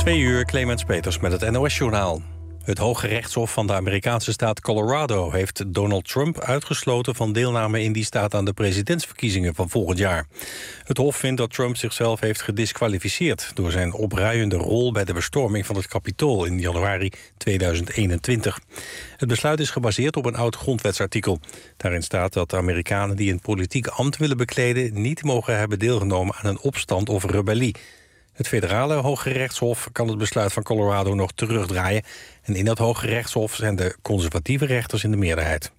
2 uur, Clemens Peters met het NOS-journaal. Het Hoge Rechtshof van de Amerikaanse staat Colorado heeft Donald Trump uitgesloten van deelname in die staat aan de presidentsverkiezingen van volgend jaar. Het Hof vindt dat Trump zichzelf heeft gediskwalificeerd door zijn opruiende rol bij de bestorming van het Capitool in januari 2021. Het besluit is gebaseerd op een oud grondwetsartikel. Daarin staat dat Amerikanen die een politiek ambt willen bekleden niet mogen hebben deelgenomen aan een opstand of rebellie. Het federale Hoge Rechtshof kan het besluit van Colorado nog terugdraaien. En in dat Hoge Rechtshof zijn de conservatieve rechters in de meerderheid.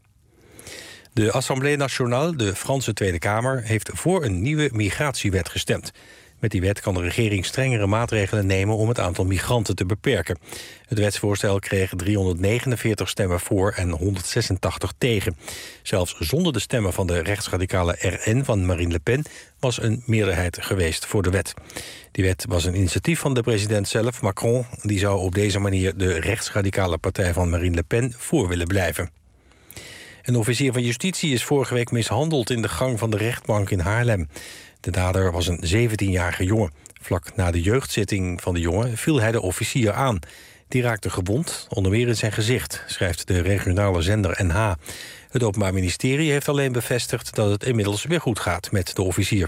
De Assemblée Nationale, de Franse Tweede Kamer, heeft voor een nieuwe migratiewet gestemd. Met die wet kan de regering strengere maatregelen nemen om het aantal migranten te beperken. Het wetsvoorstel kreeg 349 stemmen voor en 186 tegen. Zelfs zonder de stemmen van de rechtsradicale RN van Marine Le Pen was een meerderheid geweest voor de wet. Die wet was een initiatief van de president zelf, Macron. Die zou op deze manier de rechtsradicale partij van Marine Le Pen voor willen blijven. Een officier van justitie is vorige week mishandeld in de gang van de rechtbank in Haarlem. De dader was een 17-jarige jongen. Vlak na de jeugdzitting van de jongen viel hij de officier aan. Die raakte gewond, onder meer in zijn gezicht, schrijft de regionale zender NH. Het Openbaar Ministerie heeft alleen bevestigd dat het inmiddels weer goed gaat met de officier.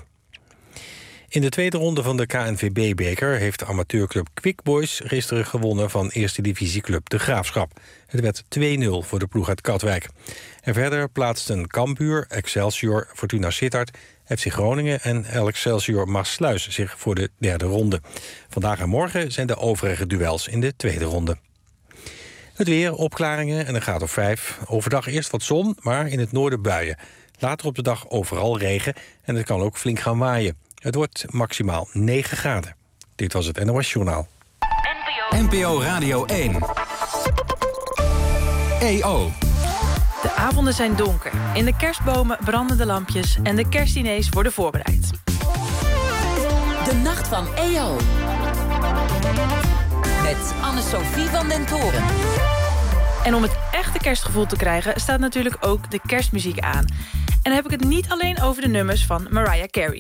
In de tweede ronde van de KNVB-beker heeft de amateurclub Quick Boys gisteren gewonnen van eerste divisieclub De Graafschap. Het werd 2-0 voor de ploeg uit Katwijk. En verder plaatsten Cambuur, Excelsior, Fortuna Sittard, FC Groningen en Excelsior Maassluis zich voor de derde ronde. Vandaag en morgen zijn de overige duels in de tweede ronde. Het weer, opklaringen en een graad of 5. Overdag eerst wat zon, maar in het noorden buien. Later op de dag overal regen en het kan ook flink gaan waaien. Het wordt maximaal 9 graden. Dit was het NOS Journaal. NPO Radio 1. EO. De avonden zijn donker. In de kerstbomen branden de lampjes en de kerstdiners worden voorbereid. De Nacht van EO. Met Anne-Sophie van den Toren. En om het echte kerstgevoel te krijgen staat natuurlijk ook de kerstmuziek aan. En dan heb ik het niet alleen over de nummers van Mariah Carey.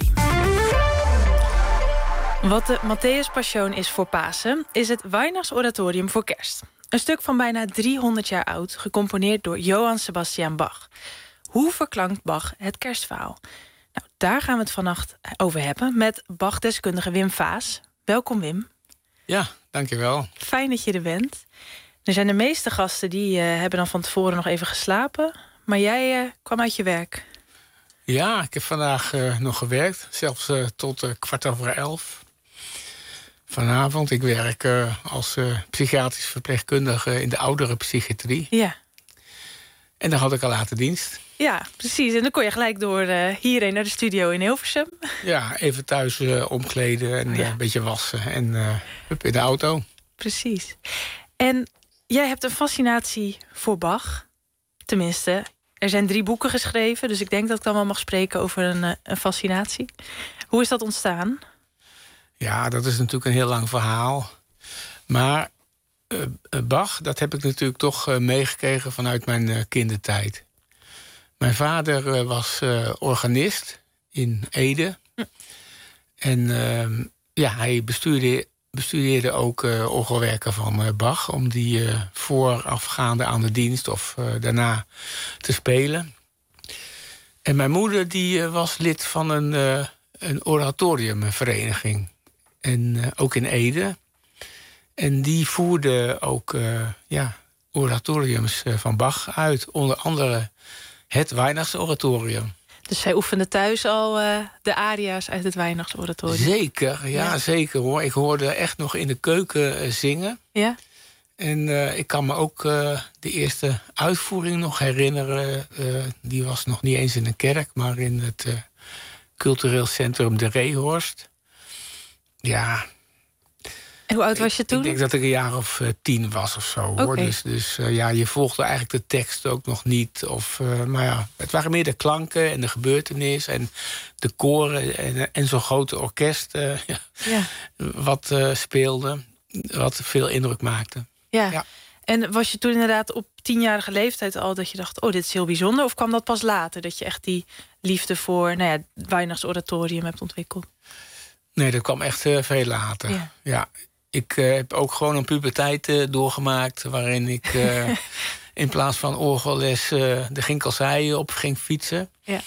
Wat de Matthäus Passion is voor Pasen, is het Weihnachtsoratorium voor kerst. Een stuk van bijna 300 jaar oud, gecomponeerd door Johann Sebastian Bach. Hoe verklankt Bach het kerstverhaal? Nou, daar gaan we het vannacht over hebben met Bach-deskundige Wim Vaas. Welkom, Wim. Ja, dankjewel. Fijn dat je er bent. Er zijn de meeste gasten die hebben dan van tevoren nog even geslapen. Maar jij kwam uit je werk. Ja, ik heb vandaag nog gewerkt. Zelfs tot 11:15. Vanavond. Ik werk als psychiatrisch verpleegkundige in de ouderenpsychiatrie. Ja. En dan had ik al later dienst. Ja, precies. En dan kon je gelijk door hierheen naar de studio in Hilversum. Ja, even thuis omkleden en een beetje wassen. En in de auto. Precies. En jij hebt een fascinatie voor Bach. Tenminste, er zijn 3 boeken geschreven. Dus ik denk dat ik dan wel mag spreken over een fascinatie. Hoe is dat ontstaan? Ja, dat is natuurlijk een heel lang verhaal. Maar Bach, dat heb ik natuurlijk toch meegekregen vanuit mijn kindertijd. Mijn vader was organist in Ede. En hij bestudeerde ook orgelwerken van Bach, om die voorafgaande aan de dienst of daarna te spelen. En mijn moeder die was lid van een oratoriumvereniging. En ook in Ede. En die voerde ook oratoriums van Bach uit. Onder andere het Weihnachtsoratorium. Dus zij oefende thuis al de aria's uit het Weihnachtsoratorium? Zeker, ja, zeker hoor. Ik hoorde echt nog in de keuken zingen. Ja. En ik kan me ook de eerste uitvoering nog herinneren. Die was nog niet eens in een kerk, maar in het cultureel centrum De Reehorst. Ja. En hoe oud was je toen? Ik denk dat ik een jaar of 10 was of zo. Hoor. Okay. Dus je volgde eigenlijk de tekst ook nog niet. Maar ja, het waren meer de klanken en de gebeurtenis en de koren en zo'n grote orkest wat speelde. Wat veel indruk maakte. Ja. En was je toen inderdaad op 10-jarige leeftijd al dat je dacht, oh, dit is heel bijzonder? Of kwam dat pas later, dat je echt die liefde voor het Weihnachtsoratorium hebt ontwikkeld? Nee, dat kwam echt veel later. Ja. Ik heb ook gewoon een puberteit doorgemaakt... waarin ik in plaats van orgelles de Ginkelzij op ging fietsen. Ja.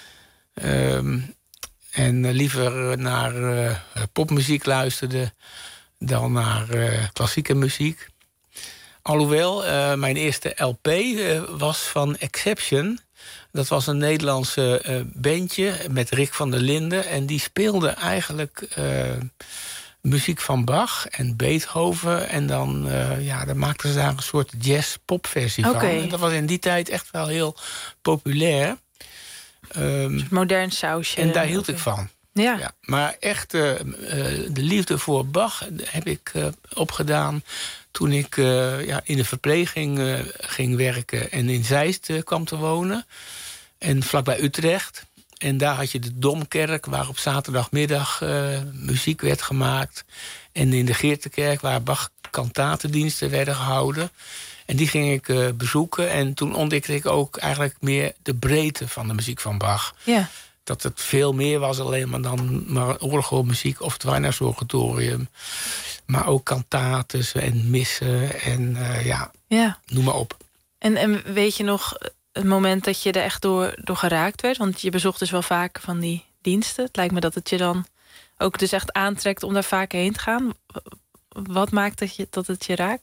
En liever naar popmuziek luisterde dan naar klassieke muziek. Alhoewel, mijn eerste LP was van Exception. Dat was een Nederlandse bandje met Rick van der Linden. En die speelde eigenlijk muziek van Bach en Beethoven. En dan maakten ze daar een soort jazz-pop-versie van. En dat was in die tijd echt wel heel populair. Modern sausje. En daar hield ik van. Ja. Maar echt de liefde voor Bach heb ik opgedaan toen ik in de verpleging ging werken en in Zeist kwam te wonen. En vlakbij Utrecht. En daar had je de Domkerk, waar op zaterdagmiddag muziek werd gemaakt. En in de Geertekerk, waar Bach-kantatendiensten werden gehouden. En die ging ik bezoeken. En toen ontdekte ik ook eigenlijk meer de breedte van de muziek van Bach. Ja. Dat het veel meer was alleen maar orgelmuziek of het Weihnachtsoratorium. Maar ook kantates en missen en noem maar op. En weet je nog het moment dat je er echt door geraakt werd? Want je bezocht dus wel vaak van die diensten. Het lijkt me dat het je dan ook dus echt aantrekt om daar vaak heen te gaan. Wat maakt dat het je raakt?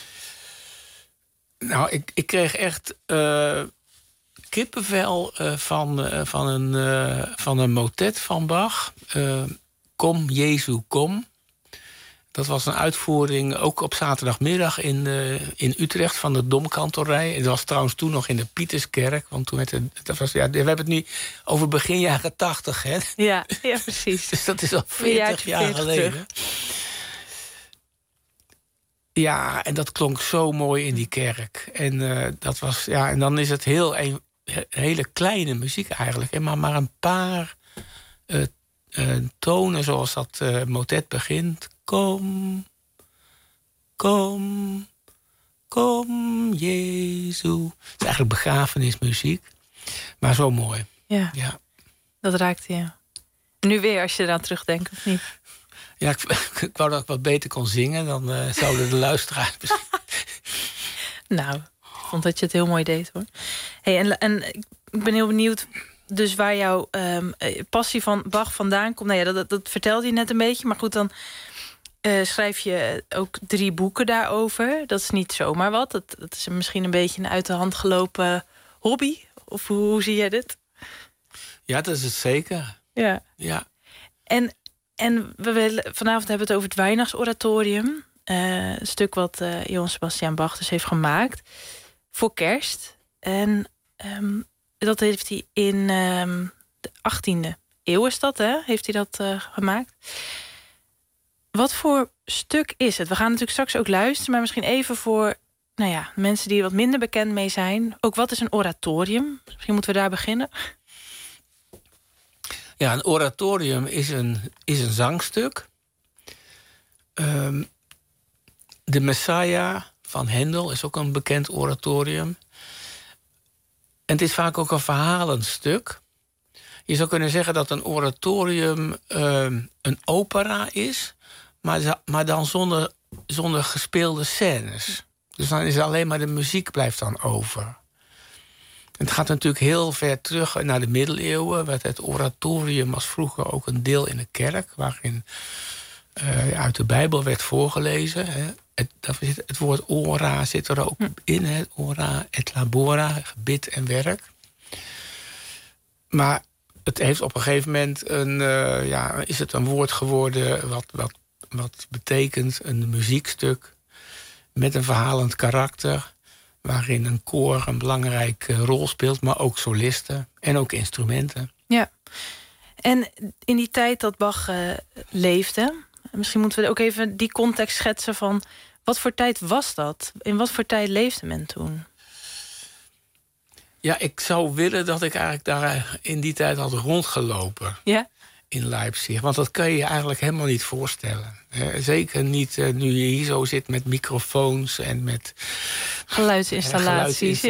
Nou, ik kreeg echt kippenvel van een motet van Bach. Kom, Jezu, kom. Dat was een uitvoering ook op zaterdagmiddag in Utrecht van de Domkantorij. Het was trouwens toen nog in de Pieterskerk. Want toen we hebben het nu over begin jaren 80, hè? Ja, precies. Dus dat is al 40 jaar geleden. Terug. Ja, en dat klonk zo mooi in die kerk. En dat was, en dan is het hele kleine muziek eigenlijk. En maar een paar tonen zoals dat motet begint. Kom, kom, kom, Jezu. Het is eigenlijk begrafenismuziek. Maar zo mooi. Ja. Dat raakte je. En nu weer, als je eraan terugdenkt, of niet? Ja, ik wou dat ik wat beter kon zingen. Dan zouden de luisteraars misschien... Nou, ik vond dat je het heel mooi deed, hoor. Hey, en ik ben heel benieuwd dus waar jouw passie van Bach vandaan komt. Nou ja, dat vertelde je net een beetje. Maar goed, dan schrijf je ook 3 boeken daarover. Dat is niet zomaar wat. Dat is misschien een beetje een uit de hand gelopen hobby. Of hoe zie jij dit? Ja, dat is het zeker. Ja. En vanavond hebben we het over het Weihnachtsoratorium. Een stuk wat Johann Sebastian Bach dus heeft gemaakt. Voor kerst. En dat heeft hij in de 18e eeuw is dat, hè? Heeft hij dat gemaakt. Wat voor stuk is het? We gaan natuurlijk straks ook luisteren. Maar misschien even voor mensen die er wat minder bekend mee zijn. Ook wat is een oratorium? Misschien moeten we daar beginnen. Ja, een oratorium is een zangstuk. De Messiah van Hendel is ook een bekend oratorium. En het is vaak ook een verhalend stuk. Je zou kunnen zeggen dat een oratorium een opera is, maar dan zonder gespeelde scènes. Dus dan is alleen maar de muziek blijft dan over. Het gaat natuurlijk heel ver terug naar de middeleeuwen. Het oratorium was vroeger ook een deel in de kerk, waarin uit de Bijbel werd voorgelezen. Hè. Het woord ora zit er ook in. Hè. Ora et labora, gebed en werk. Maar het heeft op een gegeven moment is het een woord geworden wat betekent een muziekstuk met een verhalend karakter, waarin een koor een belangrijke rol speelt, maar ook solisten en ook instrumenten. Ja. En in die tijd dat Bach leefde, misschien moeten we ook even die context schetsen van wat voor tijd was dat? In wat voor tijd leefde men toen? Ja, ik zou willen dat ik eigenlijk daar in die tijd had rondgelopen. Ja? In Leipzig. Want dat kan je je eigenlijk helemaal niet voorstellen. Zeker niet nu je hier zo zit met microfoons en met geluidsinstallaties.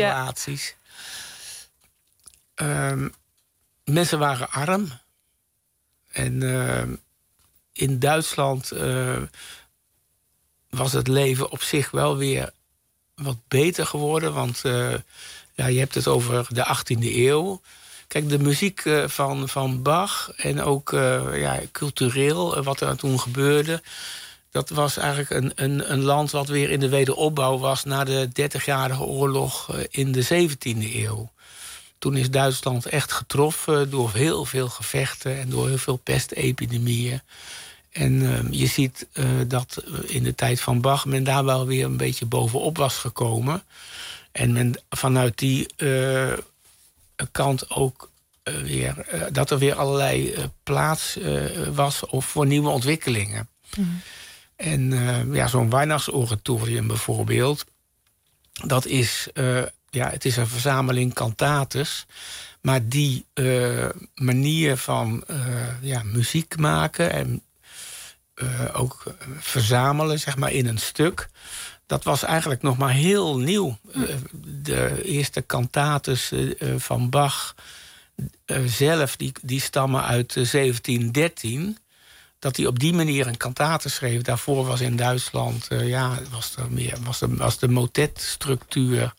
Mensen waren arm. En in Duitsland was het leven op zich wel weer wat beter geworden. Want je hebt het over de 18e eeuw. Kijk, de muziek van Bach en ook cultureel, wat er toen gebeurde, dat was eigenlijk een land wat weer in de wederopbouw was na de 30-jarige oorlog in de 17e eeuw. Toen is Duitsland echt getroffen door heel veel gevechten en door heel veel pestepidemieën. En je ziet dat in de tijd van Bach men daar wel weer een beetje bovenop was gekomen. En men vanuit die kant ook dat er weer allerlei plaats was voor nieuwe ontwikkelingen. Mm. En zo'n Weihnachtsoratorium bijvoorbeeld, dat is, het is een verzameling cantates. Maar die manier van muziek maken en ook verzamelen, zeg maar, in een stuk, dat was eigenlijk nog maar heel nieuw. De eerste cantates van Bach zelf, die stammen uit 1713. Dat hij op die manier een cantate schreef. Daarvoor was in Duitsland was de motetstructuur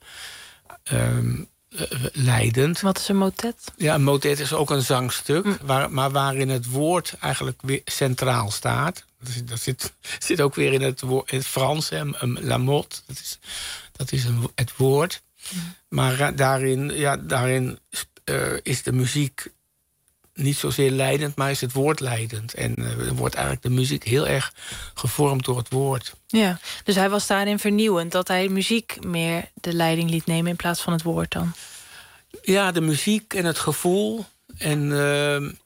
leidend. Wat is een motet? Ja, een motet is ook een zangstuk, maar waarin het woord eigenlijk weer centraal staat. Dat zit ook weer in het Frans, la mot. Dat is het woord. Maar daarin is de muziek niet zozeer leidend, maar is het woord leidend. En wordt eigenlijk de muziek heel erg gevormd door het woord. Ja, dus hij was daarin vernieuwend, dat hij muziek meer de leiding liet nemen in plaats van het woord dan? Ja, de muziek en het gevoel. En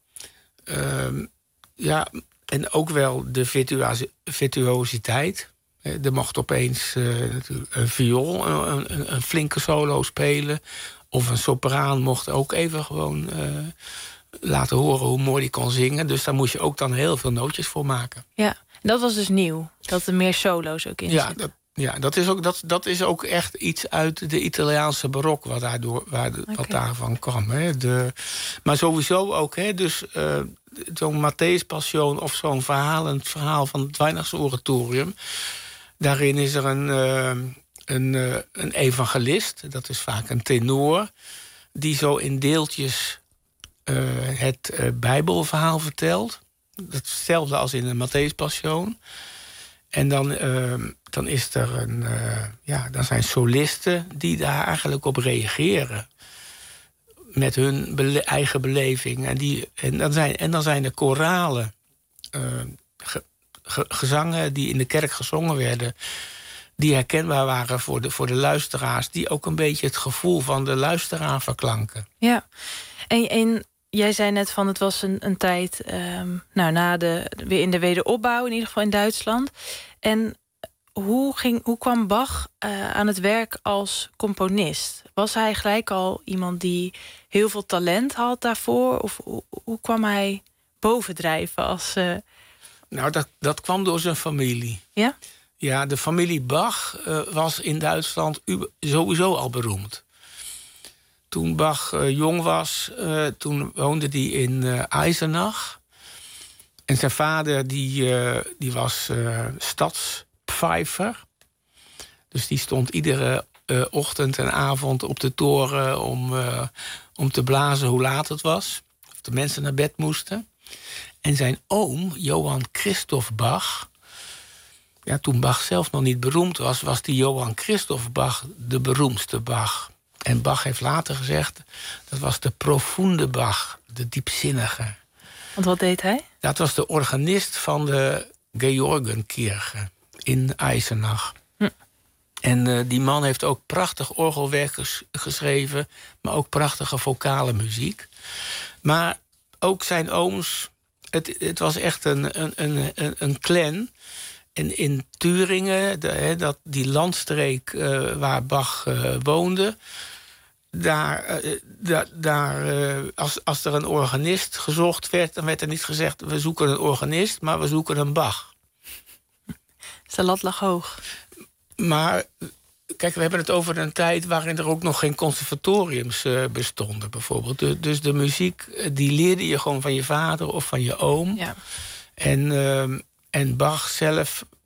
ook wel de virtuositeit. Er mocht opeens een viool een flinke solo spelen. Of een sopraan mocht ook even gewoon laten horen hoe mooi die kon zingen. Dus daar moest je ook dan heel veel nootjes voor maken. Ja, dat was dus nieuw. Dat er meer solo's ook in zitten. Dat is ook echt iets uit de Italiaanse barok wat daarvan kwam. Hè. Maar sowieso ook, hè, dus zo'n Matthäus Passion of zo'n verhaal van het Weihnachtsoratorium. Daarin is er een evangelist, dat is vaak een tenor, die zo in deeltjes het Bijbelverhaal vertelt. Hetzelfde als in de Matthäus Passion. En dan is er dan zijn solisten die daar eigenlijk op reageren. Met hun eigen beleving. En dan zijn er koralen gezangen die in de kerk gezongen werden, die herkenbaar waren voor de luisteraars, die ook een beetje het gevoel van de luisteraar verklanken. Ja, en jij zei net van het was een tijd weer in de wederopbouw, in ieder geval in Duitsland. En hoe kwam Bach aan het werk als componist? Was hij gelijk al iemand die heel veel talent had daarvoor? Of hoe kwam hij bovendrijven als... Nou, dat kwam door zijn familie. Ja? Ja, de familie Bach was in Duitsland sowieso al beroemd. Toen Bach jong was, toen woonde hij in Eisenach. En zijn vader die was stadspfeifer. Dus die stond iedere ochtend en avond op de toren om te blazen hoe laat het was. Of de mensen naar bed moesten. En zijn oom, Johann Christoph Bach, ja, toen Bach zelf nog niet beroemd was die Johann Christoph Bach de beroemdste Bach. En Bach heeft later gezegd, dat was de profunde Bach, de diepzinnige. Want wat deed hij? Dat was de organist van de Georgenkirche in Eisenach. En die man heeft ook prachtig orgelwerk geschreven, maar ook prachtige vocale muziek. Maar ook zijn ooms, het was echt een clan. En in Turingen, die landstreek waar Bach woonde, als er een organist gezocht werd, dan werd er niet gezegd, we zoeken een organist, maar we zoeken een Bach. De lat lag hoog. Maar kijk, we hebben het over een tijd waarin er ook nog geen conservatoriums bestonden, bijvoorbeeld. Dus de muziek, die leerde je gewoon van je vader of van je oom. Ja. En Bach zelf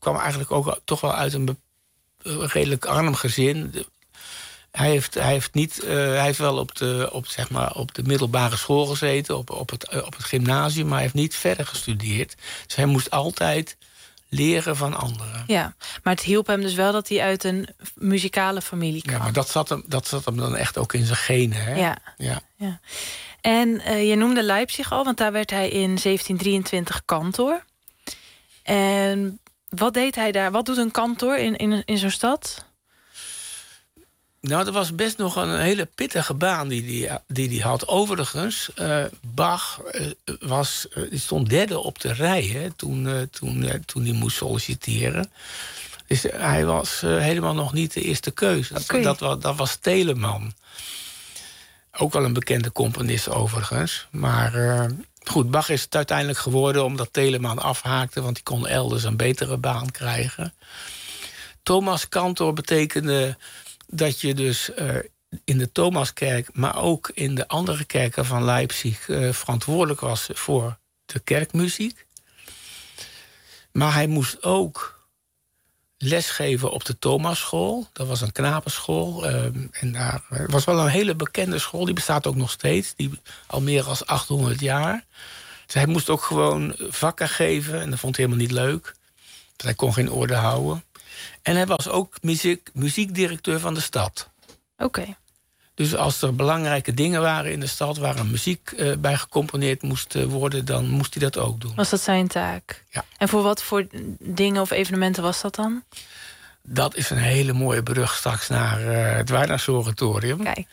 kwam eigenlijk ook toch wel uit een redelijk arm gezin. Hij heeft wel op de middelbare school gezeten, op het gymnasium, maar hij heeft niet verder gestudeerd. Dus hij moest altijd leren van anderen. Ja, maar het hielp hem dus wel dat hij uit een muzikale familie kwam. Ja, maar dat zat hem dan echt ook in zijn genen. Hè? Ja. En je noemde Leipzig al, want daar werd hij in 1723 kantor. En wat deed hij daar? Wat doet een kantor in zo'n stad? Nou, dat was best nog een hele pittige baan die hij had. Overigens, Bach die stond derde op de rij, hè, toen hij moest solliciteren. Dus hij was helemaal nog niet de eerste keuze. Okay. Dat was Telemann. Ook wel een bekende componist overigens. Maar goed, Bach is het uiteindelijk geworden omdat Telemann afhaakte, want die kon elders een betere baan krijgen. Thomas Kantor betekende dat je dus in de Thomaskerk, maar ook in de andere kerken van Leipzig verantwoordelijk was voor de kerkmuziek. Maar hij moest ook lesgeven op de Thomasschool. Dat was een knapenschool. En daar was wel een hele bekende school. Die bestaat ook nog steeds. Die al meer dan 800 jaar. Dus hij moest ook gewoon vakken geven. En dat vond hij helemaal niet leuk. Dus hij kon geen orde houden. En hij was ook muziekdirecteur van de stad. Oké. Dus als er belangrijke dingen waren in de stad, waar een muziek bij gecomponeerd moest worden, dan moest hij dat ook doen. Was dat zijn taak? Ja. En voor wat voor dingen of evenementen was dat dan? Dat is een hele mooie brug straks naar het Weihnachtsoratorium. Kijk.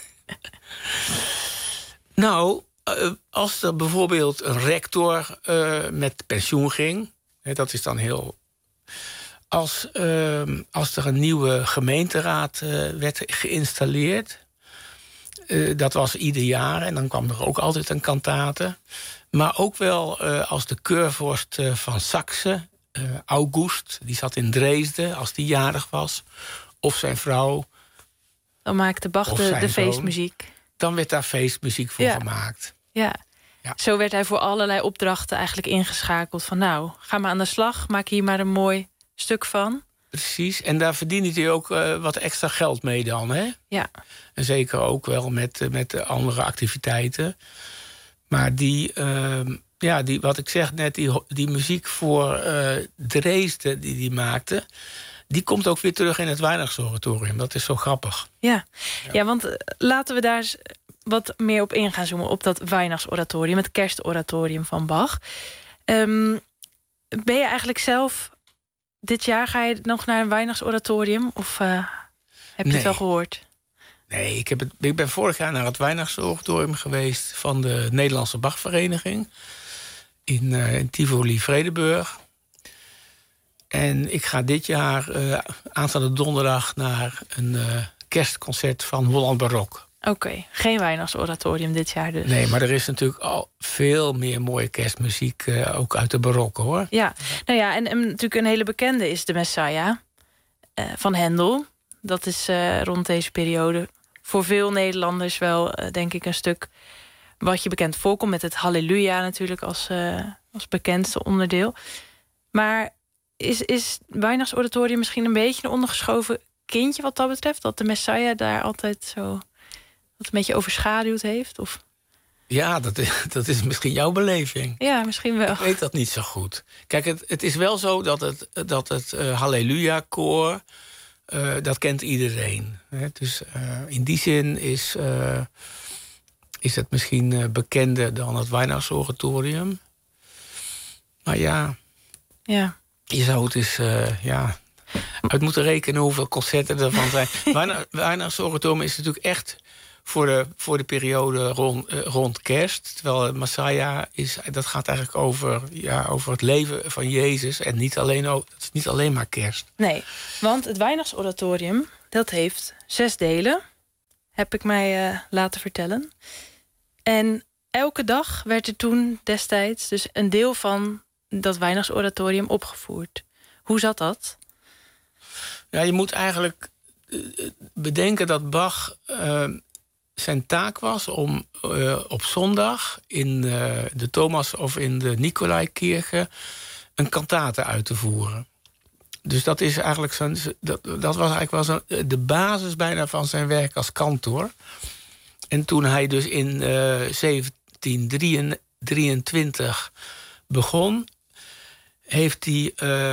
Nou, als er bijvoorbeeld een rector met pensioen ging, dat is dan heel. Als er een nieuwe gemeenteraad werd geïnstalleerd, dat was ieder jaar en dan kwam er ook altijd een kantate. Maar ook wel als de keurvorst van Saxe, August, die zat in Dresden als die jarig was, of zijn vrouw. Dan maakte Bach de feestmuziek. Dan werd daar feestmuziek voor gemaakt. Ja. Zo werd hij voor allerlei opdrachten eigenlijk ingeschakeld. Van nou, ga maar aan de slag, maak hier maar een mooi stuk van. Precies, en daar verdiende hij ook wat extra geld mee dan, hè? Ja. En zeker ook wel met andere activiteiten. Maar die wat ik zeg net, die muziek voor Dresden die hij maakte, die komt ook weer terug in het Weihnachtsoratorium. Dat is zo grappig. Ja, want laten we daar eens wat meer op in gaan zoomen, op dat Weihnachtsoratorium, het kerstoratorium van Bach. Ben je eigenlijk zelf, dit jaar ga je nog naar een Weihnachtsoratorium? Of heb je het wel gehoord? Nee, ik ben vorig jaar naar het Weihnachtsoratorium geweest van de Nederlandse Bachvereniging in Tivoli-Vredenburg. En ik ga dit jaar aanstaande donderdag naar een kerstconcert van Holland Barok. Oké, geen Weihnachtsoratorium dit jaar dus. Nee, maar er is natuurlijk al veel meer mooie kerstmuziek, ook uit de barokke, hoor. Ja, nou ja, en natuurlijk een hele bekende is de Messiah van Händel. Dat is rond deze periode voor veel Nederlanders wel, denk ik, een stuk wat je bekend voorkomt, met het Halleluja natuurlijk als bekendste onderdeel. Maar is Weihnachtsoratorium misschien een beetje een ondergeschoven kindje wat dat betreft? Dat de Messiah daar altijd zo wat een beetje overschaduwd heeft? Of? Ja, dat is misschien jouw beleving. Ja, misschien wel. Ik weet dat niet zo goed. Kijk, het is wel zo dat het Halleluja-koor, dat kent iedereen. Hè? Dus in die zin is het misschien bekender dan het Weihnachtsoratorium. Maar ja. Je zou het eens uit moeten rekenen hoeveel concerten ervan zijn. Weihnachtsoratorium is natuurlijk echt voor de periode rond kerst. Terwijl Messiah dat gaat eigenlijk over het leven van Jezus. En het is niet alleen maar kerst. Nee, want het Weihnachtsoratorium, dat heeft 6 delen. Heb ik mij laten vertellen. En elke dag werd er toen destijds dus een deel van dat Weihnachtsoratorium opgevoerd. Hoe zat dat? Ja, je moet eigenlijk bedenken dat Bach zijn taak was om op zondag in de Thomas of in de Nicolaikirche een kantate uit te voeren. Dus dat is eigenlijk dat was eigenlijk wel de basis bijna van zijn werk als kantor. En toen hij dus in 1723 begon, heeft hij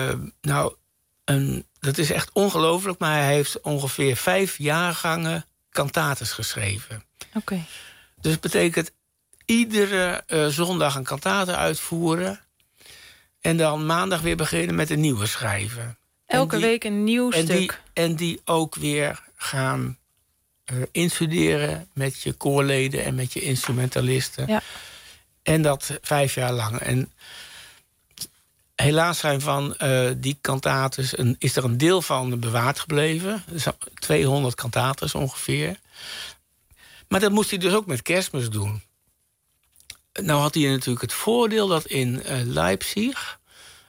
dat is echt ongelooflijk, maar hij heeft ongeveer 5 jaargangen kantates geschreven. Oké. Dus het betekent iedere zondag een kantate uitvoeren en dan maandag weer beginnen met een nieuwe schrijven. Elke week een nieuw stuk. En die ook weer gaan instuderen met je koorleden en met je instrumentalisten. Ja. En dat 5 jaar lang. En helaas zijn van die kantates is er een deel van bewaard gebleven. Dus 200 kantates ongeveer. Maar dat moest hij dus ook met Kerstmis doen. Nou had hij natuurlijk het voordeel dat in Leipzig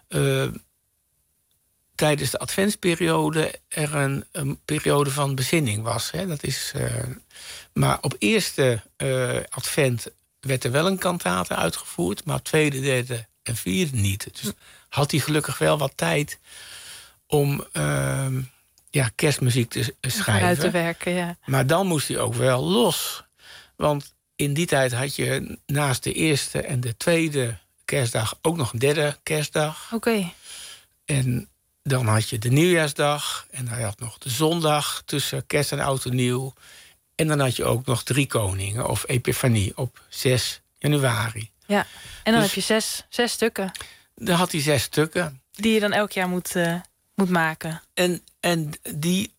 tijdens de adventsperiode er een periode van bezinning was. Hè. Dat is, maar op eerste advent werd er wel een kantate uitgevoerd, maar op tweede, derde en vierde niet. Dus had hij gelukkig wel wat tijd om kerstmuziek te schrijven. Uit te werken, ja. Maar dan moest hij ook wel los. Want in die tijd had je naast de eerste en de tweede kerstdag ook nog een derde kerstdag. Oké. En dan had je de nieuwjaarsdag en dan had je nog de zondag tussen kerst en oud en nieuw. En dan had je ook nog 3 koningen of Epifanie op 6 januari. Ja, en dan Dus heb je 6 stukken. Dan had hij 6 stukken. Die je dan elk jaar moet maken. En die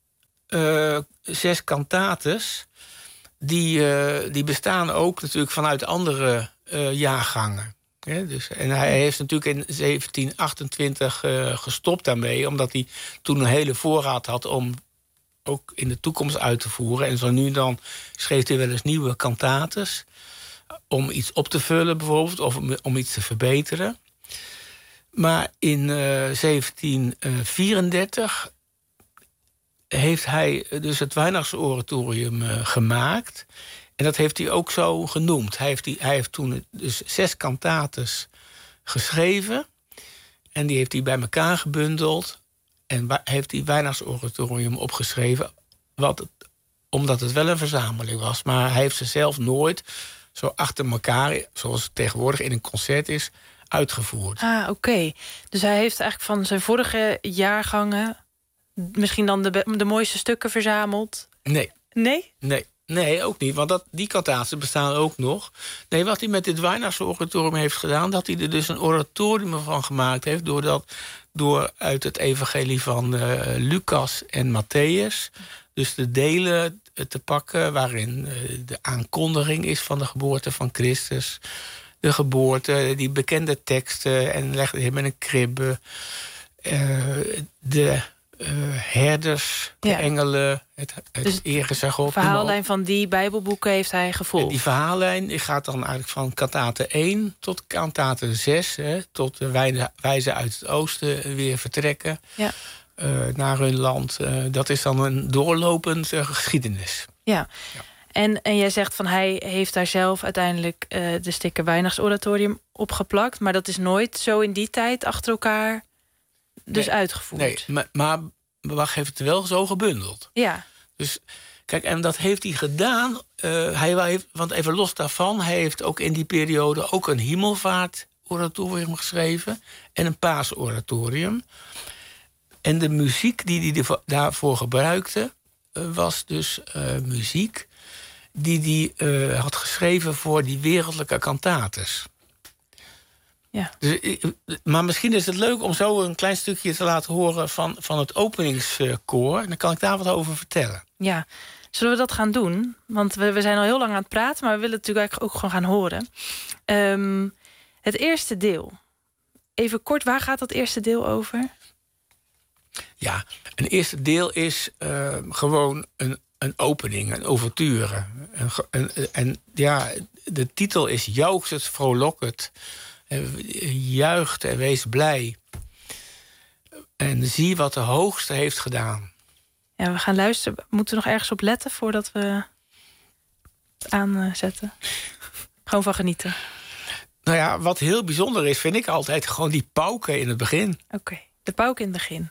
6 kantates, die bestaan ook natuurlijk vanuit andere jaargangen. Ja, dus, en hij heeft natuurlijk in 1728 gestopt daarmee, omdat hij toen een hele voorraad had om ook in de toekomst uit te voeren. En zo nu dan schreef hij wel eens nieuwe kantates om iets op te vullen bijvoorbeeld, of om iets te verbeteren. Maar in 1734 heeft hij dus het Weihnachtsoratorium gemaakt. En dat heeft hij ook zo genoemd. Hij heeft toen dus 6 kantates geschreven. En die heeft hij bij elkaar gebundeld. En heeft hij Weihnachtsoratorium opgeschreven. Omdat het wel een verzameling was. Maar hij heeft ze zelf nooit zo achter elkaar, zoals het tegenwoordig in een concert is, uitgevoerd. Ah, oké. Dus hij heeft eigenlijk van zijn vorige jaargangen misschien dan de mooiste stukken verzameld? Nee. Nee? Nee, ook niet, want die kantaten bestaan ook nog. Nee, wat hij met dit Weihnachtsoratorium heeft gedaan, dat hij er dus een oratorium van gemaakt heeft, door uit het evangelie van Lucas en Matthäus dus de delen te pakken waarin de aankondiging is van de geboorte van Christus, de geboorte, die bekende teksten, en legde hem in een kribbe, de herders, de engelen, het dus eergezag op. De verhaallijn van die Bijbelboeken heeft hij gevolgd. Die verhaallijn gaat dan eigenlijk van kantate 1 tot kantate 6... tot de wijzen uit het oosten weer vertrekken naar hun land. Dat is dan een doorlopend geschiedenis. Ja. En jij zegt van hij heeft daar zelf uiteindelijk de sticker Weihnachtsoratorium opgeplakt, maar dat is nooit zo in die tijd achter elkaar uitgevoerd. Nee, maar Bach heeft het wel zo gebundeld. Ja. Dus kijk, en dat heeft hij gedaan. Want even los daarvan, hij heeft ook in die periode ook een hemelvaartoratorium geschreven en een paasoratorium. En de muziek die hij daarvoor gebruikte, was dus muziek die hij had geschreven voor die wereldlijke kantates. Ja. Dus, maar misschien is het leuk om zo een klein stukje te laten horen van het openingskoor. En dan kan ik daar wat over vertellen. Ja, zullen we dat gaan doen? Want we zijn al heel lang aan het praten, maar we willen het natuurlijk eigenlijk ook gewoon gaan horen. Het eerste deel. Even kort, waar gaat dat eerste deel over? Ja, een eerste deel is gewoon een opening, een ouverture. En de titel is Jaucht het, vrolijk het. Juicht en wees blij. En zie wat de Hoogste heeft gedaan. Ja, we gaan luisteren. Moeten we nog ergens op letten voordat we het aanzetten? Gewoon van genieten. Nou ja, wat heel bijzonder is, vind ik altijd gewoon die pauken in het begin. Oké. De pauk in het begin.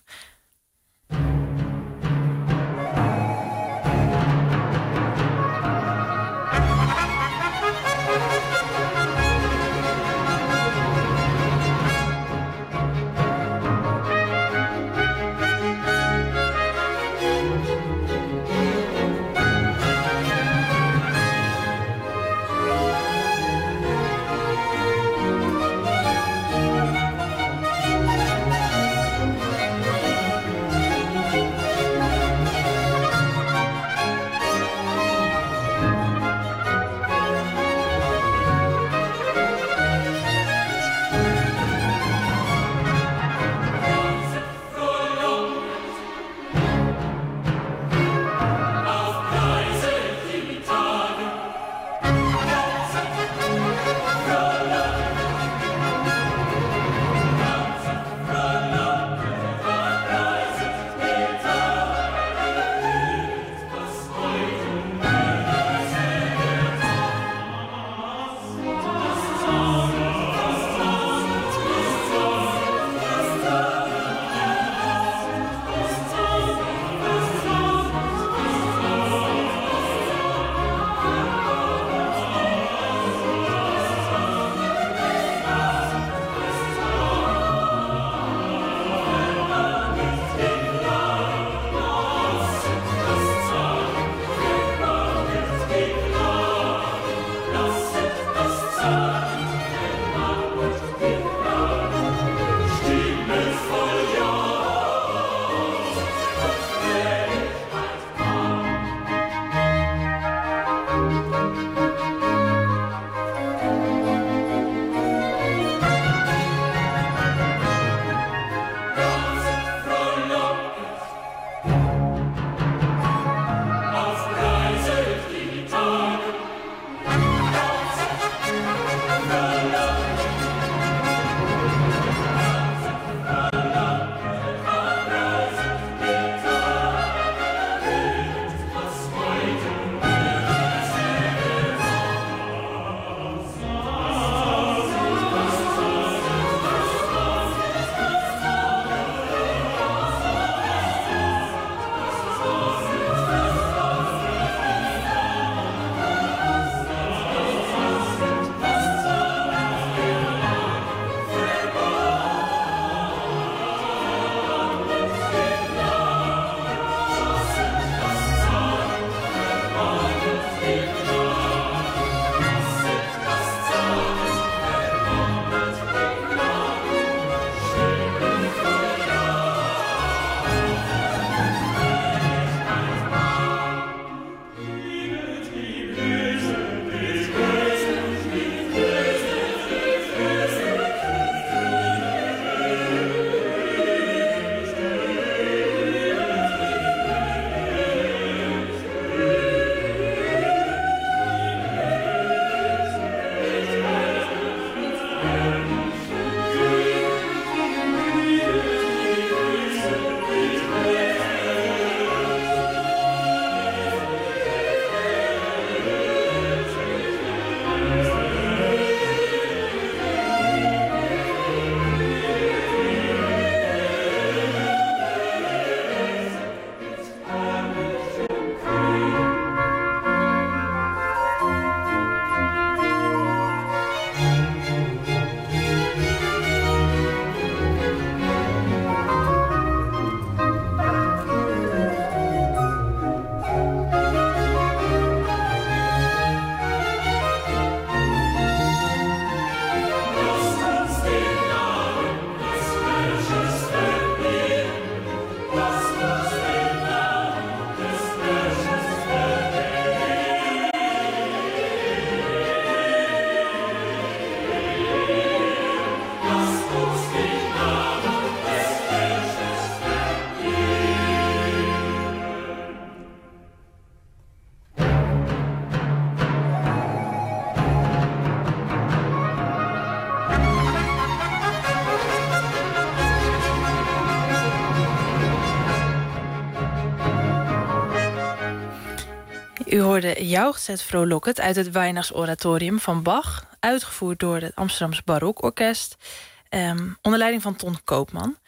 U hoorde Jauchzt het Frohlocket uit het Weihnachtsoratorium van Bach, uitgevoerd door het Amsterdamse Barokorkest, onder leiding van Ton Koopman.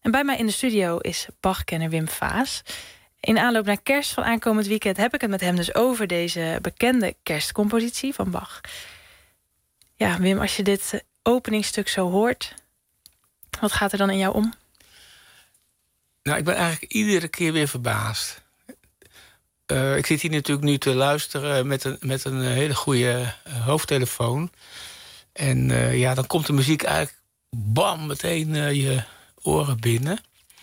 En bij mij in de studio is Bach-kenner Wim Vaas. In aanloop naar kerst van aankomend weekend heb ik het met hem dus over deze bekende kerstcompositie van Bach. Ja, Wim, als je dit openingstuk zo hoort, wat gaat er dan in jou om? Nou, ik ben eigenlijk iedere keer weer verbaasd. Ik zit hier natuurlijk nu te luisteren met een hele goede hoofdtelefoon. En dan komt de muziek eigenlijk bam meteen je oren binnen.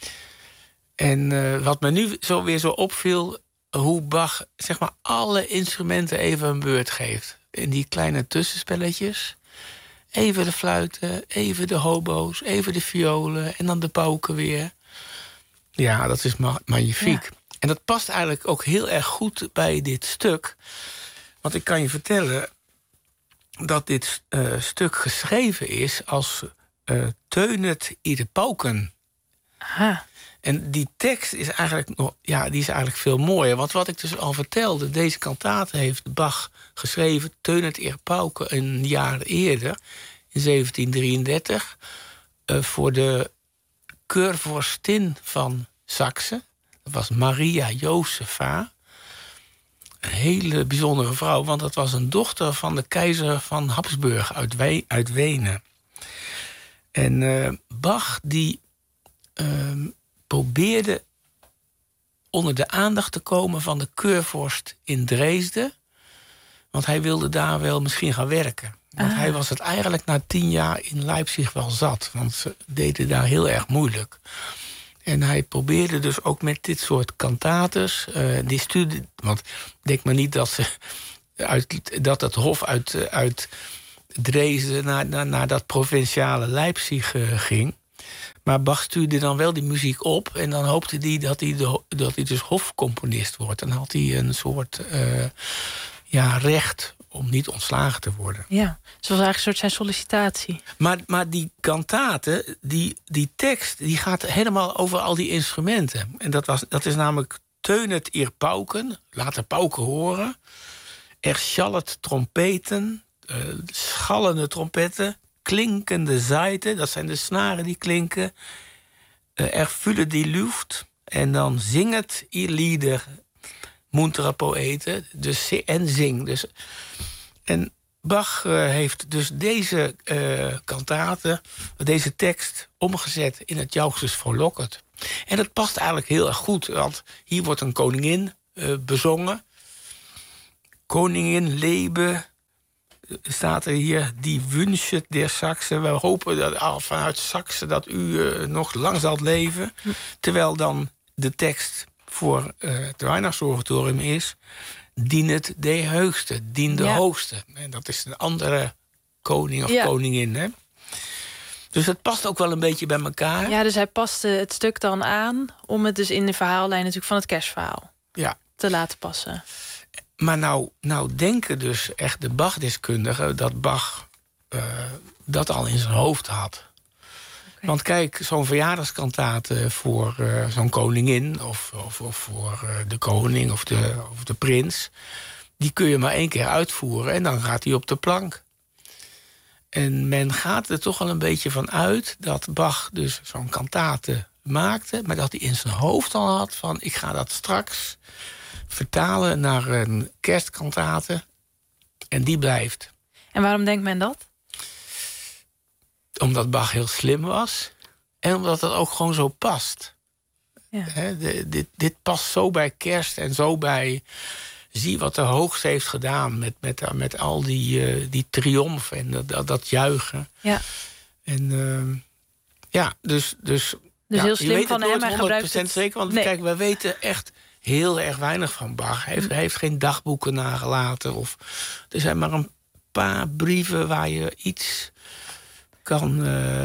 En wat me nu weer zo opviel, hoe Bach zeg maar alle instrumenten even een beurt geeft. In die kleine tussenspelletjes. Even de fluiten, even de hobo's, even de violen en dan de pauken weer. Ja, dat is magnifiek. Ja. En dat past eigenlijk ook heel erg goed bij dit stuk. Want ik kan je vertellen dat dit stuk geschreven is als Teunet i de pauken. Aha. En die tekst is eigenlijk veel mooier. Want wat ik dus al vertelde, deze kantate heeft Bach geschreven, Teunet i de pauken, een jaar eerder, in 1733, voor de keurvorstin van Saxe. Dat was Maria Josepha. Een hele bijzondere vrouw, want dat was een dochter van de keizer van Habsburg uit Wenen. En Bach die probeerde onder de aandacht te komen van de keurvorst in Dresden. Want hij wilde daar wel misschien gaan werken. Want hij was het eigenlijk na 10 jaar in Leipzig wel zat. Want ze deden daar heel erg moeilijk. En hij probeerde dus ook met dit soort kantates die studie. Want denk maar niet dat het hof uit Dresden naar dat provinciale Leipzig ging. Maar Bach stuurde dan wel die muziek op. En dan hoopte hij dat hij dus hofcomponist wordt. Dan had hij een soort recht om niet ontslagen te worden. Ja, dus was eigenlijk een soort zijn sollicitatie. Maar die kantate, die tekst, die gaat helemaal over al die instrumenten. En dat is namelijk Teunet ihr pauken, laat de pauken horen. Er schallet trompeten, schallende trompetten, klinkende zaiten, dat zijn de snaren die klinken. Er vullen die lucht en dan zinget ihr lieder, muntere poëten, dus en zing. Dus, en Bach heeft dus deze kantate, deze tekst, omgezet in het Jauchzes Frohlocket. En dat past eigenlijk heel erg goed, want hier wordt een koningin bezongen. Koningin lebe, staat er hier, die wünscht der Saxe. We hopen dat vanuit Saxe dat u nog lang zal leven. Terwijl dan de tekst voor het Weihnachtsoratorium is, dienet de heugste, dien de hoogste. En dat is een andere koning of koningin, hè? Dus het past ook wel een beetje bij elkaar. Ja, dus hij paste het stuk dan aan om het dus in de verhaallijn natuurlijk van het kerstverhaal te laten passen. Maar nou denken dus echt de Bach-deskundigen dat Bach dat al in zijn hoofd had. Okay. Want kijk, zo'n verjaardagskantate voor zo'n koningin of voor de koning of de prins, die kun je maar 1 keer uitvoeren en dan gaat hij op de plank. En men gaat er toch al een beetje van uit dat Bach dus zo'n kantate maakte, maar dat hij in zijn hoofd al had van ik ga dat straks vertalen naar een kerstkantate en die blijft. En waarom denkt men dat? Omdat Bach heel slim was en omdat het ook gewoon zo past. Ja. Dit past zo bij kerst en zo bij, zie wat de Hoogste heeft gedaan met al die triomf en dat juichen. Ja. En dus heel slim van hem. Hij gebruikt 100% zeker, want kijk, wij weten echt heel erg weinig van Bach. Hij heeft geen dagboeken nagelaten. Er zijn maar een paar brieven waar je iets kan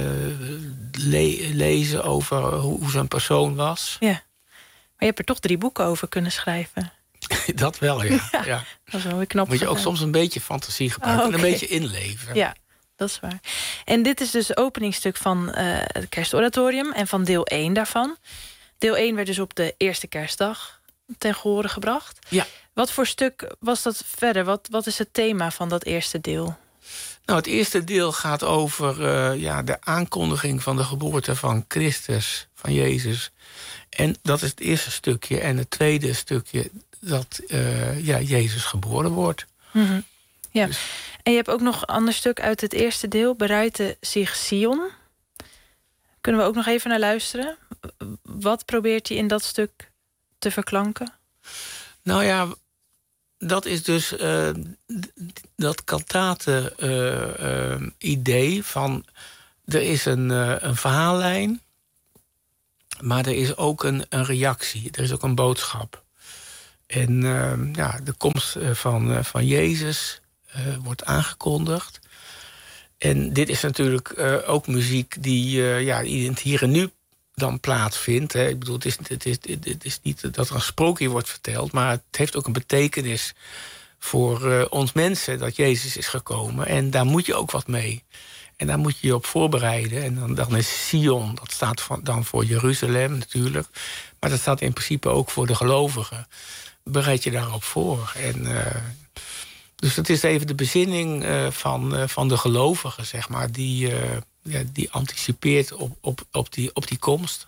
lezen over hoe zijn persoon was. Ja. Maar je hebt er toch 3 boeken over kunnen schrijven. Dat wel, ja. Dat is wel weer knap. Moet je ook soms een beetje fantasie gebruiken en een beetje inleven. Ja, dat is waar. En dit is dus het openingstuk van het kerstoratorium en van deel 1 daarvan. Deel 1 werd dus op de eerste kerstdag ten gehore gebracht. Ja. Wat voor stuk was dat verder? Wat is het thema van dat eerste deel? Nou, het eerste deel gaat over de aankondiging van de geboorte van Christus, van Jezus. En dat is het eerste stukje. En het tweede stukje dat Jezus geboren wordt. Mm-hmm. Ja. Dus. En je hebt ook nog een ander stuk uit het eerste deel, Bereidde zich Sion. Kunnen we ook nog even naar luisteren? Wat probeert hij in dat stuk te verklanken? Nou ja, dat is dus dat kantate-idee van... er is een verhaallijn, maar er is ook een reactie. Er is ook een boodschap. En de komst van Jezus wordt aangekondigd. En dit is natuurlijk ook muziek die in het hier en nu dan plaatsvindt. Hè. Ik bedoel, het is niet dat er een sprookje wordt verteld, maar het heeft ook een betekenis voor ons mensen dat Jezus is gekomen. En daar moet je ook wat mee. En daar moet je je op voorbereiden. En dan is Sion, dat staat dan voor Jeruzalem natuurlijk. Maar dat staat in principe ook voor de gelovigen. Bereid je daarop voor. En dus het is even de bezinning van de gelovigen, zeg maar, die anticipeert op die komst.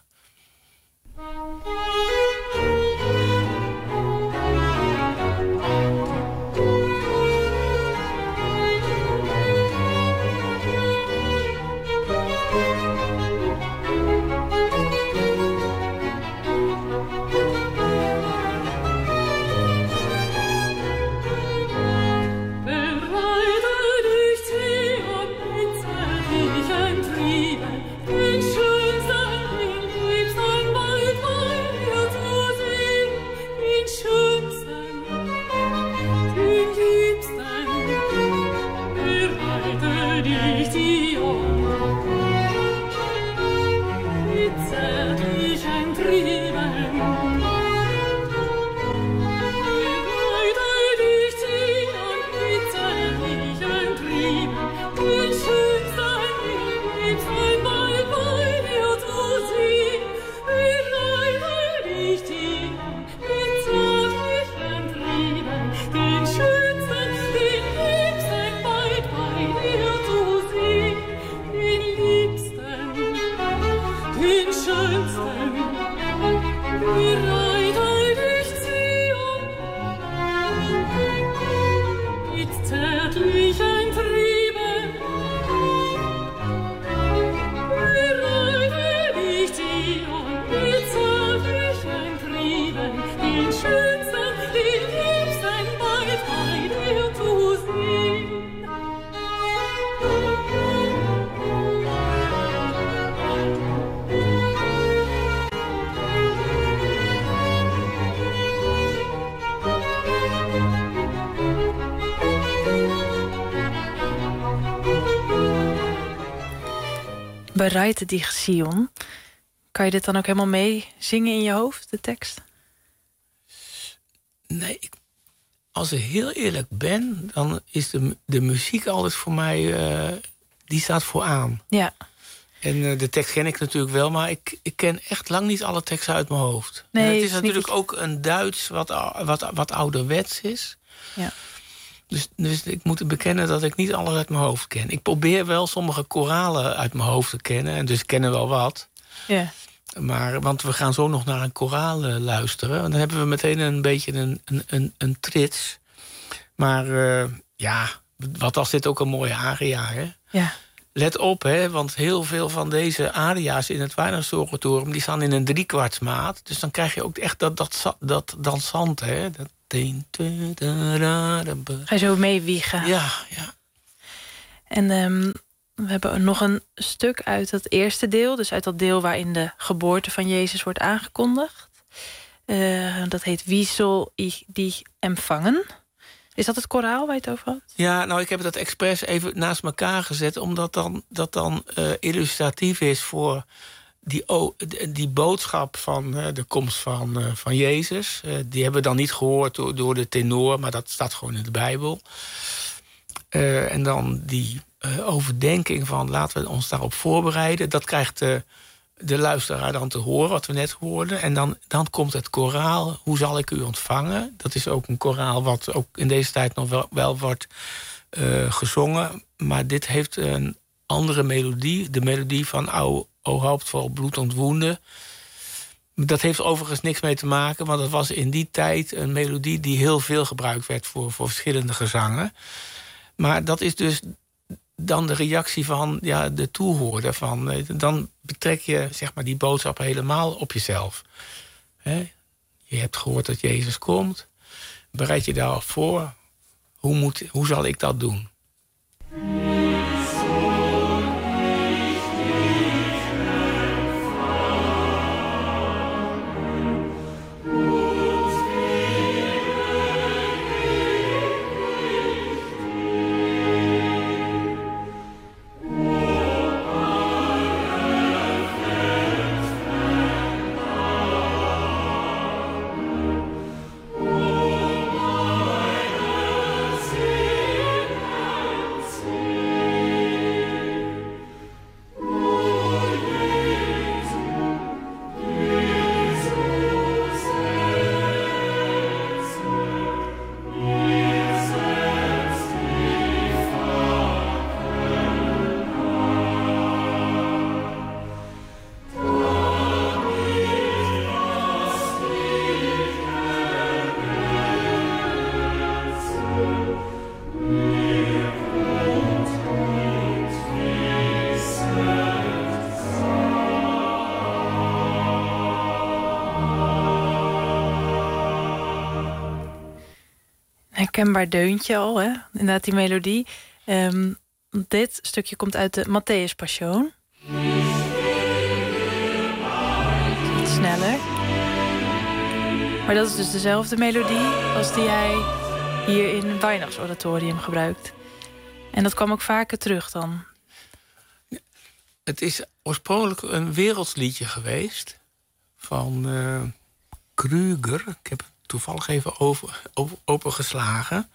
Bereidde dich Sion. Kan je dit dan ook helemaal mee zingen in je hoofd, de tekst? Nee, als ik heel eerlijk ben, dan is de muziek altijd voor mij, die staat vooraan. Ja. En de tekst ken ik natuurlijk wel, maar ik ken echt lang niet alle teksten uit mijn hoofd. Nee, het is natuurlijk ook een Duits wat ouderwets is. Ja. Dus ik moet bekennen dat ik niet alles uit mijn hoofd ken. Ik probeer wel sommige koralen uit mijn hoofd te kennen. En dus ik ken er wel wat. Ja. Want we gaan zo nog naar een koraal luisteren. En dan hebben we meteen een beetje een trits. Maar wat was dit ook een mooie aria, hè? Ja. Let op, hè, want heel veel van deze aria's in het Weihnachtsoratorium die staan in een 3/4 Dus dan krijg je ook echt dat dansant, hè? Ga je zo meewiegen. Ja. En we hebben nog een stuk uit dat eerste deel. Dus uit dat deel waarin de geboorte van Jezus wordt aangekondigd. Dat heet Wie soll ich dich empfangen? Is dat het koraal waar je het over had? Ja, nou, ik heb dat expres even naast elkaar gezet, omdat dat dan illustratief is voor die boodschap van de komst van Jezus. Die hebben we dan niet gehoord door de tenor, maar dat staat gewoon in de Bijbel. En dan die overdenking van laten we ons daarop voorbereiden. Dat krijgt de luisteraar dan te horen, wat we net hoorden. En dan komt het koraal, hoe zal ik u ontvangen? Dat is ook een koraal wat ook in deze tijd nog wel wordt gezongen. Maar dit heeft een andere melodie. De melodie van O hoopt vol bloed ontwonden. Dat heeft overigens niks mee te maken, want het was in die tijd een melodie die heel veel gebruikt werd voor verschillende gezangen. Maar dat is dus dan de reactie van de toehoorder. Dan betrek je zeg maar die boodschap helemaal op jezelf. Je hebt gehoord dat Jezus komt. Bereid je daarop voor. Hoe zal ik dat doen? Herkenbaar deuntje al, hè? Inderdaad, die melodie. Dit stukje komt uit de Matthäus Passion. Iets sneller. Maar dat is dus dezelfde melodie als die hij hier in het Weihnachtsoratorium gebruikt. En dat kwam ook vaker terug dan. Het is oorspronkelijk een wereldsliedje geweest van Krüger. Ik heb het toevallig even opengeslagen.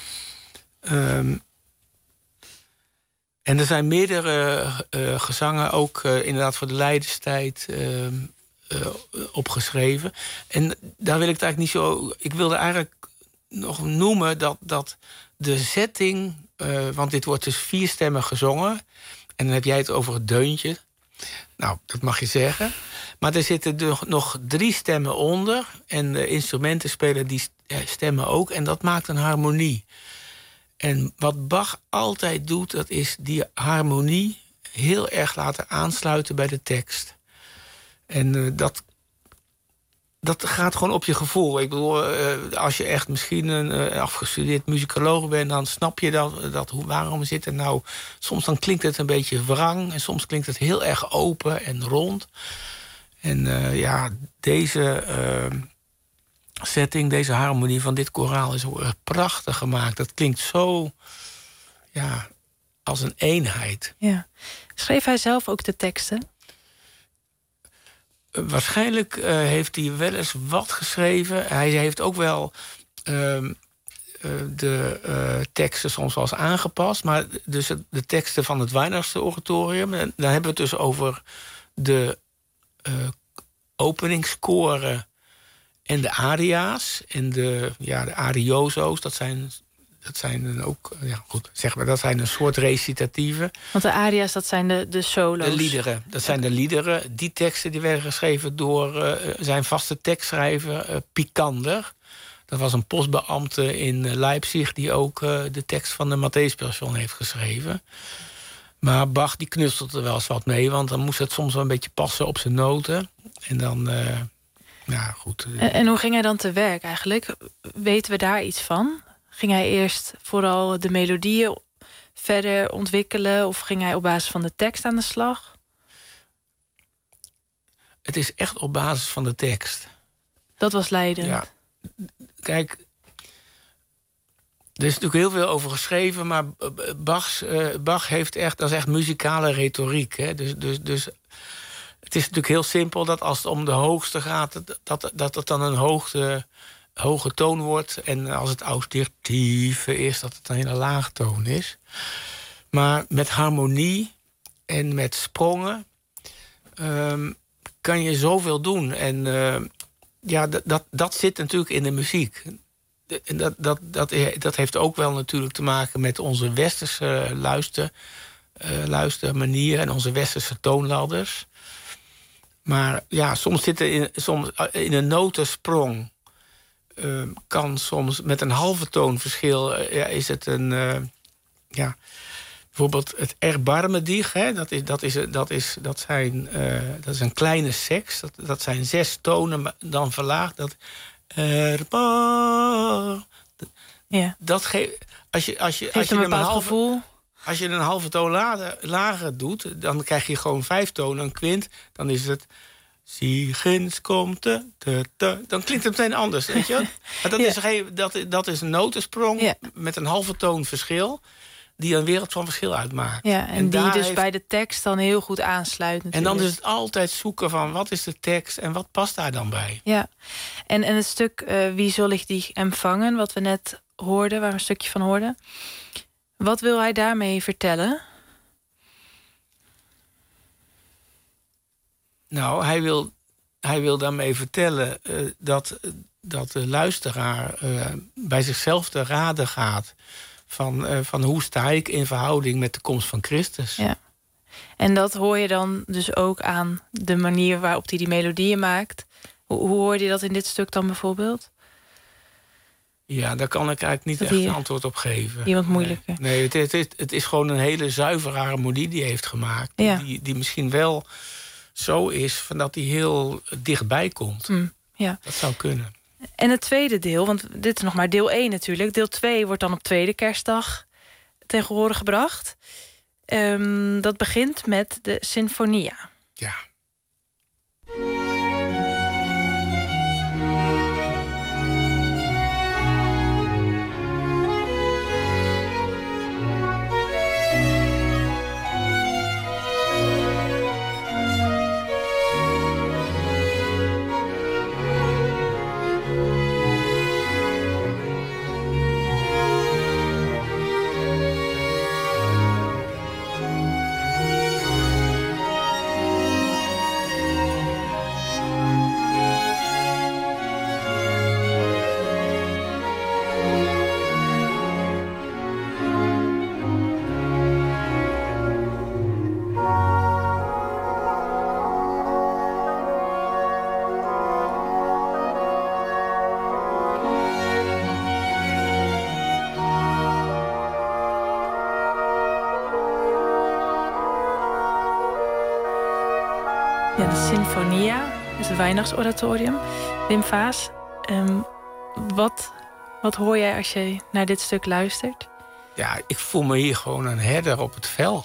En er zijn meerdere gezangen ook inderdaad voor de Lijdenstijd opgeschreven. En daar wil ik het eigenlijk niet zo. Ik wilde eigenlijk nog noemen dat de setting, want dit wordt dus 4 stemmen gezongen. En dan heb jij het over het deuntje. Nou, dat mag je zeggen. Maar er zitten nog 3 stemmen onder. En de instrumenten spelen die stemmen ook. En dat maakt een harmonie. En wat Bach altijd doet, dat is die harmonie heel erg laten aansluiten bij de tekst. En dat gaat gewoon op je gevoel. Ik bedoel, als je echt misschien een afgestudeerd muzikoloog bent, dan snap je waarom zit er nou. Soms dan klinkt het een beetje wrang en soms klinkt het heel erg open en rond. En deze setting, deze harmonie van dit koraal is prachtig gemaakt. Dat klinkt zo als een eenheid. Ja. Schreef hij zelf ook de teksten? Waarschijnlijk heeft hij wel eens wat geschreven. Hij heeft ook wel de teksten soms wel eens aangepast. Maar dus de teksten van het Weihnachtsoratorium, dan hebben we het dus over de openingskoren en de aria's. En de arioso's, dat zijn ook, zeg maar, dat zijn een soort recitatieve. Want de aria's, dat zijn de solo's. De liederen, dat zijn de liederen. Die teksten die werden geschreven door zijn vaste tekstschrijver Picander. Dat was een postbeambte in Leipzig die ook de tekst van de Matthäus Passion heeft geschreven. Maar Bach die knutselt er wel eens wat mee, want dan moest het soms wel een beetje passen op zijn noten. En dan, goed. En hoe ging hij dan te werk eigenlijk? Weten we daar iets van? Ging hij eerst vooral de melodieën verder ontwikkelen, of ging hij op basis van de tekst aan de slag? Het is echt op basis van de tekst. Dat was leidend. Ja. Kijk, er is natuurlijk heel veel over geschreven, maar Bach heeft echt, dat is echt muzikale retoriek. Hè? Dus het is natuurlijk heel simpel dat als het om de hoogste gaat, dat het dan een hoge toon wordt. En als het austerieve is, dat het een hele lage toon is. Maar met harmonie en met sprongen kan je zoveel doen. En dat zit natuurlijk in de muziek. dat heeft ook wel natuurlijk te maken met onze westerse luistermanier en onze westerse toonladders. Maar ja, soms zit er in een notensprong kan soms met een halve toon verschil is het een bijvoorbeeld het erbarmedig, hè, dat is een kleine seks. Dat zijn 6 tonen dan verlaagd. Dat dat geeft als je een bepaald gevoel. Als je een halve toon lager doet, dan krijg je gewoon 5 tonen, een kwint. Dan is het Ziegens komt dan klinkt het meteen anders, weet je? Maar dat is een notensprong met een halve toon verschil, die een wereld van verschil uitmaakt. Ja, en die dus bij de tekst dan heel goed aansluit natuurlijk. En dan is het altijd zoeken van wat is de tekst en wat past daar dan bij. Ja, en het stuk Wie zal ik die empfangen, wat we net hoorden, waar we een stukje van hoorden. Wat wil hij daarmee vertellen? Nou, hij wil daarmee vertellen dat de luisteraar bij zichzelf te raden gaat van hoe sta ik in verhouding met de komst van Christus. Ja. En dat hoor je dan dus ook aan de manier waarop hij die melodieën maakt. Hoe hoorde je dat in dit stuk dan bijvoorbeeld? Ja, daar kan ik eigenlijk niet echt een antwoord op geven. Iemand moeilijker. Nee, het is gewoon een hele zuivere harmonie die hij heeft gemaakt. Ja. Die misschien wel zo is van dat hij heel dichtbij komt. Ja. Dat zou kunnen. En het tweede deel, want dit is nog maar deel 1 natuurlijk. Deel 2 wordt dan op tweede kerstdag ten gehore gebracht. Dat begint met de Sinfonia. Ja. Ja, de Sinfonia, dus het Weihnachtsoratorium. Wim Vaas, wat hoor jij als je naar dit stuk luistert? Ja, ik voel me hier gewoon een herder op het veld.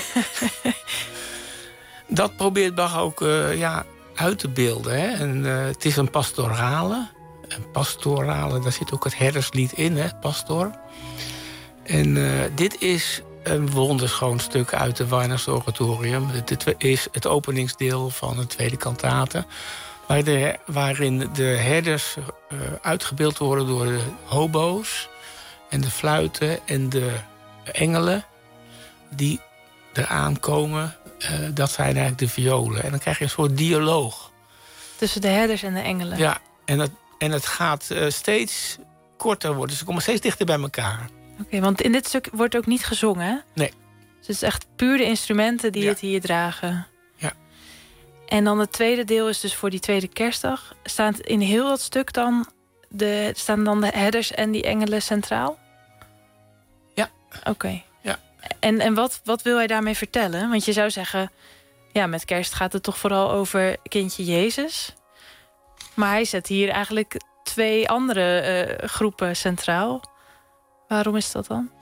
Dat probeert Bach ook uit te beelden. Hè? En, het is een pastorale. Een pastorale, daar zit ook het herderslied in, hè? Pastor. En dit is een wonderschoon stuk uit het Weihnachtsoratorium. Dit is het openingsdeel van de tweede kantate, waarin de herders uitgebeeld worden door de hobo's en de fluiten en de engelen die eraan komen. Dat zijn eigenlijk de violen. En dan krijg je een soort dialoog. Tussen de herders en de engelen. Ja, en het gaat steeds korter worden. Ze komen steeds dichter bij elkaar. Oké, want in dit stuk wordt ook niet gezongen, hè? Nee. Dus het is echt puur de instrumenten die het hier dragen. Ja. En dan het tweede deel is dus voor die tweede kerstdag. Staat in heel dat stuk dan staan dan de herders en die engelen centraal? Ja. Oké. Ja. En wat wil hij daarmee vertellen? Want je zou zeggen, ja, met kerst gaat het toch vooral over kindje Jezus. Maar hij zet hier eigenlijk 2 andere groepen centraal. Waarom is dat dan?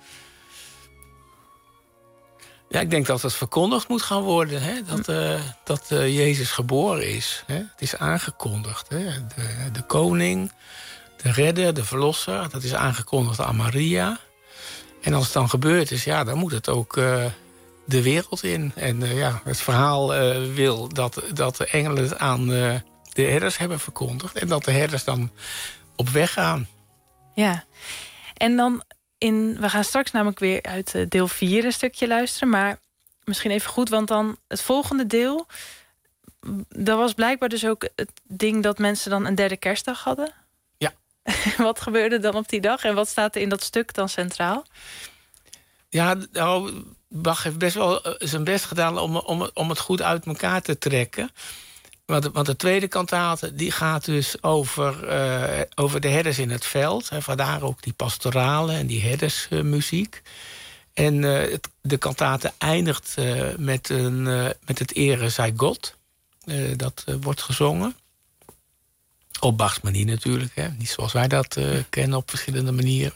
Ja, ik denk dat het verkondigd moet gaan worden. Hè? Dat Jezus geboren is. Hè? Het is aangekondigd. Hè? De koning, de redder, de verlosser. Dat is aangekondigd aan Maria. En als het dan gebeurd is, ja, dan moet het ook de wereld in. En het verhaal wil dat de engelen het aan de herders hebben verkondigd. En dat de herders dan op weg gaan. Ja, en dan we gaan straks namelijk weer uit deel 4 een stukje luisteren. Maar misschien even goed, want dan het volgende deel, dat was blijkbaar dus ook het ding dat mensen dan een derde kerstdag hadden. Ja. Wat gebeurde dan op die dag? En wat staat er in dat stuk dan centraal? Ja, nou, Bach heeft best wel zijn best gedaan om het goed uit elkaar te trekken. Want de tweede kantate die gaat dus over de herders in het veld. En vandaar ook die pastorale en die herdersmuziek. En de kantate eindigt met het Ere zij God. Dat wordt gezongen. Op Bachs manier natuurlijk. Hè? Niet zoals wij dat kennen op verschillende manieren.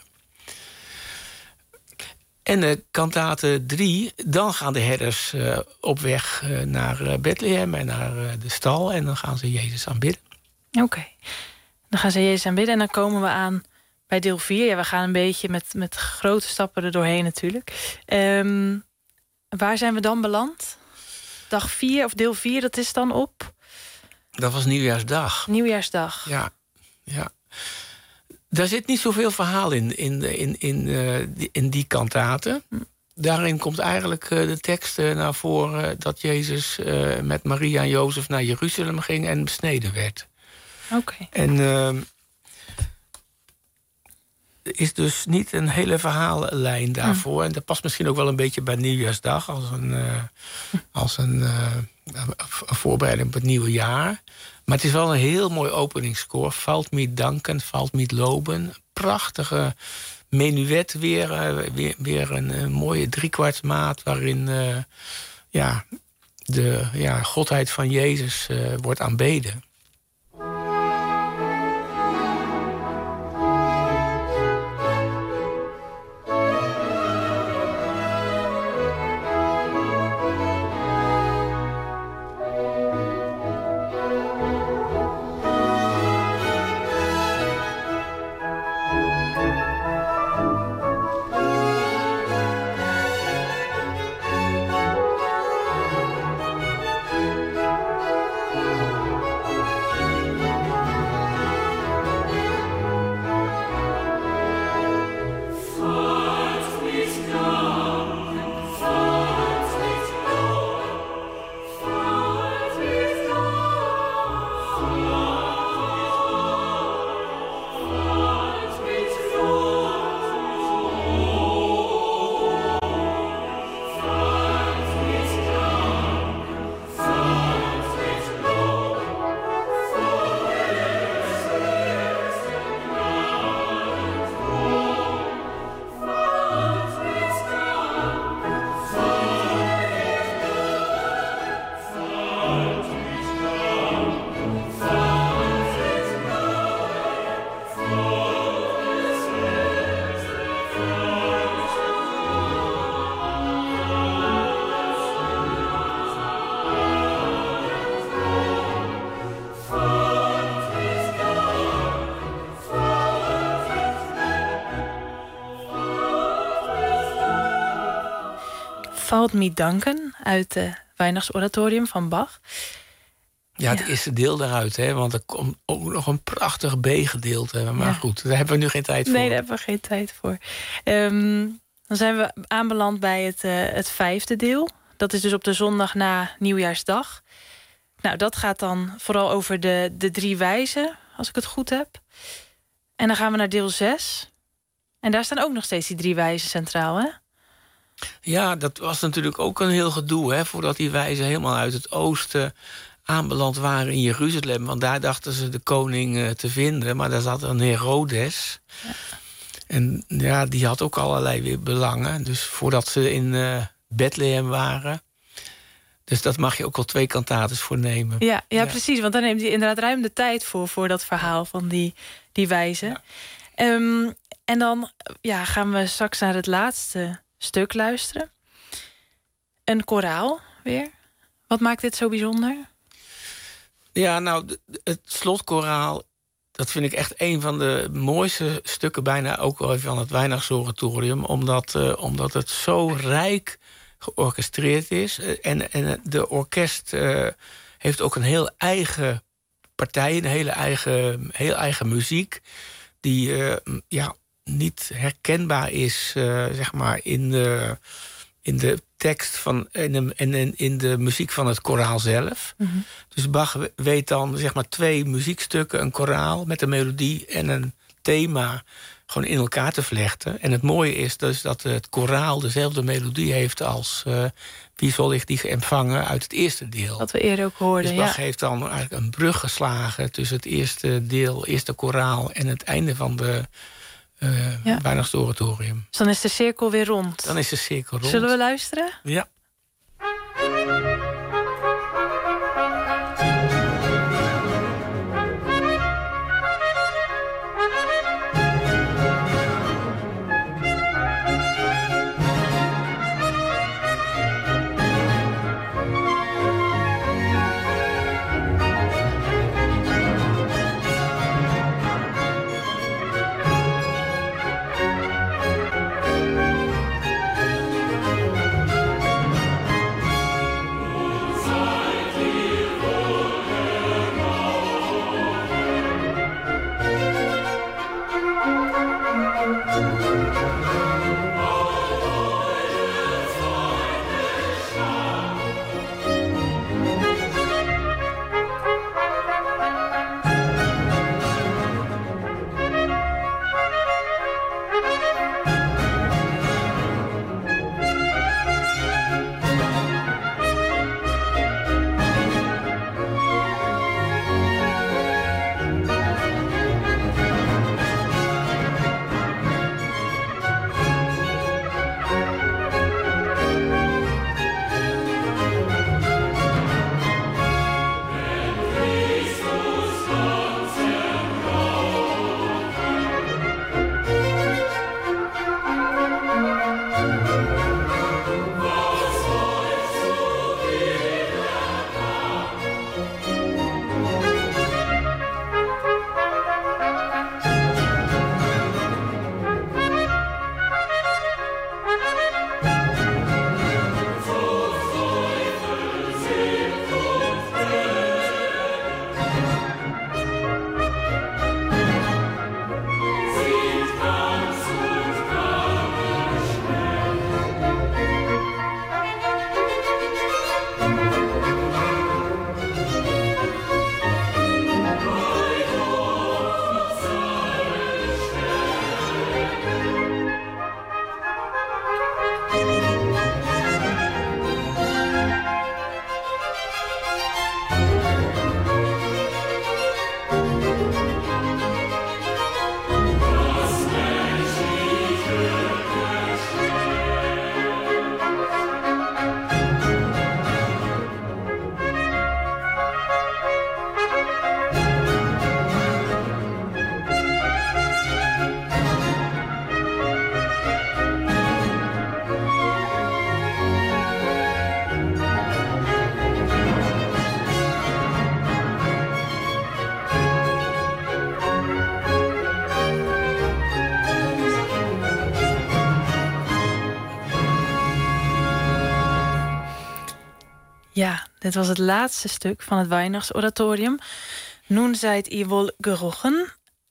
En de kantate 3, dan gaan de herders op weg naar Bethlehem en naar de stal. En dan gaan ze Jezus aanbidden. Oké. Dan gaan ze Jezus aanbidden en dan komen we aan bij deel 4. Ja, we gaan een beetje met grote stappen er doorheen natuurlijk. Waar zijn we dan beland? Dag 4 of deel 4, dat is dan op? Dat was Nieuwjaarsdag. Nieuwjaarsdag. Ja. Daar zit niet zoveel verhaal in die kantate. Daarin komt eigenlijk de tekst naar voren dat Jezus met Maria en Jozef naar Jeruzalem ging en besneden werd. Oké. En er is dus niet een hele verhaallijn daarvoor. En dat past misschien ook wel een beetje bij Nieuwjaarsdag als een voorbereiding op het nieuwe jaar. Maar het is wel een heel mooi openingskoor. Valt me danken, valt me loben. Prachtige menuet weer een mooie driekwartsmaat waarin de godheid van Jezus wordt aanbeden. Valt me danken uit het Weihnachtsoratorium van Bach. Ja, het eerste deel daaruit, hè, want er komt ook nog een prachtig B-gedeelte. Maar goed, daar hebben we nu geen tijd voor. Nee, daar hebben we geen tijd voor. Dan zijn we aanbeland bij het vijfde deel. Dat is dus op de zondag na Nieuwjaarsdag. Nou, dat gaat dan vooral over de drie wijzen, als ik het goed heb. En dan gaan we naar deel 6. En daar staan ook nog steeds die drie wijzen centraal, hè? Ja, dat was natuurlijk ook een heel gedoe, hè, voordat die wijzen helemaal uit het oosten aanbeland waren in Jeruzalem. Want daar dachten ze de koning te vinden. Maar daar zat een Herodes. Ja. En ja, die had ook allerlei weer belangen. Dus voordat ze in Bethlehem waren. Dus dat mag je ook wel 2 kantates voor nemen. Ja, precies. Want dan neemt hij inderdaad ruim de tijd voor dat verhaal van die wijzen. Ja. En dan gaan we straks naar het laatste stuk luisteren. Een koraal weer. Wat maakt dit zo bijzonder? Ja, nou, het slotkoraal, dat vind ik echt een van de mooiste stukken, bijna ook wel van het Weihnachtsoratorium, omdat het zo rijk georchestreerd is. En de orkest heeft ook een heel eigen partij, een heel eigen muziek, die niet herkenbaar is, zeg maar, in de tekst van in de muziek van het koraal zelf. Mm-hmm. Dus Bach weet dan, zeg maar, 2 muziekstukken, een koraal met een melodie en een thema gewoon in elkaar te vlechten. En het mooie is dus dat het koraal dezelfde melodie heeft als Wie zal ik die empvangen uit het eerste deel. Wat we eerder ook hoorden. Dus Bach heeft dan eigenlijk een brug geslagen tussen het eerste deel, eerste koraal en het einde van de Weihnachtsoratorium. Dus dan is de cirkel weer rond. Dan is de cirkel rond. Zullen we luisteren? Ja. Ja, dit was het laatste stuk van het Weihnachtsoratorium. Nun seid ihr wohl gerochen.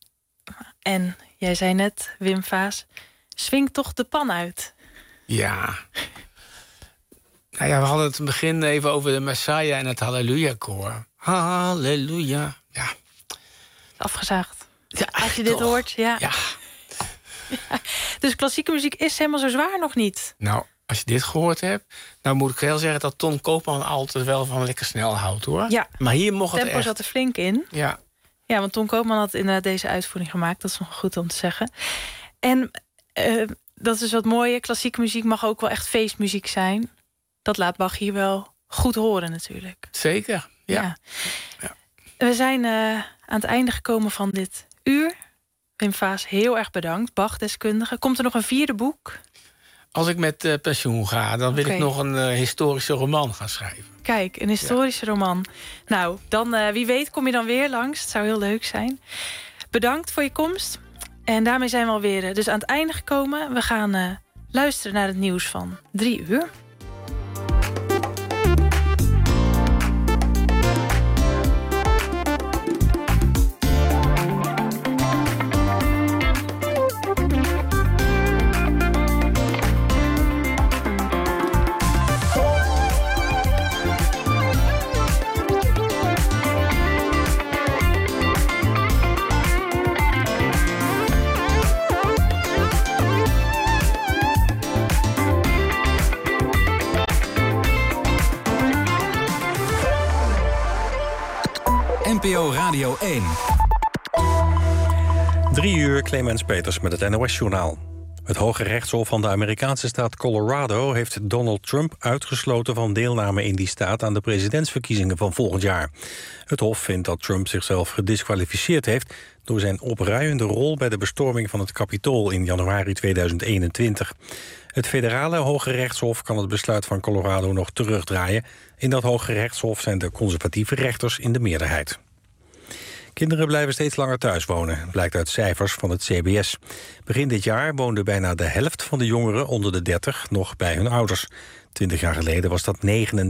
En jij zei net, Wim Vaas, swing toch de pan uit. Ja. Nou ja, we hadden het in het begin even over de Messiah en het Halleluja-koor. Halleluja. Ja. Afgezaagd. Ja, als je dit hoort, ja. Ja. Dus klassieke muziek is helemaal zo zwaar nog niet. Nou, als je dit gehoord hebt, nou moet ik wel zeggen dat Ton Koopman altijd wel van lekker snel houdt, hoor. Ja. Maar hier mocht het tempo echt. zat er flink in. Ja. Ja, want Ton Koopman had inderdaad deze uitvoering gemaakt. Dat is nog goed om te zeggen. En dat is wat mooie. Klassieke muziek mag ook wel echt feestmuziek zijn. Dat laat Bach hier wel goed horen natuurlijk. Zeker, ja. Ja. We zijn aan het einde gekomen van dit uur. Wim Vaas, heel erg bedankt. Bach-deskundige. Komt er nog een vierde boek? Als ik met pensioen ga, dan wil ik nog een historische roman gaan schrijven. Kijk, een historische roman. Nou, dan wie weet kom je dan weer langs. Het zou heel leuk zijn. Bedankt voor je komst. En daarmee zijn we alweer dus aan het einde gekomen. We gaan luisteren naar het nieuws van 3 uur. NPO Radio 1. 3 uur, Clemens Peters met het NOS-journaal. Het Hoge Rechtshof van de Amerikaanse staat Colorado heeft Donald Trump uitgesloten van deelname in die staat aan de presidentsverkiezingen van volgend jaar. Het Hof vindt dat Trump zichzelf gediskwalificeerd heeft door zijn opruiende rol bij de bestorming van het Capitool in januari 2021. Het federale Hoge Rechtshof kan het besluit van Colorado nog terugdraaien. In dat Hoge Rechtshof zijn de conservatieve rechters in de meerderheid. Kinderen blijven steeds langer thuis wonen, blijkt uit cijfers van het CBS. Begin dit jaar woonde bijna de helft van de jongeren onder de 30 nog bij hun ouders. 20 jaar geleden was dat 39%.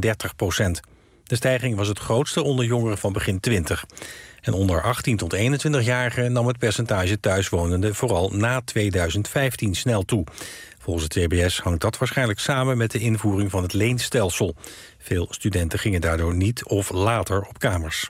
De stijging was het grootste onder jongeren van begin 20. En onder 18 tot 21-jarigen nam het percentage thuiswonenden vooral na 2015 snel toe. Volgens het CBS hangt dat waarschijnlijk samen met de invoering van het leenstelsel. Veel studenten gingen daardoor niet of later op kamers.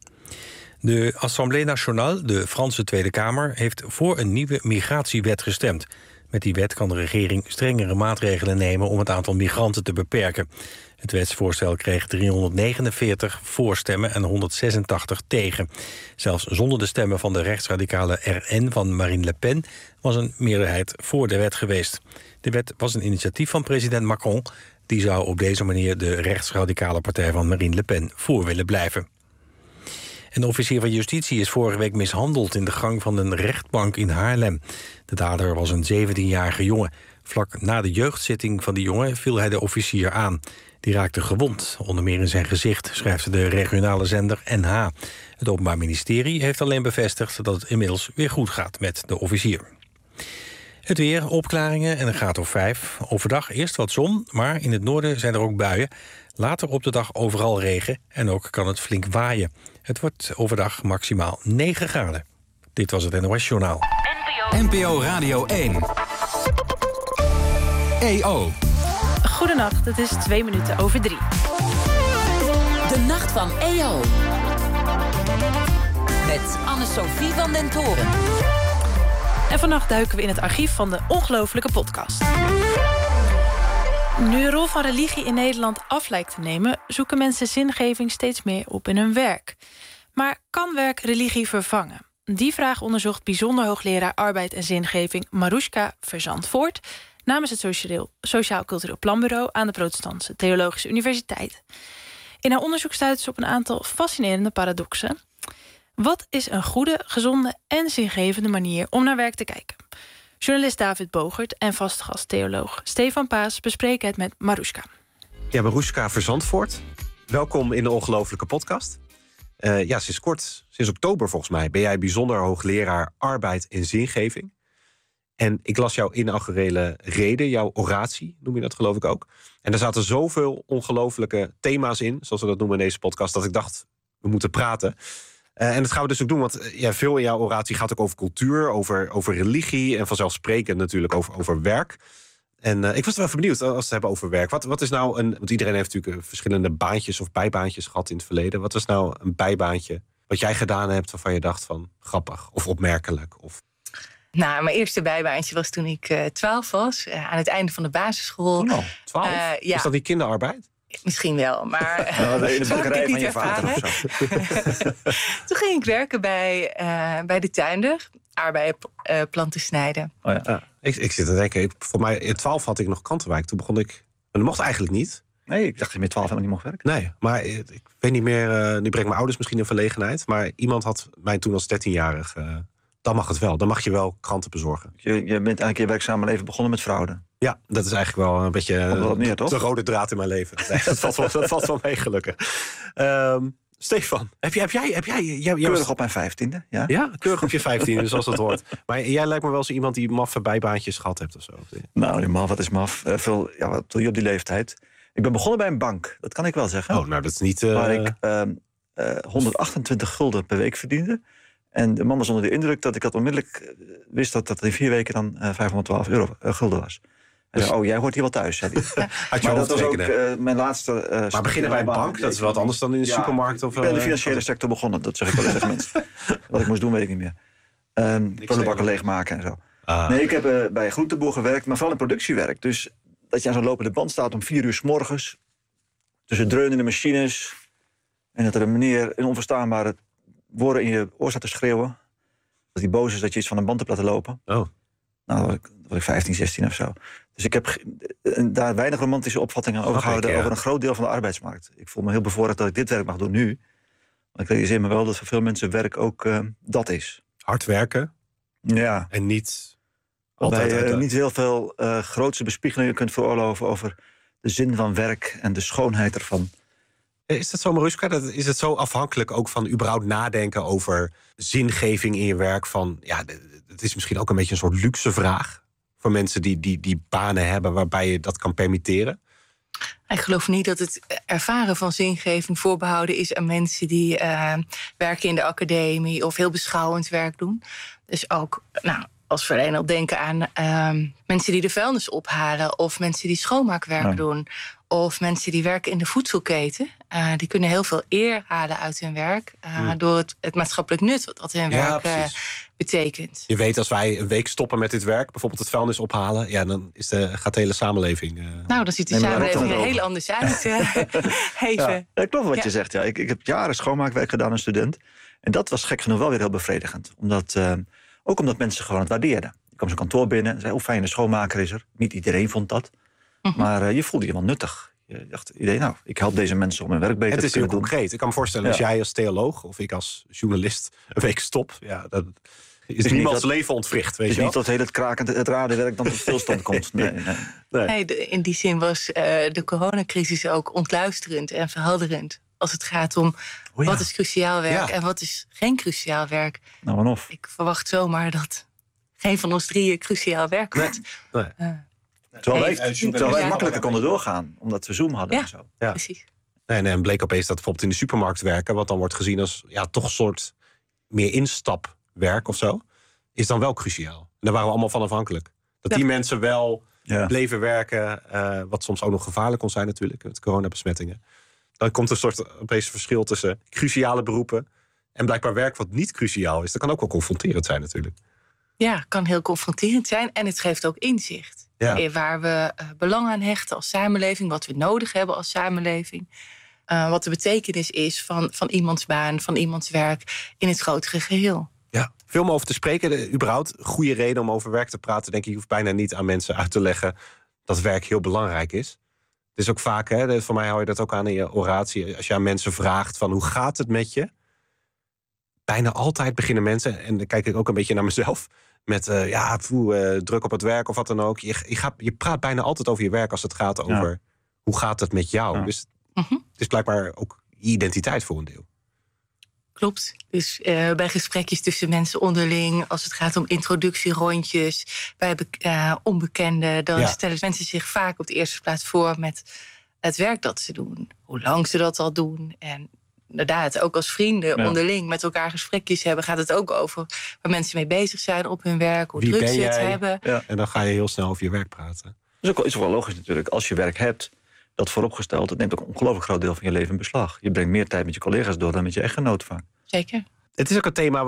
De Assemblée Nationale, de Franse Tweede Kamer, heeft voor een nieuwe migratiewet gestemd. Met die wet kan de regering strengere maatregelen nemen om het aantal migranten te beperken. Het wetsvoorstel kreeg 349 voorstemmen en 186 tegen. Zelfs zonder de stemmen van de rechtsradicale RN van Marine Le Pen was een meerderheid voor de wet geweest. De wet was een initiatief van president Macron. Die zou op deze manier de rechtsradicale partij van Marine Le Pen voor willen blijven. Een officier van justitie is vorige week mishandeld in de gang van een rechtbank in Haarlem. De dader was een 17-jarige jongen. Vlak na de jeugdzitting van die jongen viel hij de officier aan. Die raakte gewond, onder meer in zijn gezicht, schrijft de regionale zender NH. Het Openbaar Ministerie heeft alleen bevestigd dat het inmiddels weer goed gaat met de officier. Het weer, opklaringen en een graad of 5. Overdag eerst wat zon, maar in het noorden zijn er ook buien. Later op de dag overal regen en ook kan het flink waaien. Het wordt overdag maximaal 9 graden. Dit was het NOS-journaal. NPO Radio 1. EO. Goedenacht, het is 2 minuten over 3. De nacht van EO. Met Anne-Sophie van den Toren. En vannacht duiken we in het archief van de ongelofelijke podcast. Nu de rol van religie in Nederland af lijkt te nemen, zoeken mensen zingeving steeds meer op in hun werk. Maar kan werk religie vervangen? Die vraag onderzocht bijzonder hoogleraar arbeid en zingeving Maruska Verzandvoort namens het Sociaal Cultureel Planbureau aan de Protestantse Theologische Universiteit. In haar onderzoek stuit ze op een aantal fascinerende paradoxen. Wat is een goede, gezonde en zingevende manier om naar werk te kijken? Journalist David Bogert en vastgasttheoloog Stefan Paas bespreken het met Maruska. Ja, Maruska Verzandvoort. Welkom in de ongelofelijke podcast. Sinds kort, sinds oktober volgens mij, ben jij bijzonder hoogleraar arbeid en zingeving. En ik las jouw inaugurele rede, jouw oratie, noem je dat geloof ik ook. En er zaten zoveel ongelofelijke thema's in, zoals we dat noemen in deze podcast, dat ik dacht, we moeten praten. En dat gaan we dus ook doen, want veel in jouw oratie gaat ook over cultuur, over religie en vanzelfsprekend natuurlijk over werk. En ik was wel even benieuwd als we het hebben over werk. Wat is nou want iedereen heeft natuurlijk verschillende baantjes of bijbaantjes gehad in het verleden. Wat is nou een bijbaantje wat jij gedaan hebt waarvan je dacht van grappig of opmerkelijk? Of... Nou, mijn eerste bijbaantje was toen ik 12 was, aan het einde van de basisschool. Oh, 12? Ja. Is dat die kinderarbeid? Misschien wel, maar in de bakkerij van je vader of zo. Toen ging ik werken bij de tuinder, aardbeien planten snijden. Oh ja. Ik zit te denken, voor mij in 12 had ik nog Kantenwijk. Toen begon ik, en dat mocht eigenlijk niet. Nee, ik dacht dat je met 12 helemaal niet mocht werken. Nee, maar ik weet niet meer, nu brengt mijn ouders misschien in verlegenheid. Maar iemand had mij toen als 13-jarig, dan mag het wel. Dan mag je wel kranten bezorgen. Je bent eigenlijk je werkzame leven begonnen met fraude. Ja, dat is eigenlijk wel een beetje meer, toch? de rode draad in mijn leven. Nee, dat valt wel mee, gelukkig. Stefan, heb jij Keurig op mijn 15e, ja? Ja, keurig op je 15e, zoals dat hoort. Maar jij lijkt me wel zo iemand die maffe bijbaantjes gehad hebt of zo. Nou, maf, wat is maf? Wat doe je op die leeftijd? Ik ben begonnen bij een bank, dat kan ik wel zeggen. Oh, nou, dat is niet... Waar ik 128 gulden per week verdiende. En de man was onder de indruk dat ik dat onmiddellijk wist dat in 4 weken dan 512 gulden was. Hij zei, jij hoort hier wel thuis, zei hij. Maar dat was ook mijn laatste... maar beginnen bij een bank, dat is wat anders dan in de supermarkt? Of, ik ben in de financiële sector begonnen, dat zeg ik wel eens tegen mensen. Wat ik moest doen, weet ik niet meer. Prullenbakken leegmaken en zo. Nee, ik heb bij groenteboer gewerkt, maar vooral in productiewerk. Dus dat je aan zo'n lopende band staat om 4 uur 's morgens, tussen dreunende machines, en dat er een meneer in onverstaanbare woorden in je oor staat te schreeuwen. Dat hij boos is dat je iets van een band hebt laten lopen. Oh. Nou, dan was ik 15, 16 of zo. Dus ik heb daar weinig romantische opvattingen over gehouden... over een groot deel van de arbeidsmarkt. Ik voel me heel bevoorrecht dat ik dit werk mag doen nu. Maar ik realiseer me wel dat voor veel mensen werk ook dat is. Hard werken. Ja. En niet Waarbij je niet heel veel grootse bespiegelingen kunt veroorloven... over de zin van werk en de schoonheid ervan. Is dat zo, Mariska? Is het zo afhankelijk ook van überhaupt nadenken over zingeving in je werk? Het is misschien ook een beetje een soort luxe vraag voor mensen die banen hebben waarbij je dat kan permitteren. Ik geloof niet dat het ervaren van zingeving voorbehouden is aan mensen die werken in de academie of heel beschouwend werk doen. Dus ook, als we alleen al denken aan mensen die de vuilnis ophalen of mensen die schoonmaakwerk doen. Of mensen die werken in de voedselketen. Die kunnen heel veel eer halen uit hun werk. Door het maatschappelijk nut wat dat hun werk betekent. Je weet, als wij een week stoppen met dit werk, bijvoorbeeld het vuilnis ophalen, dan gaat de hele samenleving. Dan ziet de samenleving er heel anders uit. Even. Ja, klopt wat je zegt. Ja. Ik heb jaren schoonmaakwerk gedaan als student. En dat was gek genoeg wel weer heel bevredigend. Ook omdat mensen gewoon het waardeerden. Je kwam zo'n kantoor binnen en zei, hoe fijn een schoonmaker is er. Niet iedereen vond dat. Maar je voelde je wel nuttig. Je dacht, ik help deze mensen om hun werk beter te kunnen doen. Het is heel concreet. Ik kan me voorstellen, als jij als theoloog of ik als journalist een week stop, dat is niemands leven ontwricht. Weet je wel? Niet dat heel het radenwerk dan tot stilstand komt. Nee. In die zin was de coronacrisis ook ontluisterend en verhelderend. Als het gaat om wat is cruciaal werk en wat is geen cruciaal werk. Nou, en of. Ik verwacht zomaar dat geen van ons drieën cruciaal werk wordt. Terwijl wij makkelijker konden doorgaan, omdat we Zoom hadden en zo. Ja, precies. En bleek opeens dat bijvoorbeeld in de supermarkt werken, wat dan wordt gezien als toch een soort meer instapwerk of zo, is dan wel cruciaal. En daar waren we allemaal van afhankelijk. Dat die mensen wel bleven werken, wat soms ook nog gevaarlijk kon zijn natuurlijk, met coronabesmettingen. Dan komt er opeens een verschil tussen cruciale beroepen en blijkbaar werk wat niet cruciaal is. Dat kan ook wel confronterend zijn natuurlijk. Ja, kan heel confronterend zijn en het geeft ook inzicht. Waar we belang aan hechten als samenleving, wat we nodig hebben als samenleving. Wat de betekenis is van iemands baan, van iemands werk in het grotere geheel. Ja, veel om over te spreken. Überhaupt goede reden om over werk te praten. Denk ik, je hoeft bijna niet aan mensen uit te leggen dat werk heel belangrijk is. Het is ook vaak, voor mij hou je dat ook aan in je oratie. Als je aan mensen vraagt van hoe gaat het met je? Bijna altijd beginnen mensen, en dan kijk ik ook een beetje naar mezelf, met druk op het werk of wat dan ook. Je praat bijna altijd over je werk als het gaat over hoe gaat het met jou. Ja. Dus het is blijkbaar ook identiteit voor een deel. Klopt. Dus bij gesprekjes tussen mensen onderling, als het gaat om introductierondjes, bij onbekenden, dan stellen mensen zich vaak op de eerste plaats voor met het werk dat ze doen. Hoe lang ze dat al doen. En inderdaad, ook als vrienden onderling met elkaar gesprekjes hebben, gaat het ook over waar mensen mee bezig zijn op hun werk, hoe druk ze het hebben. Ja. En dan ga je heel snel over je werk praten. Dat is ook wel logisch natuurlijk. Als je werk hebt, dat vooropgesteld, het neemt ook een ongelooflijk groot deel van je leven in beslag. Je brengt meer tijd met je collega's door dan met je echtgenoot vaak. Zeker. Het is ook een thema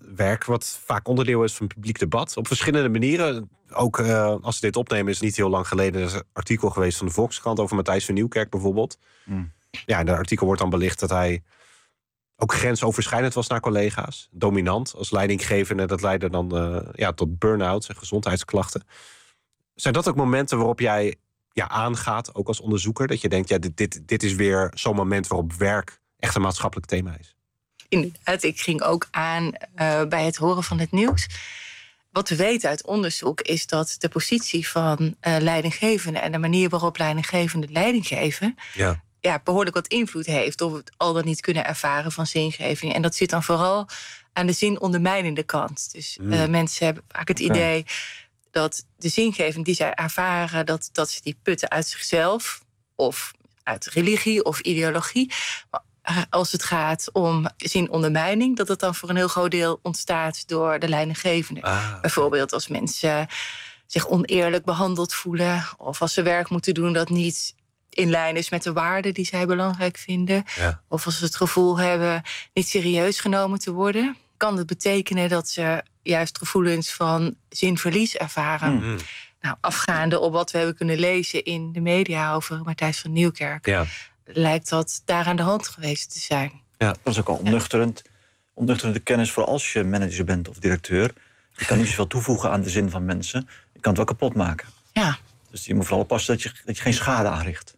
wat vaak onderdeel is van publiek debat. Op verschillende manieren. Ook als we dit opnemen is niet heel lang geleden een artikel geweest van de Volkskrant over Matthijs van Nieuwkerk bijvoorbeeld. Ja, in dat artikel wordt dan belicht dat hij ook grensoverschrijdend was naar collega's. Dominant als leidinggevende. Dat leidde dan tot burn-outs en gezondheidsklachten. Zijn dat ook momenten waarop jij aangaat, ook als onderzoeker, dat je denkt, dit is weer zo'n moment waarop werk echt een maatschappelijk thema is? Inderdaad, ik ging ook aan bij het horen van het nieuws. Wat we weten uit onderzoek is dat de positie van leidinggevenden en de manier waarop leidinggevenden leiding geven, behoorlijk wat invloed heeft op het al dan niet kunnen ervaren van zingeving. En dat zit dan vooral aan de zinondermijnende kant. Dus mensen hebben vaak het idee dat de zingeving die zij ervaren, dat ze die putten uit zichzelf of uit religie of ideologie. Maar als het gaat om zinondermijning, dat het dan voor een heel groot deel ontstaat door de leidinggevende. Bijvoorbeeld als mensen zich oneerlijk behandeld voelen, of als ze werk moeten doen dat niet in lijn is met de waarden die zij belangrijk vinden. Ja. Of als ze het gevoel hebben niet serieus genomen te worden, kan dat betekenen dat ze juist gevoelens van zinverlies ervaren. Nou, afgaande op wat we hebben kunnen lezen in de media over Matthijs van Nieuwkerk, lijkt dat daar aan de hand geweest te zijn. Ja. Dat is ook al ontnuchterende kennis voor als je manager bent of directeur. Je kan niet zoveel toevoegen aan de zin van mensen. Je kan het wel kapot maken. Ja. Dus je moet vooral oppassen dat je geen schade aanricht.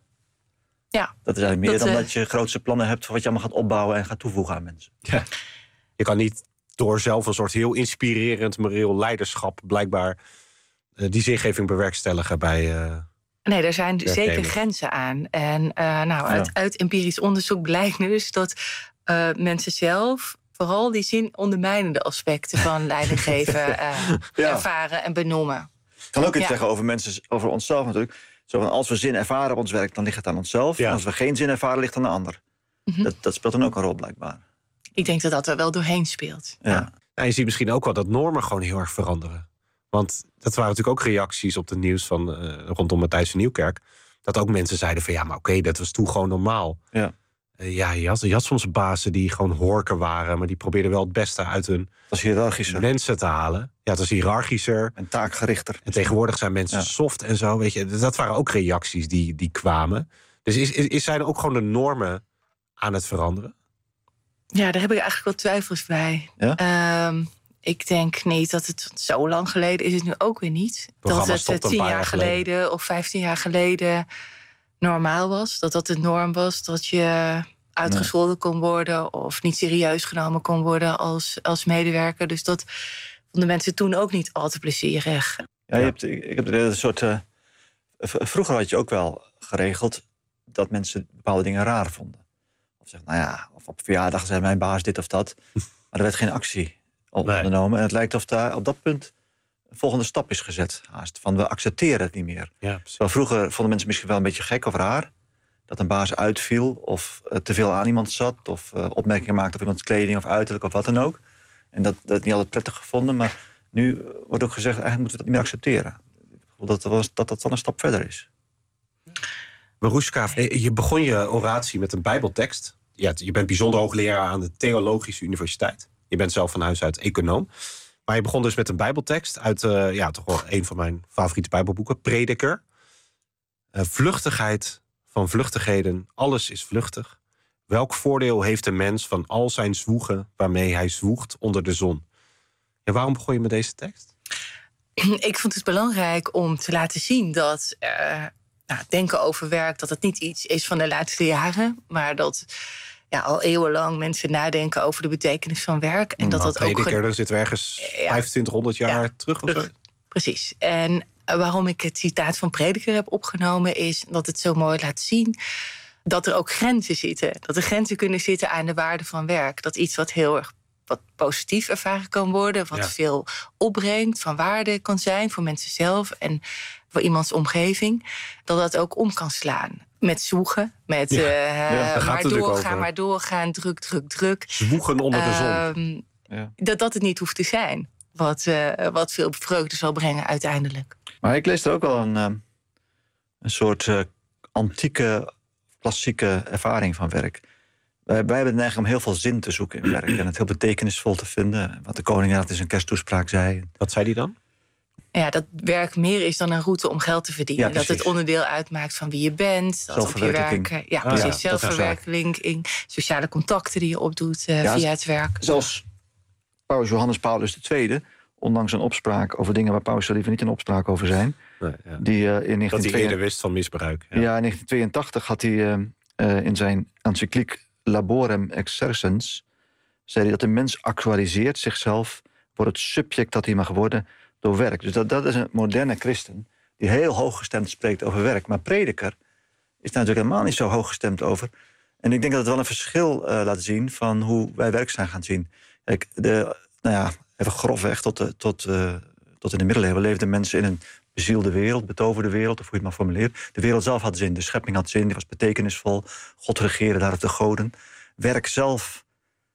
Ja. Dat is eigenlijk meer dan dat je grootste plannen hebt voor wat je allemaal gaat opbouwen en gaat toevoegen aan mensen. Ja. Je kan niet door zelf een soort heel inspirerend moreel leiderschap blijkbaar die zingeving bewerkstelligen bij. Nee, er zijn zeker grenzen aan. En uit empirisch onderzoek blijkt dus dat mensen zelf vooral die zinondermijnende aspecten van leidinggeven ervaren en benoemen. Ik kan ook iets zeggen over mensen, over onszelf natuurlijk. Zo van, als we zin ervaren op ons werk, dan ligt het aan onszelf. Ja. En als we geen zin ervaren, ligt het aan de ander. Mm-hmm. Dat speelt dan ook een rol, blijkbaar. Ik denk dat er wel doorheen speelt. Ja. Ja, je ziet misschien ook wel dat normen gewoon heel erg veranderen. Want dat waren natuurlijk ook reacties op het nieuws van rondom Matthijs van Nieuwkerk. Dat ook mensen zeiden van maar oké, dat was toen gewoon normaal. Ja. Je had soms bazen die gewoon horken waren, maar die probeerden wel het beste uit hun mensen te halen. Ja, het was hiërarchischer. En taakgerichter. En tegenwoordig zijn mensen soft en zo. Weet je, dat waren ook reacties die kwamen. Dus zijn er ook gewoon de normen aan het veranderen? Ja, daar heb ik eigenlijk wel twijfels bij. Ja? Ik denk niet dat het zo lang geleden is het nu ook weer niet. Dat het 10 jaar geleden of 15 jaar geleden normaal was. Dat de norm was dat je uitgescholden kon worden of niet serieus genomen kon worden als medewerker. Dus dat vonden mensen toen ook niet al te plezierig. Ja, ik heb een soort. Vroeger had je ook wel geregeld dat mensen bepaalde dingen raar vonden. Of zeggen, of op verjaardag zei mijn baas dit of dat. Maar er werd geen actie ondernomen. En het lijkt of daar op dat punt een volgende stap is gezet. Haast. Van we accepteren het niet meer. Ja, vroeger vonden mensen misschien wel een beetje gek of raar. Dat een baas uitviel of te veel aan iemand zat. Of opmerkingen maakte op iemands kleding of uiterlijk of wat dan ook. En dat niet altijd prettig gevonden. Maar nu wordt ook gezegd, eigenlijk moeten we dat niet meer accepteren. Dat dan een stap verder is. Maruška, je begon je oratie met een bijbeltekst. Ja, je bent bijzonder hoogleraar aan de Theologische Universiteit. Je bent zelf van huis uit econoom. Maar je begon dus met een bijbeltekst uit toch wel een van mijn favoriete bijbelboeken, Prediker. Vluchtigheid van vluchtigheden, alles is vluchtig. Welk voordeel heeft de mens van al zijn zwoegen waarmee hij zwoegt onder de zon? En waarom begon je met deze tekst? Ik vond het belangrijk om te laten zien dat denken over werk, dat het niet iets is van de laatste jaren, maar dat al eeuwenlang mensen nadenken over de betekenis van werk. En dat ook. Er zit ergens 2500 jaar terug of zo. Precies. En waarom ik het citaat van Prediker heb opgenomen is dat het zo mooi laat zien dat er ook grenzen zitten. Dat er grenzen kunnen zitten aan de waarde van werk. Dat iets wat heel erg positief ervaren kan worden, wat veel opbrengt, van waarde kan zijn voor mensen zelf en voor iemands omgeving, dat ook om kan slaan. Met zwoegen, met maar doorgaan, druk. Zwoegen onder de zon. Dat het niet hoeft te zijn. Wat veel vreugde zal brengen uiteindelijk. Maar ik lees er ook wel een soort antieke, klassieke ervaring van werk. Wij hebben de neiging om heel veel zin te zoeken in werk. En het heel betekenisvol te vinden. Wat de koning in zijn kersttoespraak zei. Wat zei hij dan? Ja, dat werk meer is dan een route om geld te verdienen. Ja, dat het onderdeel uitmaakt van wie je bent. Dat op je werk. Zelfverwerking, sociale contacten die je opdoet via het werk. Zoals Paus Johannes Paulus II, ondanks een opspraak over dingen waar Paus liever niet in opspraak over zijn. Die, dat hij eerder wist van misbruik. Ja, in 1982 had hij in zijn encycliek Laborem Exercens, zei hij dat de mens actualiseert zichzelf voor het subject dat hij mag worden door werk. Dus dat is een moderne christen die heel hooggestemd spreekt over werk. Maar Prediker is daar natuurlijk helemaal niet zo hooggestemd over. En ik denk dat het wel een verschil laat zien van hoe wij werk zijn gaan zien. Kijk, even grofweg, tot in de middeleeuwen leefden mensen in een bezielde wereld, betoverde wereld, of hoe je het maar formuleert. De wereld zelf had zin, de schepping had zin, die was betekenisvol. God regeerde daar op de goden. Werk zelf,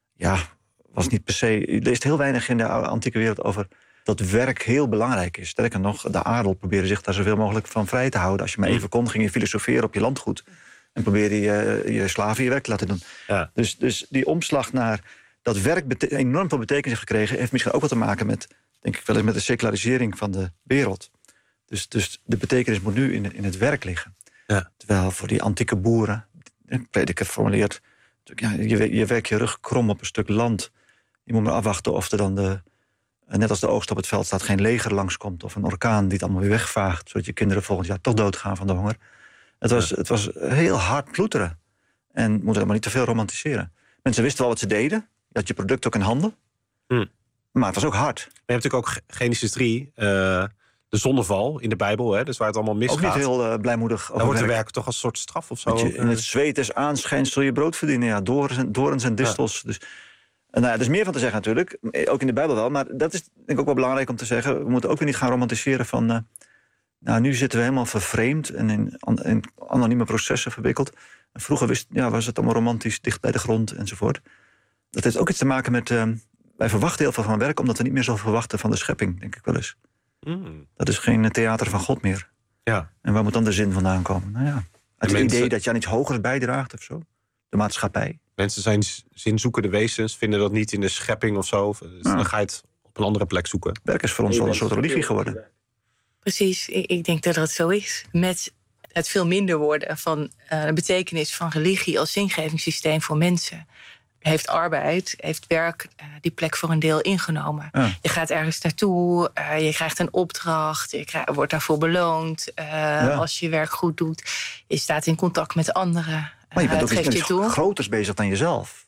was niet per se. Je leest heel weinig in de antieke wereld over dat werk heel belangrijk is. Sterker nog, de adel probeerde zich daar zoveel mogelijk van vrij te houden. Als je maar even kon, ging je filosoferen op je landgoed. En probeerde je slaven je werk te laten doen. Ja. Dus die omslag naar dat werk enorm veel betekenis gekregen, heeft misschien ook wat te maken met, denk ik wel eens, met de secularisering van de wereld. Dus de betekenis moet nu in het werk liggen. Ja. Terwijl voor die antieke boeren, Prediker formuleert, je werkt je rug krom op een stuk land. Je moet maar afwachten of er dan net als de oogst op het veld staat, geen leger langskomt of een orkaan die het allemaal weer wegvaagt, zodat je kinderen volgend jaar toch doodgaan van de honger. Het was heel hard ploeteren. En moet helemaal niet te veel romantiseren. Mensen wisten wel wat ze deden. Je had je product ook in handen. Maar het was ook hard. Maar je hebt natuurlijk ook Genesis 3, de zondeval in de Bijbel, hè, dus waar het allemaal misgaat. Ook niet heel blijmoedig. Dan wordt de werk toch als een soort straf of zo. Dat je in het zweet des aanschijns zul je brood verdienen. Ja, dorens en distels. Ja. Dus, er is meer van te zeggen natuurlijk. Ook in de Bijbel wel. Maar dat is denk ik ook wel belangrijk om te zeggen. We moeten ook weer niet gaan romantiseren van... nu zitten we helemaal vervreemd en in anonieme processen verwikkeld. En vroeger was het allemaal romantisch, dicht bij de grond enzovoort. Dat heeft ook iets te maken met... wij verwachten heel veel van werk, omdat we niet meer zo verwachten van de schepping, denk ik wel eens. Dat is geen theater van God meer. Ja. En waar moet dan de zin vandaan komen? Nou ja, het idee dat je aan iets hogers bijdraagt of zo. De maatschappij. Mensen zijn zinzoekende wezens, vinden dat niet in de schepping of zo. Dus dan ga je het op een andere plek zoeken. Werk is voor ons wel een soort religie geworden. Precies, ik denk dat dat zo is. Met het veel minder worden van de betekenis van religie als zingevingssysteem voor mensen, heeft arbeid, heeft werk die plek voor een deel ingenomen. Ja. Je gaat ergens naartoe, je krijgt een opdracht, je wordt daarvoor beloond als je je werk goed doet. Je staat in contact met anderen. Maar je bent ook iets groters bezig dan jezelf.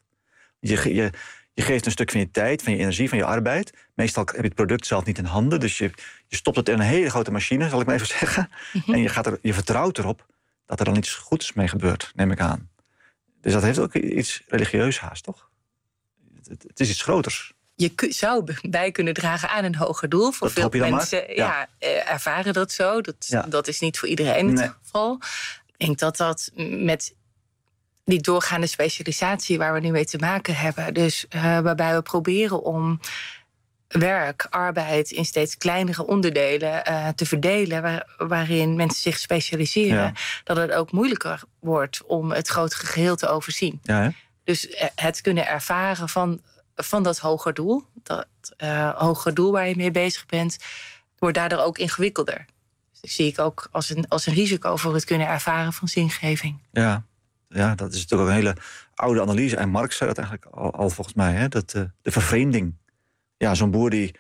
Je geeft een stuk van je tijd, van je energie, van je arbeid. Meestal heb je het product zelf niet in handen. Dus je stopt het in een hele grote machine, zal ik maar even zeggen. En je vertrouwt erop dat er dan iets goeds mee gebeurt, neem ik aan. Dus dat heeft ook iets religieus haast, toch? Het is iets groters. Je zou bij kunnen dragen aan een hoger doel. Voor veel mensen ervaren dat zo. Dat is niet voor iedereen het geval. Ik denk dat met die doorgaande specialisatie waar we nu mee te maken hebben, dus waarbij we proberen om werk, arbeid in steeds kleinere onderdelen te verdelen, waarin mensen zich specialiseren, dat het ook moeilijker wordt om het grotere geheel te overzien. Ja, dus het kunnen ervaren van dat hoger doel, dat hoger doel waar je mee bezig bent, wordt daardoor ook ingewikkelder. Dus dat zie ik ook als een risico voor het kunnen ervaren van zingeving. Ja, dat is natuurlijk ook een hele oude analyse. En Marx zei dat eigenlijk al volgens mij. Hè? Dat de vervreemding. Ja, zo'n boer die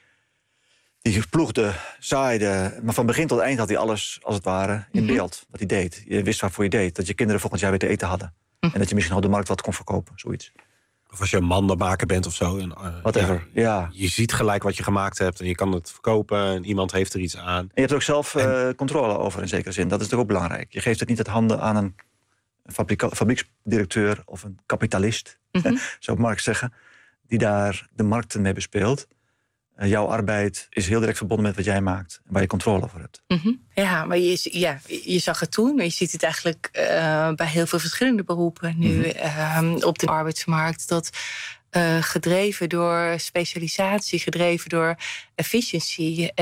ploegde, zaaide. Maar van begin tot eind had hij alles, als het ware, in beeld. Wat hij deed. Je wist waarvoor je deed. Dat je kinderen volgend jaar weer te eten hadden. En dat je misschien op de markt wat kon verkopen. Zoiets. Of als je een mandenmaker bent of zo. Whatever, Je ziet gelijk wat je gemaakt hebt. En je kan het verkopen. En iemand heeft er iets aan. En je hebt er ook zelf controle over in zekere zin. Dat is natuurlijk ook belangrijk. Je geeft het niet uit handen aan een fabrieksdirecteur of een kapitalist, zou Marx zeggen, die daar de markten mee bespeelt. Jouw arbeid is heel direct verbonden met wat jij maakt en waar je controle over hebt. Ja, maar je zag het toen, maar je ziet het eigenlijk bij heel veel verschillende beroepen nu op de arbeidsmarkt, dat gedreven door specialisatie, gedreven door efficiëntie,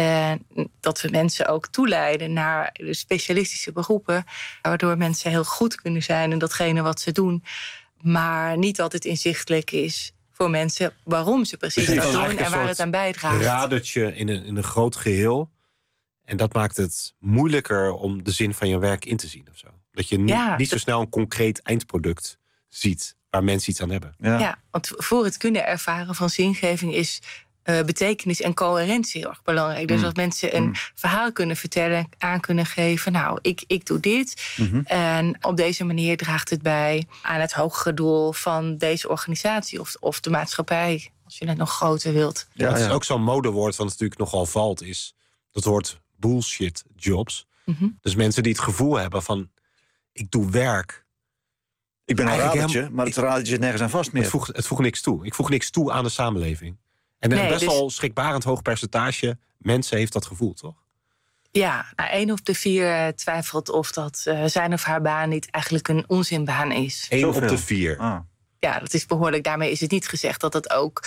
dat we mensen ook toeleiden naar de specialistische beroepen, waardoor mensen heel goed kunnen zijn in datgene wat ze doen, maar niet altijd inzichtelijk is voor mensen waarom ze precies dat doen en waar het aan bijdraagt. Een radertje in een groot geheel. En dat maakt het moeilijker om de zin van je werk in te zien of zo. Dat je niet zo snel een concreet eindproduct ziet waar mensen iets aan hebben. Ja, want voor het kunnen ervaren van zingeving is betekenis en coherentie heel erg belangrijk. Dus dat mensen een verhaal kunnen vertellen, aan kunnen geven. Nou, ik doe dit. En op deze manier draagt het bij aan het hogere doel van deze organisatie of de maatschappij, als je het nog groter wilt. Ja, het is ook zo'n modewoord wat natuurlijk nogal valt, is dat woord bullshit jobs. Dus mensen die het gevoel hebben van, ik doe werk. Ik ben een radertje, maar het radertje zit nergens aan vast meer. Het voegt niks toe. Ik voeg niks toe aan de samenleving. En een best wel schrikbarend hoog percentage mensen heeft dat gevoel, toch? Ja, 1 op de 4 twijfelt of dat zijn of haar baan niet eigenlijk een onzinbaan is. 1 op de 4. Ja, dat is behoorlijk. Daarmee is het niet gezegd dat het ook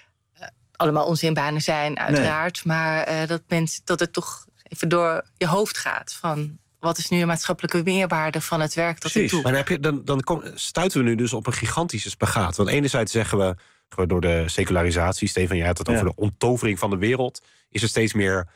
allemaal onzinbanen zijn, uiteraard. Nee. Maar dat het toch even door je hoofd gaat van, wat is nu de maatschappelijke meerwaarde van het werk dat ik doe? Maar dan stuiten we nu dus op een gigantische spagaat. Want enerzijds zeggen we, door de secularisatie, Stefan, jij had het over de onttovering van de wereld, is er steeds meer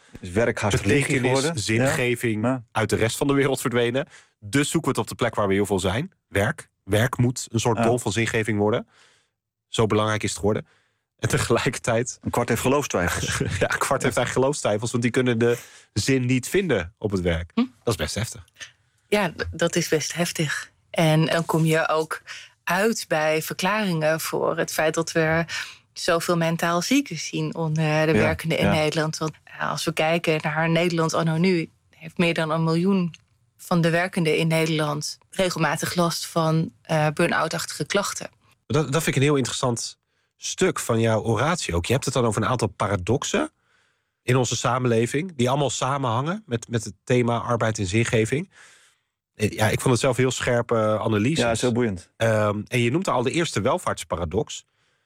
betekenis, zingeving uit de rest van de wereld verdwenen. Dus zoeken we het op de plek waar we heel veel zijn. Werk moet een soort bron van zingeving worden. Zo belangrijk is het geworden. En tegelijkertijd... Een kwart heeft geloofstwijfels. Ja, een kwart heeft eigenlijk geloofstwijfels, want die kunnen de zin niet vinden op het werk. Dat is best heftig. Ja, dat is best heftig. En dan kom je ook uit bij verklaringen voor het feit dat we zoveel mentaal zieken zien onder de werkenden in Nederland. Want als we kijken naar Nederland anno nu, heeft meer dan 1 miljoen van de werkenden in Nederland regelmatig last van burn-out-achtige klachten. Dat vind ik een heel interessant stuk van jouw oratie ook. Je hebt het dan over een aantal paradoxen in onze samenleving, die allemaal samenhangen met het thema arbeid en zingeving. Ja, ik vond het zelf heel scherpe analyse. Ja, dat is heel boeiend. En je noemt al de eerste welvaartsparadox.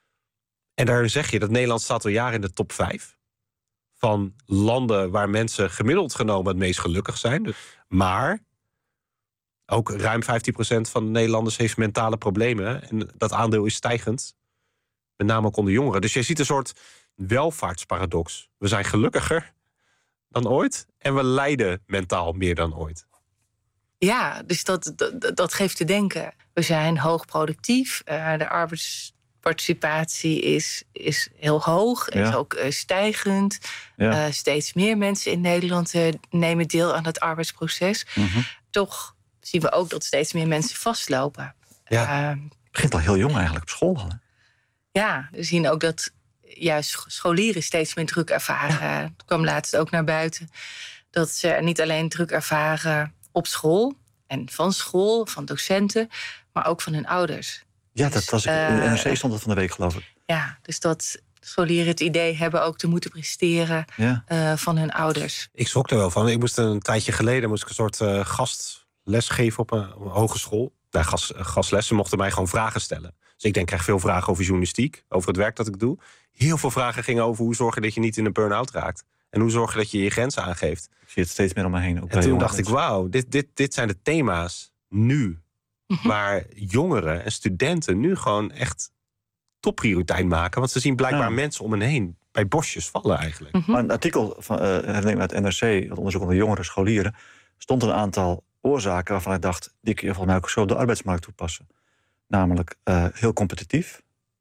En daar zeg je dat Nederland staat al jaren in de top 5 van landen waar mensen gemiddeld genomen het meest gelukkig zijn. Maar ook ruim 15% van de Nederlanders heeft mentale problemen. En dat aandeel is stijgend. Met name ook onder jongeren. Dus je ziet een soort welvaartsparadox. We zijn gelukkiger dan ooit. En we lijden mentaal meer dan ooit. Ja, dus dat geeft te denken. We zijn hoog productief. De arbeidsparticipatie is heel hoog. Is ook stijgend. Ja. Steeds meer mensen in Nederland nemen deel aan het arbeidsproces. Toch zien we ook dat steeds meer mensen vastlopen. Ja. Het begint al heel jong eigenlijk op school al. Hè? Ja, we zien ook dat juist scholieren steeds meer druk ervaren. Het kwam laatst ook naar buiten dat ze niet alleen druk ervaren op school en van docenten, maar ook van hun ouders. Ja, dat was in de NRC stond dat van de week, geloof ik. Ja, dus dat scholieren het idee hebben ook te moeten presteren van hun ouders. Ik schrok er wel van. Ik moest een tijdje geleden een soort gastles geven op een hogeschool. Nou, gastlessen mochten mij gewoon vragen stellen. Dus ik krijg veel vragen over journalistiek, over het werk dat ik doe. Heel veel vragen gingen over hoe zorgen dat je niet in een burn-out raakt. En hoe zorgen dat je je grenzen aangeeft. Ik zie het steeds meer om me heen. Ook en toen dacht ik, wauw, dit zijn de thema's nu. Waar jongeren en studenten nu gewoon echt topprioriteit maken. Want ze zien blijkbaar mensen om hen heen bij bosjes vallen eigenlijk. Maar een artikel van uit NRC, dat onderzoek onder jongeren scholieren, stond een aantal oorzaken waarvan ik dacht, die kun je volgens mij ook zo op de arbeidsmarkt toepassen. Namelijk heel competitief.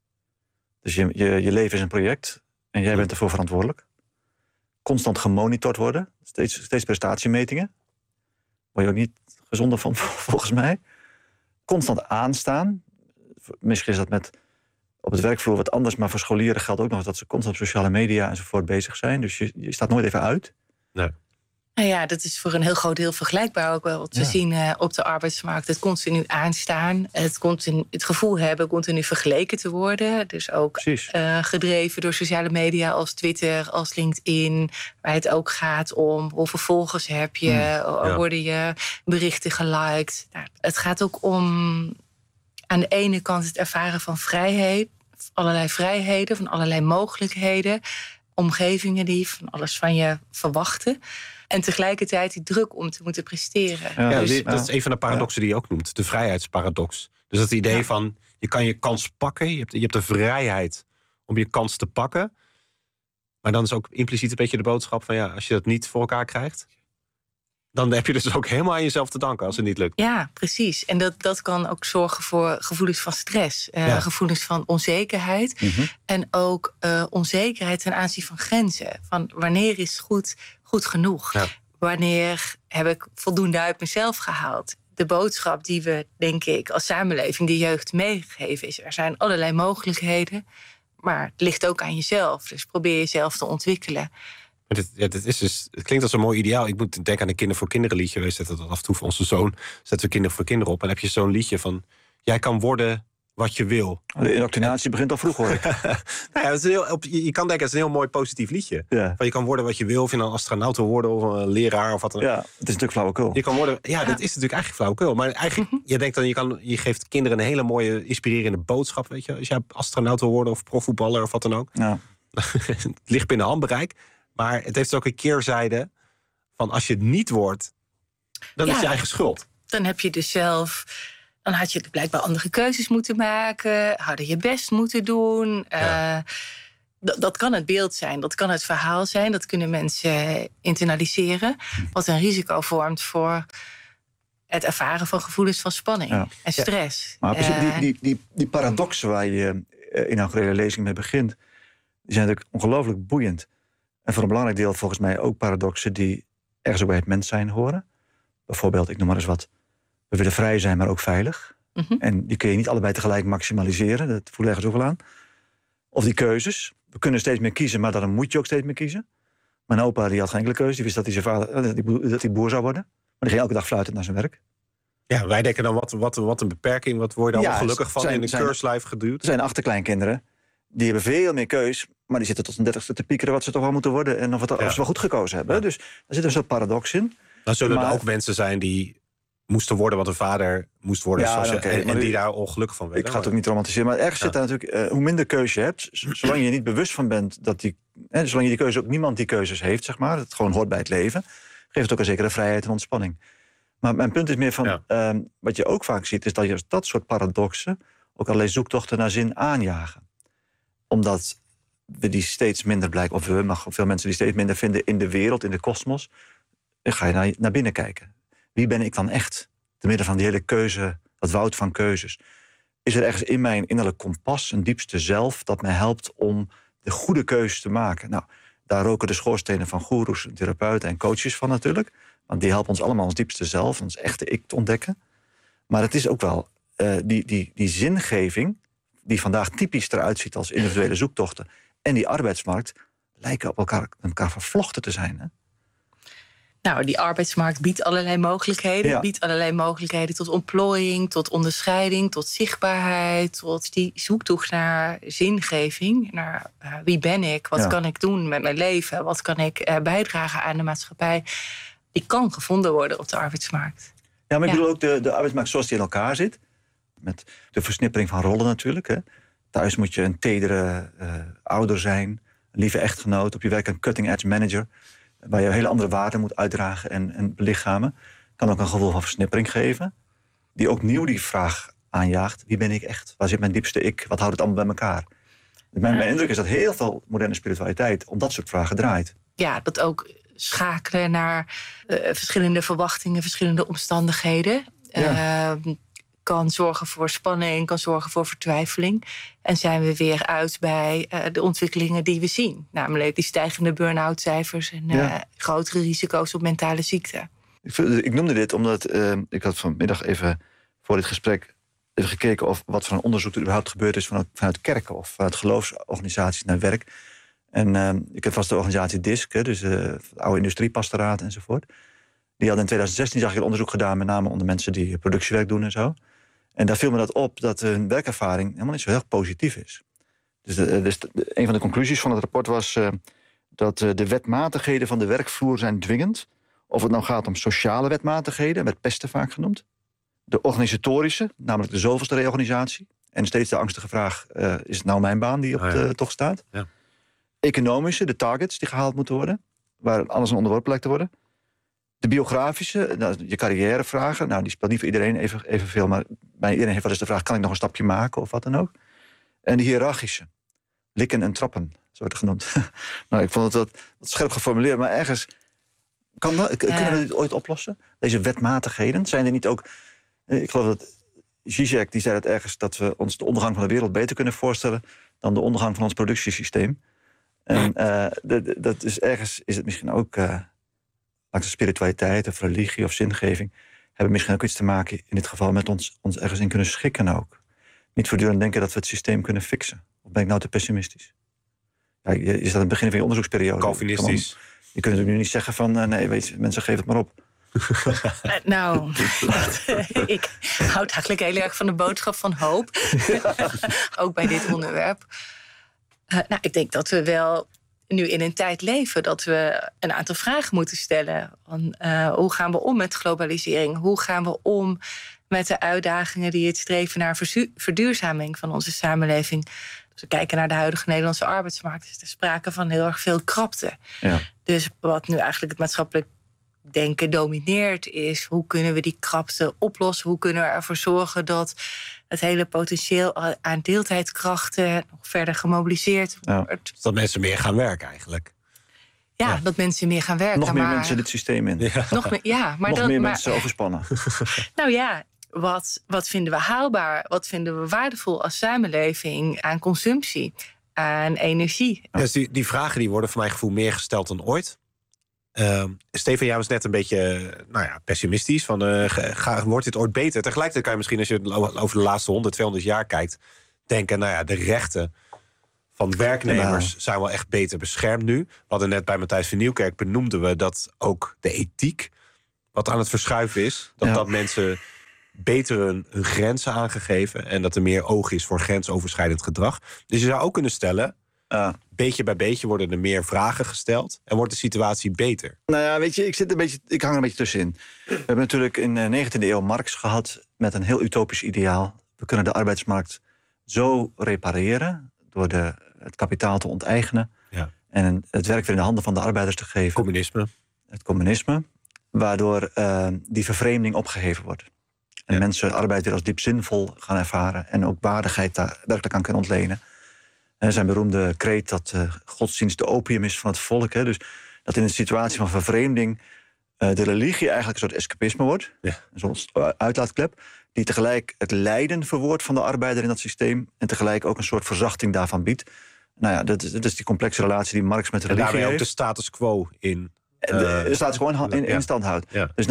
Dus je leven is een project en jij bent ervoor verantwoordelijk. Constant gemonitord worden. Steeds prestatiemetingen. Word je ook niet gezonder van, volgens mij. Constant aanstaan. Misschien is dat met op het werkvloer wat anders, maar voor scholieren geldt ook nog dat ze constant op sociale media enzovoort bezig zijn. Dus je staat nooit even uit. Nee. Nou ja, dat is voor een heel groot deel vergelijkbaar ook wel te zien op de arbeidsmarkt. Het continu aanstaan, het gevoel hebben continu vergeleken te worden. Dus ook gedreven door sociale media als Twitter, als LinkedIn. Waar het ook gaat om hoeveel volgers heb je, worden je berichten geliked. Nou, het gaat ook om aan de ene kant het ervaren van vrijheid, allerlei vrijheden, van allerlei mogelijkheden. Omgevingen die van alles van je verwachten. En tegelijkertijd die druk om te moeten presteren. Ja, dus, dat is een van de paradoxen die je ook noemt. De vrijheidsparadox. Dus dat idee van, je kan je kans pakken. Je hebt de vrijheid om je kans te pakken. Maar dan is ook impliciet een beetje de boodschap van, als je dat niet voor elkaar krijgt, dan heb je dus ook helemaal aan jezelf te danken als het niet lukt. Ja, precies. En dat kan ook zorgen voor gevoelens van stress. Gevoelens van onzekerheid. En ook onzekerheid ten aanzien van grenzen. Van wanneer is goed genoeg? Ja. Wanneer heb ik voldoende uit mezelf gehaald? De boodschap die we, denk ik, als samenleving de jeugd meegeven is, er zijn allerlei mogelijkheden. Maar het ligt ook aan jezelf. Dus probeer jezelf te ontwikkelen. Het klinkt als een mooi ideaal. Ik moet denken aan een Kinder voor Kinderen liedje. Wij zetten dat af en toe voor onze zoon. Zetten we Kinder voor Kinderen op. En dan heb je zo'n liedje van, jij kan worden wat je wil. De indoctrinatie begint al vroeg, hoor ik. Je kan denken, het is een heel mooi positief liedje. Ja. Van je kan worden wat je wil. Of je nou een astronaut wil worden of een leraar of wat dan ook. Ja, het is natuurlijk flauwekul. Je kan worden, dat is natuurlijk eigenlijk flauwekul. Maar eigenlijk, je denkt dan, je geeft kinderen een hele mooie, inspirerende boodschap. Weet je? Als jij astronaut wil worden of profvoetballer of wat dan ook. Ja. Het ligt binnen handbereik. Maar het heeft ook een keerzijde van, als je het niet wordt, dan is je eigen schuld. Dan heb je dus zelf, dan had je blijkbaar andere keuzes moeten maken, hadden je best moeten doen. Dat kan het beeld zijn, dat kan het verhaal zijn, dat kunnen mensen internaliseren, wat een risico vormt voor het ervaren van gevoelens van spanning en stress. Maar die paradoxen waar je inaugurele lezing mee begint, Die zijn natuurlijk ongelooflijk boeiend. En voor een belangrijk deel volgens mij ook paradoxen die ergens ook bij het mens zijn horen. Bijvoorbeeld, ik noem maar eens wat. We willen vrij zijn, maar ook veilig. Mm-hmm. En die kun je niet allebei tegelijk maximaliseren. Dat voel ergens ook wel aan. Of die keuzes. We kunnen steeds meer kiezen, maar dan moet je ook steeds meer kiezen. Mijn opa die had geen enkele keuze. Die wist dat hij zijn vader, dat hij boer zou worden. Maar die ging elke dag fluitend naar zijn werk. Ja, wij denken dan wat een beperking. Wat word je dan ongelukkig van in een keurslijf geduwd? Er zijn achterkleinkinderen. Die hebben veel meer keus. Maar die zitten tot een 30ste te piekeren wat ze toch wel moeten worden. En of ze wel goed gekozen hebben. Ja. Dus daar zit een soort paradox in. Dan zullen er ook mensen zijn die moesten worden wat een vader moest worden. Ja, en die daar ongelukkig van werden. Ik ga het ook niet romantiseren. Maar ergens zit daar natuurlijk... hoe minder keuze je hebt... zolang je niet bewust van bent dat zolang je die keuze ook niemand die keuzes heeft, zeg maar. Het gewoon hoort bij het leven. Geeft het ook een zekere vrijheid en ontspanning. Maar mijn punt is meer van... wat je ook vaak ziet, is dat je dat soort paradoxen ook allerlei zoektochten naar zin aanjagen. Omdat we die steeds minder blijken... of veel mensen die steeds minder vinden in de wereld, in de kosmos... dan ga je naar binnen kijken. Wie ben ik dan echt? Te midden van die hele keuze, dat woud van keuzes. Is er ergens in mijn innerlijk kompas, een diepste zelf... dat mij helpt om de goede keuzes te maken? Nou, daar roken de schoorstenen van goeroes, therapeuten en coaches van natuurlijk. Want die helpen ons allemaal ons diepste zelf, ons echte ik te ontdekken. Maar het is ook wel die zingeving... die vandaag typisch eruit ziet als individuele zoektochten... en die arbeidsmarkt lijken op elkaar vervlochten te zijn, hè? Nou, die arbeidsmarkt biedt allerlei mogelijkheden. Ja. Biedt allerlei mogelijkheden tot ontplooiing, tot onderscheiding, tot zichtbaarheid, tot die zoektocht naar zingeving. Naar wie ben ik, wat kan ik doen met mijn leven, wat kan ik bijdragen aan de maatschappij. Die kan gevonden worden op de arbeidsmarkt. Ja, maar ik bedoel ook de arbeidsmarkt zoals die in elkaar zit. Met de versnippering van rollen natuurlijk. Hè. Thuis moet je een tedere ouder zijn, een lieve echtgenoot, op je werk een cutting-edge manager... waar je hele andere waarden moet uitdragen en belichamen. Kan ook een gevoel van versnippering geven. Die ook nieuw die vraag aanjaagt. Wie ben ik echt? Waar zit mijn diepste ik? Wat houdt het allemaal bij elkaar? Mijn indruk is dat heel veel moderne spiritualiteit om dat soort vragen draait. Ja, dat ook schakelen naar verschillende verwachtingen, verschillende omstandigheden. Ja. Kan zorgen voor spanning, kan zorgen voor vertwijfeling. En zijn we weer uit bij de ontwikkelingen die we zien. Namelijk die stijgende burn-out cijfers en grotere risico's op mentale ziekte. Ik noemde dit omdat ik had vanmiddag even voor dit gesprek even gekeken of wat voor een onderzoek er überhaupt gebeurd is vanuit kerken of vanuit geloofsorganisaties naar werk. En ik heb vast de organisatie DISC, dus de oude industriepastoraat enzovoort. Die had in 2016 zag ik een onderzoek gedaan, met name onder mensen die productiewerk doen en zo. En daar viel me dat op dat hun werkervaring helemaal niet zo heel positief is. Dus een van de conclusies van het rapport was dat de wetmatigheden van de werkvloer zijn dwingend. Of het nou gaat om sociale wetmatigheden, werd pesten vaak genoemd. De organisatorische, namelijk de zoveelste reorganisatie. En steeds de angstige vraag, is het nou mijn baan die op de tocht staat? Ja. Economische, de targets die gehaald moeten worden. Waar alles een onderworpen lijkt te worden. De biografische, je carrièrevragen, die speelt niet voor iedereen evenveel, maar bij iedereen heeft wel eens de vraag, kan ik nog een stapje maken of wat dan ook? En de hiërarchische, likken en trappen, zo wordt het genoemd. Ik vond het wat scherp geformuleerd, maar ergens, kunnen we dit ooit oplossen? Deze wetmatigheden, zijn er niet ook, ik geloof dat Zizek, die zei dat ergens, dat we ons de ondergang van de wereld beter kunnen voorstellen dan de ondergang van ons productiesysteem. En dat is ergens, is het misschien ook... de spiritualiteit of religie of zingeving hebben misschien ook iets te maken in dit geval met ons ergens in kunnen schikken ook. Niet voortdurend denken dat we het systeem kunnen fixen. Of ben ik nou te pessimistisch? Ja, je staat aan het begin van je onderzoeksperiode. Calvinistisch. Je kunt natuurlijk nu niet zeggen van nee, weet je, mensen geven het maar op. Ik houd eigenlijk heel erg van de boodschap van hoop. Ook bij dit onderwerp. Ik denk dat we wel nu in een tijd leven dat we een aantal vragen moeten stellen. Hoe gaan we om met globalisering? Hoe gaan we om met de uitdagingen die het streven naar verduurzaming van onze samenleving? Als we kijken naar de huidige Nederlandse arbeidsmarkt, is er sprake van heel erg veel krapte. Ja. Dus wat nu eigenlijk het maatschappelijk denken domineert is, hoe kunnen we die krapte oplossen? Hoe kunnen we ervoor zorgen dat het hele potentieel aan deeltijdkrachten nog verder gemobiliseerd wordt? Dat mensen meer gaan werken eigenlijk. Ja, dat mensen meer gaan werken. Nog meer mensen dit systeem in. Ja. Nog meer mensen overspannen. Nou ja, wat vinden we haalbaar? Wat vinden we waardevol als samenleving aan consumptie? aan energie. Dus die vragen die worden voor mijn gevoel meer gesteld dan ooit. Steven, jij was net een beetje pessimistisch. Wordt dit ooit beter? Tegelijkertijd kan je misschien, als je over de laatste 100, 200 jaar kijkt, denken, de rechten van werknemers zijn wel echt beter beschermd nu. We hadden net bij Matthijs van Nieuwkerk benoemden we dat ook de ethiek wat aan het verschuiven is. Dat mensen beter hun grenzen aangegeven en dat er meer oog is voor grensoverschrijdend gedrag. Dus je zou ook kunnen stellen, beetje bij beetje worden er meer vragen gesteld en wordt de situatie beter. Nou ja, weet je, ik hang er een beetje tussenin. We hebben natuurlijk in de 19e eeuw Marx gehad met een heel utopisch ideaal. We kunnen de arbeidsmarkt zo repareren door het kapitaal te onteigenen en het werk weer in de handen van de arbeiders te geven. Het communisme, waardoor die vervreemding opgeheven wordt. En mensen arbeid weer als diep zinvol gaan ervaren en ook waardigheid daar werkelijk aan kunnen ontlenen. Zijn beroemde kreet dat godsdienst de opium is van het volk. Dus dat in een situatie van vervreemding de religie eigenlijk een soort escapisme wordt. Ja. Een soort uitlaatklep. Die tegelijk het lijden verwoordt van de arbeider in dat systeem. En tegelijk ook een soort verzachting daarvan biedt. Dat is die complexe relatie die Marx met de religie heeft. En daarmee ook de status quo in. De status quo in stand houdt. Ja. Dus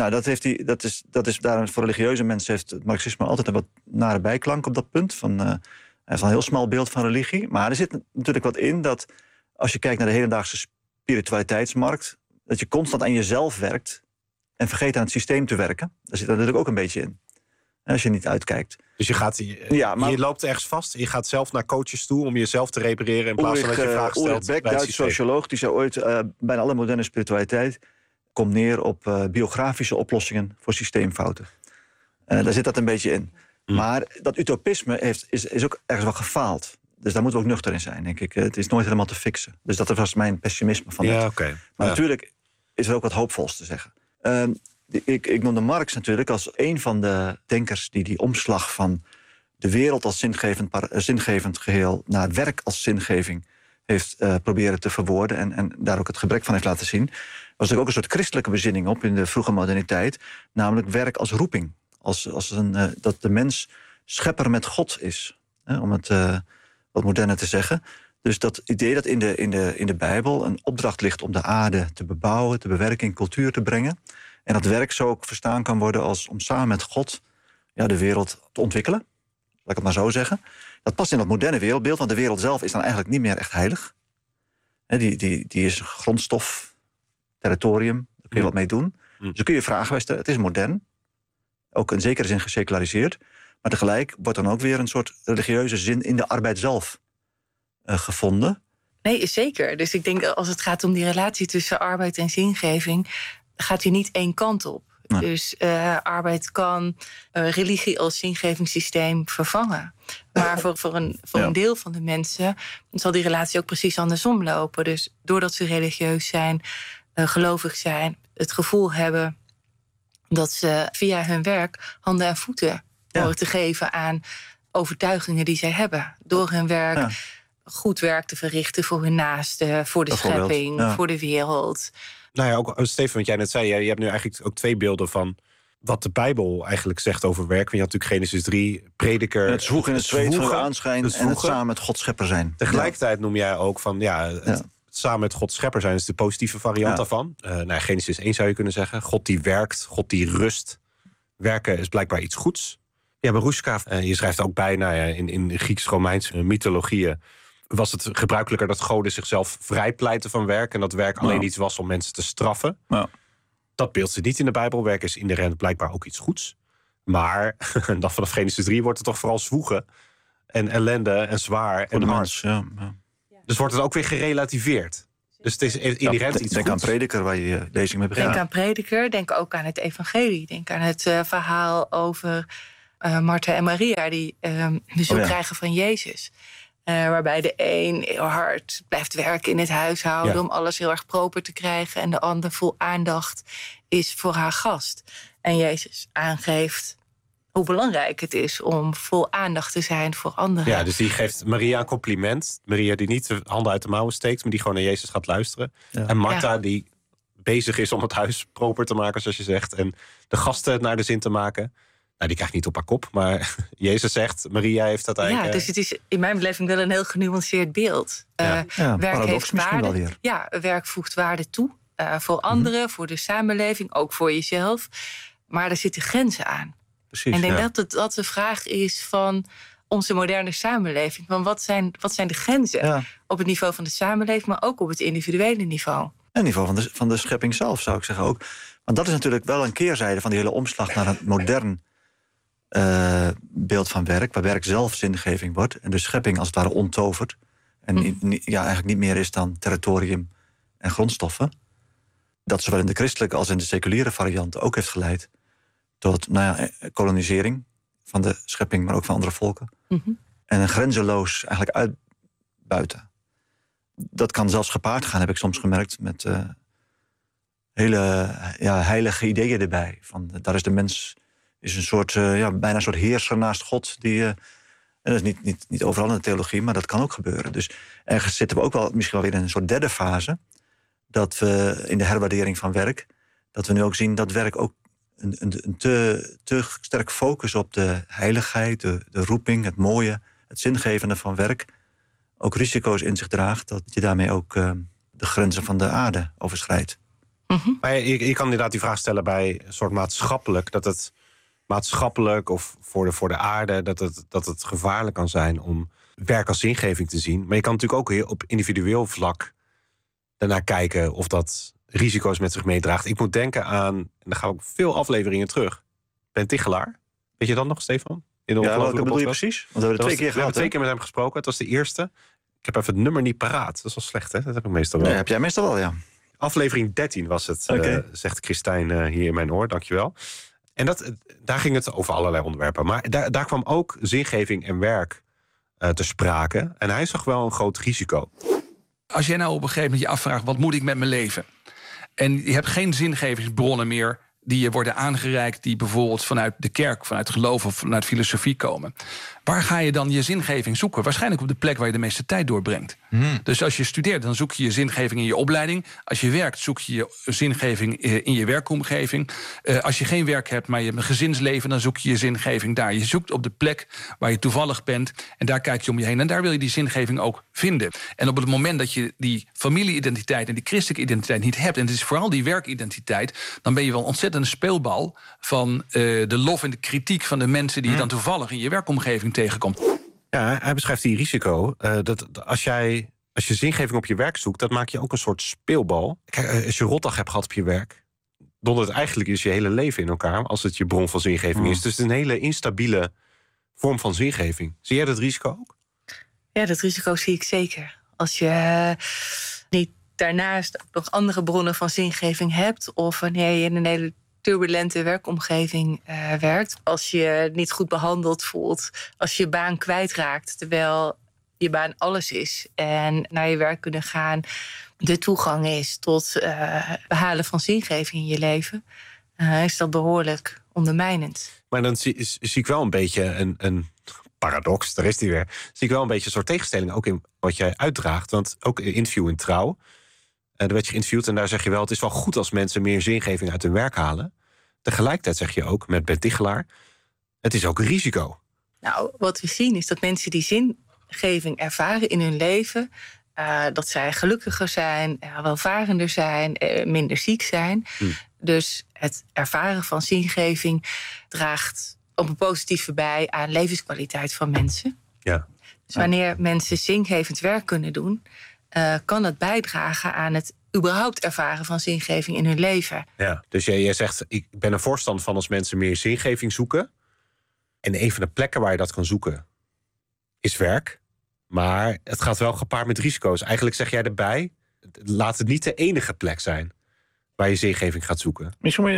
dat is daarom voor religieuze mensen heeft het Marxisme altijd een wat nare bijklank op dat punt. Hij heeft een heel smal beeld van religie. Maar er zit natuurlijk wat in dat als je kijkt naar de hedendaagse spiritualiteitsmarkt, dat je constant aan jezelf werkt en vergeet aan het systeem te werken. Daar zit er natuurlijk ook een beetje in. Als je niet uitkijkt. Dus je loopt ergens vast. Je gaat zelf naar coaches toe om jezelf te repareren in plaats van dat je vragen stelt. Ulrich Beck, Duits socioloog, die zei ooit bijna alle moderne spiritualiteit komt neer op biografische oplossingen voor systeemfouten. Daar zit dat een beetje in. Maar dat utopisme is ook ergens wel gefaald. Dus daar moeten we ook nuchter in zijn, denk ik. Het is nooit helemaal te fixen. Dus dat was mijn pessimisme van net. Maar natuurlijk is er ook wat hoopvols te zeggen. Ik noemde Marx natuurlijk als een van de denkers die omslag van de wereld als zingevend geheel naar werk als zingeving heeft proberen te verwoorden en daar ook het gebrek van heeft laten zien. Er was natuurlijk ook een soort christelijke bezinning op in de vroege moderniteit, namelijk werk als roeping. Dat de mens schepper met God is, om het wat moderner te zeggen. Dus dat idee dat in de Bijbel een opdracht ligt om de aarde te bebouwen, te bewerken, in cultuur te brengen. En dat werk zo ook verstaan kan worden als om samen met God de wereld te ontwikkelen. Laat ik het maar zo zeggen. Dat past in dat moderne wereldbeeld, want de wereld zelf is dan eigenlijk niet meer echt heilig. Die is een grondstof, territorium, daar kun je wat mee doen. Dus dan kun je vragen, het is modern. Ook in zekere zin geseculariseerd. Maar tegelijk wordt dan ook weer een soort religieuze zin in de arbeid zelf gevonden. Nee, zeker. Dus ik denk als het gaat om die relatie tussen arbeid en zingeving, gaat hij niet één kant op. Nee. Dus arbeid kan religie als zingevingssysteem vervangen. Maar voor een deel van de mensen zal die relatie ook precies andersom lopen. Dus doordat ze religieus zijn, gelovig zijn, het gevoel hebben dat ze via hun werk handen en voeten horen te geven aan overtuigingen die zij hebben. Door hun werk goed werk te verrichten voor hun naasten, voor de schepping, voor de wereld. Nou ja, ook Steven, wat jij net zei, je hebt nu eigenlijk ook twee beelden van wat de Bijbel eigenlijk zegt over werk. Je had natuurlijk Genesis 3, prediker. Het zwoegen in het zweet van aanschijn en het samen met God schepper zijn. Tegelijkertijd noem jij ook van het samen met God schepper zijn is de positieve variant daarvan. Genesis 1 zou je kunnen zeggen. God die werkt, God die rust. Werken is blijkbaar iets goeds. Ja, Berushka, je schrijft ook bij, in Grieks-Romeinse mythologieën was het gebruikelijker dat goden zichzelf vrijpleiten van werk en dat werk alleen iets was om mensen te straffen. Ja. Dat beeld zit niet in de Bijbel. Werk is inherent blijkbaar ook iets goeds. Maar dan vanaf Genesis 3 wordt het toch vooral zwoegen en ellende en zwaar en hard. Ja. Dus wordt het ook weer gerelativeerd. Dus het is inherent iets Denk goeds. aan Prediker, waar je lezing mee begint. Denk aan Prediker, denk ook aan het evangelie. Denk aan het verhaal over Martha en Maria die bezoek krijgen van Jezus. Waarbij de een heel hard blijft werken in het huishouden om alles heel erg proper te krijgen. En de ander vol aandacht is voor haar gast. En Jezus aangeeft hoe belangrijk het is om vol aandacht te zijn voor anderen. Ja, dus die geeft Maria een compliment. Maria die niet de handen uit de mouwen steekt, maar die gewoon naar Jezus gaat luisteren. Ja. En Martha die bezig is om het huis proper te maken, zoals je zegt. En de gasten naar de zin te maken. die krijgt niet op haar kop, maar Jezus zegt, Maria heeft dat eigenlijk... Ja, dus het is in mijn beleving wel een heel genuanceerd beeld. Werk heeft waarde. Ja, werk voegt waarde toe. Voor anderen, voor de samenleving, ook voor jezelf. Maar er zitten grenzen aan. Precies, en ik denk dat de vraag is van onze moderne samenleving. Van wat zijn de grenzen op het niveau van de samenleving, maar ook op het individuele niveau. En het niveau van de schepping zelf, zou ik zeggen ook. Want dat is natuurlijk wel een keerzijde van die hele omslag naar een modern beeld van werk, waar werk zelf zingeving wordt en de schepping als het ware onttovert. En eigenlijk niet meer is dan territorium en grondstoffen. Dat zowel in de christelijke als in de seculiere variant ook heeft geleid tot kolonisering van de schepping, maar ook van andere volken. En een grenzeloos eigenlijk uitbuiten. Dat kan zelfs gepaard gaan, heb ik soms gemerkt, met hele heilige ideeën erbij. Van, daar is de mens is een soort, bijna een soort heerser naast God. En dat is niet overal in de theologie, maar dat kan ook gebeuren. Dus ergens zitten we ook wel misschien wel weer in een soort derde fase. Dat we in de herwaardering van werk, dat we nu ook zien dat werk ook een te sterk focus op de heiligheid, de roeping, het mooie, het zingevende van werk, ook risico's in zich draagt, dat je daarmee ook de grenzen van de aarde overschrijdt. Maar je kan inderdaad die vraag stellen bij een soort maatschappelijk, dat het maatschappelijk of voor de aarde, dat het gevaarlijk kan zijn om werk als zingeving te zien. Maar je kan natuurlijk ook op individueel vlak daarnaar kijken of dat risico's met zich meedraagt. Ik moet denken aan, en dan gaan we ook veel afleveringen terug, Ben Tichelaar. Weet je dat nog, Stefan? Welke bedoel je precies? Want we hebben 2 keer gehad. We hebben 2 keer met hem gesproken. Het was de eerste. Ik heb even het nummer niet paraat. Dat is wel slecht, hè? Dat heb ik meestal wel. Nee, heb jij meestal wel, ja. Aflevering 13 was het, zegt Christijn hier in mijn oor. Dankjewel. En daar ging het over allerlei onderwerpen. Maar daar kwam ook zingeving en werk te sprake. En hij zag wel een groot risico. Als jij nou op een gegeven moment je afvraagt, wat moet ik met mijn leven? En je hebt geen zingevingsbronnen meer die je worden aangereikt, die bijvoorbeeld vanuit de kerk, vanuit geloof of vanuit filosofie komen. Waar ga je dan je zingeving zoeken? Waarschijnlijk op de plek waar je de meeste tijd doorbrengt. Dus als je studeert, dan zoek je je zingeving in je opleiding. Als je werkt, zoek je je zingeving in je werkomgeving. Als je geen werk hebt, maar je hebt een gezinsleven, dan zoek je je zingeving daar. Je zoekt op de plek waar je toevallig bent en daar kijk je om je heen. En daar wil je die zingeving ook vinden. En op het moment dat je die familieidentiteit en die christelijke identiteit niet hebt, en het is vooral die werkidentiteit, dan ben je wel ontzettend een speelbal van de lof en de kritiek van de mensen die je dan toevallig in je werkomgeving tegenkomt. Ja, hij beschrijft die risico. Dat als je zingeving op je werk zoekt, dat maak je ook een soort speelbal. Kijk, als je rotdag hebt gehad op je werk, dondert eigenlijk is je hele leven in elkaar als het je bron van zingeving is. Dus het is een hele instabiele vorm van zingeving. Zie jij dat risico ook? Ja, dat risico zie ik zeker. Als je niet daarnaast nog andere bronnen van zingeving hebt, of wanneer je in een hele turbulente werkomgeving werkt, als je niet goed behandeld voelt, als je je baan kwijtraakt, terwijl je baan alles is en naar je werk kunnen gaan de toegang is tot behalen van zingeving in je leven, is dat behoorlijk ondermijnend. Maar dan zie ik wel een beetje een paradox, daar is die weer. Zie ik wel een beetje een soort tegenstelling ook in wat jij uitdraagt. Want ook in interview in Trouw, daar werd je geïnterviewd en daar zeg je wel, het is wel goed als mensen meer zingeving uit hun werk halen. Tegelijkertijd zeg je ook met Ben Tichelaar, het is ook een risico. Nou, wat we zien is dat mensen die zingeving ervaren in hun leven, dat zij gelukkiger zijn, welvarender zijn, minder ziek zijn. Dus het ervaren van zingeving draagt op een positieve bij aan levenskwaliteit van mensen. Ja. Dus wanneer mensen zingevend werk kunnen doen, kan dat bijdragen aan het überhaupt ervaren van zingeving in hun leven. Ja, dus jij zegt, ik ben een voorstander van als mensen meer zingeving zoeken. En een van de plekken waar je dat kan zoeken is werk. Maar het gaat wel gepaard met risico's. Eigenlijk zeg jij erbij, laat het niet de enige plek zijn waar je zingeving gaat zoeken.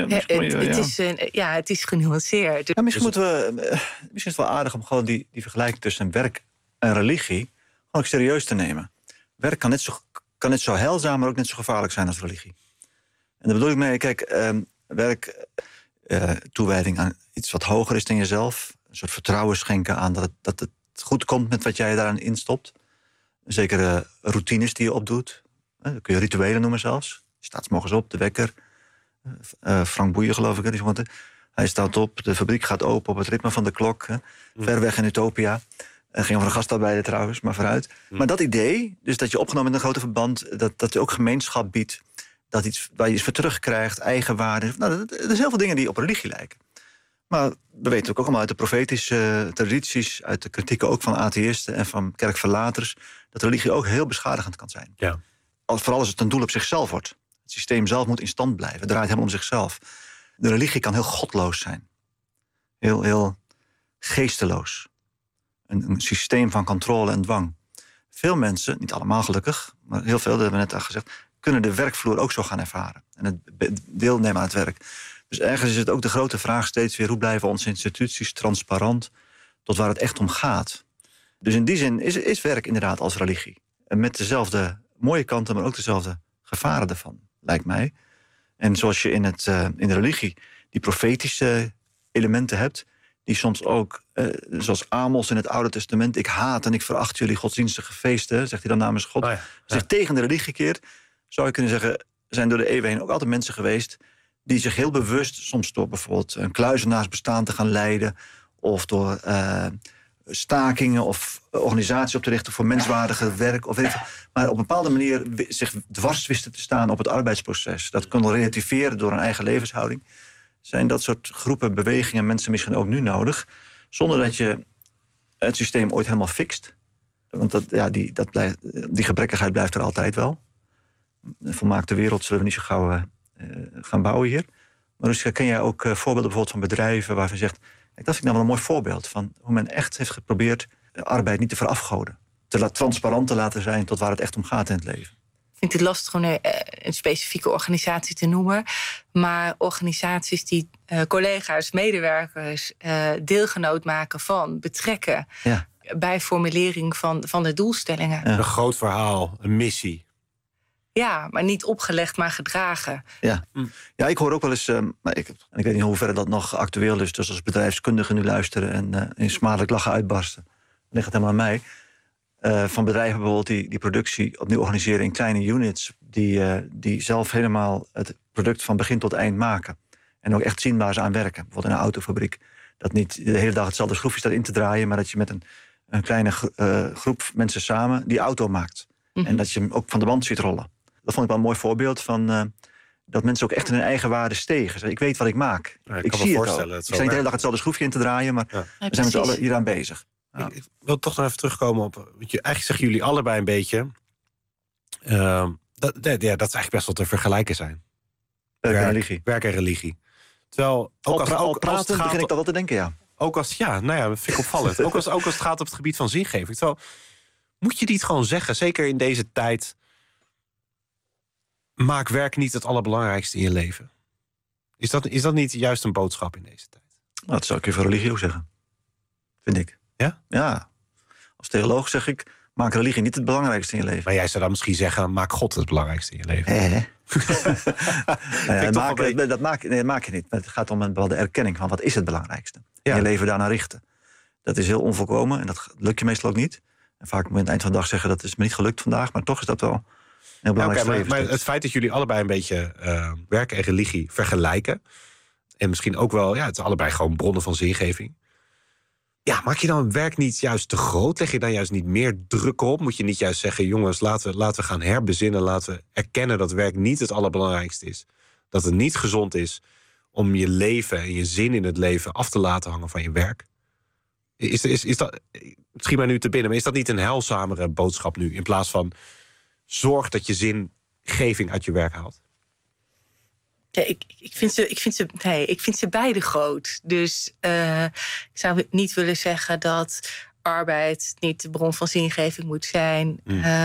Het is genuanceerd. Ja, misschien is het wel aardig om gewoon die vergelijking tussen werk en religie gewoon serieus te nemen. Werk kan net zo heilzaam, maar ook net zo gevaarlijk zijn als religie. En daar bedoel ik mee, kijk, werk, toewijding aan iets wat hoger is dan jezelf. Een soort vertrouwen schenken aan dat het goed komt met wat jij daaraan instopt. Zekere routines die je opdoet. Dat kun je rituelen noemen zelfs. Je staat 's morgens op, de wekker. Frank Boeien, geloof ik. Hij staat op, de fabriek gaat open op het ritme van de klok. Hè. Ver weg in Utopia. Ging over een gastarbeider trouwens, maar vooruit. Maar dat idee, dus dat je opgenomen in een grote verband... dat je ook gemeenschap biedt, dat iets, waar je iets voor terugkrijgt, eigenwaarde. Nou, er zijn heel veel dingen die op religie lijken. Maar we weten ook allemaal uit de profetische tradities... uit de kritieken ook van atheïsten en van kerkverlaters... dat religie ook heel beschadigend kan zijn. Ja. Vooral als het een doel op zichzelf wordt. Het systeem zelf moet in stand blijven. Het draait helemaal om zichzelf. De religie kan heel godloos zijn. Heel geesteloos. Een systeem van controle en dwang. Veel mensen, niet allemaal gelukkig... maar heel veel, dat hebben we net al gezegd... kunnen de werkvloer ook zo gaan ervaren. En het deelnemen aan het werk. Dus ergens is het ook de grote vraag steeds weer... hoe blijven onze instituties transparant... tot waar het echt om gaat. Dus in die zin is werk inderdaad als religie. En met dezelfde mooie kanten... maar ook dezelfde gevaren ervan, lijkt mij. En zoals je in de religie die profetische elementen hebt... die soms ook, zoals Amos in het Oude Testament... ik haat en ik veracht jullie godsdienstige feesten... zegt hij dan namens God, zich tegen de religie keert... zou je kunnen zeggen, zijn door de eeuwen heen ook altijd mensen geweest... die zich heel bewust, soms door bijvoorbeeld een kluizenaarsbestaan te gaan leiden... of door stakingen of organisaties op te richten voor menswaardige werk... of maar op een bepaalde manier zich dwars wisten te staan op het arbeidsproces. Dat kon relativeren door een eigen levenshouding. Zijn dat soort groepen, bewegingen, mensen misschien ook nu nodig... zonder dat je het systeem ooit helemaal fixt. Want die gebrekkigheid blijft er altijd wel. Een volmaakte wereld zullen we niet zo gauw gaan bouwen hier. Maar dus ken jij ook voorbeelden bijvoorbeeld van bedrijven... waarvan je zegt, dat vind ik nou wel een mooi voorbeeld... van hoe men echt heeft geprobeerd arbeid niet te verafgoden. Transparant te laten zijn tot waar het echt om gaat in het leven. Ik vind het lastig om een specifieke organisatie te noemen. Maar organisaties die collega's, medewerkers... deelgenoot maken van, betrekken... Ja. bij formulering van de doelstellingen. Ja. Een groot verhaal, een missie. Ja, maar niet opgelegd, maar gedragen. Ja, ik hoor ook wel eens... ik weet niet hoe ver dat nog actueel is... dus als bedrijfskundigen nu luisteren... en in smadelijk lachen uitbarsten... dan ligt het helemaal aan mij... van bedrijven bijvoorbeeld die productie opnieuw organiseren in kleine units... die zelf helemaal het product van begin tot eind maken. En ook echt zien waar ze aan werken. Bijvoorbeeld in een autofabriek. Dat niet de hele dag hetzelfde schroefje staat in te draaien... maar dat je met een kleine groep mensen samen die auto maakt. Mm-hmm. En dat je hem ook van de band ziet rollen. Dat vond ik wel een mooi voorbeeld van... dat mensen ook echt in hun eigen waarde stegen. Ik weet wat ik maak. Ja, ik zie het al. Ik sta niet de hele dag hetzelfde schroefje in te draaien... maar we zijn met z'n allen hier aan bezig. Ja. Ik wil toch nog even terugkomen op... Want eigenlijk zeggen jullie allebei een beetje... dat is eigenlijk best wel te vergelijken zijn. Werk en religie. Werk en religie. Terwijl... Ook praten begin ik dat wel te denken, ja. Ook als... Ja, nou ja, dat vind ik opvallend. ook als het gaat op het gebied van zingeving. Terwijl, moet je niet gewoon zeggen, zeker in deze tijd... maak werk niet het allerbelangrijkste in je leven. Is dat niet juist een boodschap in deze tijd? Nou, dat zou ik even religieus zeggen. Vind ik. Ja? Ja. Als theoloog zeg ik, maak religie niet het belangrijkste in je leven. Maar jij zou dan misschien zeggen, maak God het belangrijkste in je leven. Dat maak je niet. Het gaat om een bepaalde erkenning van wat is het belangrijkste. Ja. En je leven daarnaar richten. Dat is heel onvolkomen en dat lukt je meestal ook niet. En vaak moet je aan het eind van de dag zeggen, dat is me niet gelukt vandaag. Maar toch is dat wel heel belangrijk. Maar het feit dat jullie allebei een beetje werk en religie vergelijken... en misschien ook wel, het is allebei gewoon bronnen van zingeving... Ja, maak je dan werk niet juist te groot? Leg je dan juist niet meer druk op? Moet je niet juist zeggen, jongens, laten we gaan herbezinnen... laten we erkennen dat werk niet het allerbelangrijkste is. Dat het niet gezond is om je leven en je zin in het leven... af te laten hangen van je werk. Is dat, misschien maar nu te binnen, maar is dat niet een heilzamere boodschap nu... in plaats van zorg dat je zingeving uit je werk haalt? Ja, ik vind ze beide groot. Dus ik zou niet willen zeggen dat arbeid niet de bron van zingeving moet zijn.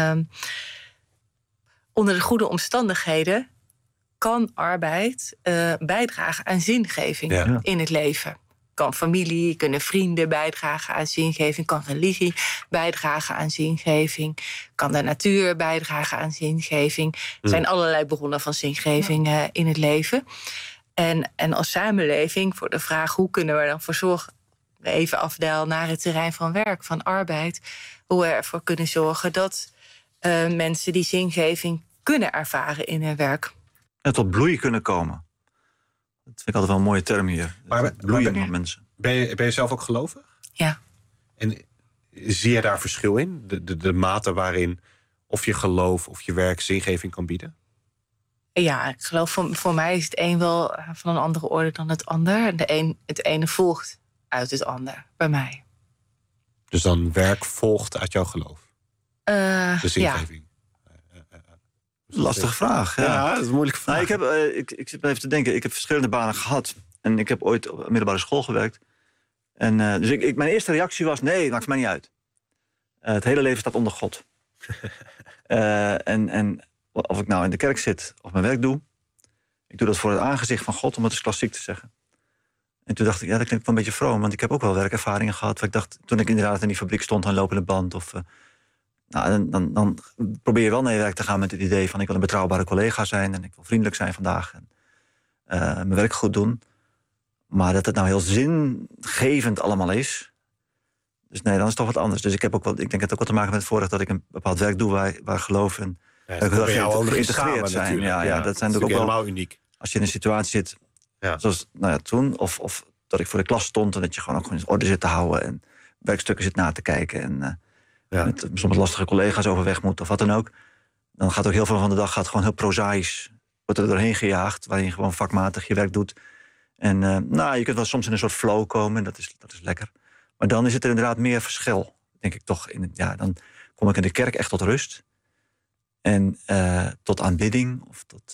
Onder de goede omstandigheden kan arbeid bijdragen aan zingeving in het leven. Kan familie, kunnen vrienden bijdragen aan zingeving... kan religie bijdragen aan zingeving... kan de natuur bijdragen aan zingeving. Er zijn allerlei bronnen van zingeving in het leven. En als samenleving, voor de vraag... hoe kunnen we ervoor zorgen... even afdijlen naar het terrein van werk, van arbeid... hoe we ervoor kunnen zorgen dat mensen die zingeving kunnen ervaren in hun werk. En tot bloei kunnen komen. vind ik altijd wel een mooie term hier. Maar bloeien van mensen. Ben je zelf ook gelovig? Ja. En zie je daar verschil in? De mate waarin of je geloof of je werk zingeving kan bieden? Ja, ik geloof voor mij is het een wel van een andere orde dan het ander. Het ene volgt uit het ander, bij mij. Dus dan werk volgt uit jouw geloof? De zingeving? Lastige vraag. Ja, dat is een moeilijke vraag. Ik zit even te denken. Ik heb verschillende banen gehad. En ik heb ooit op middelbare school gewerkt. En, dus mijn eerste reactie was... nee, maakt mij niet uit. Het hele leven staat onder God. En of ik nou in de kerk zit of mijn werk doe... ik doe dat voor het aangezicht van God, om het eens klassiek te zeggen. En toen dacht ik, dat klinkt wel een beetje vroom... want ik heb ook wel werkervaringen gehad. Waar ik dacht, toen ik inderdaad in die fabriek stond aan lopende band... dan probeer je wel naar je werk te gaan met het idee van... ik wil een betrouwbare collega zijn en ik wil vriendelijk zijn vandaag... en mijn werk goed doen. Maar dat het nou heel zingevend allemaal is... dus nee, dan is het toch wat anders. Dus ik denk dat het ook wat te maken met het voorrecht... dat ik een bepaald werk doe waar geloof en geïntegreerd zijn. Ja, dat zijn natuurlijk ook wel uniek. Als je in een situatie zit, zoals toen... Of dat ik voor de klas stond en dat je gewoon ook in orde zit te houden... en werkstukken zit na te kijken... en met soms lastige collega's overweg moet of wat dan ook... dan gaat ook heel veel van de dag gewoon heel prozaïs... wordt er doorheen gejaagd, waarin je gewoon vakmatig je werk doet... En je kunt wel soms in een soort flow komen, dat is lekker. Maar dan is het er inderdaad meer verschil, denk ik toch. Dan kom ik in de kerk echt tot rust. En tot aanbidding of tot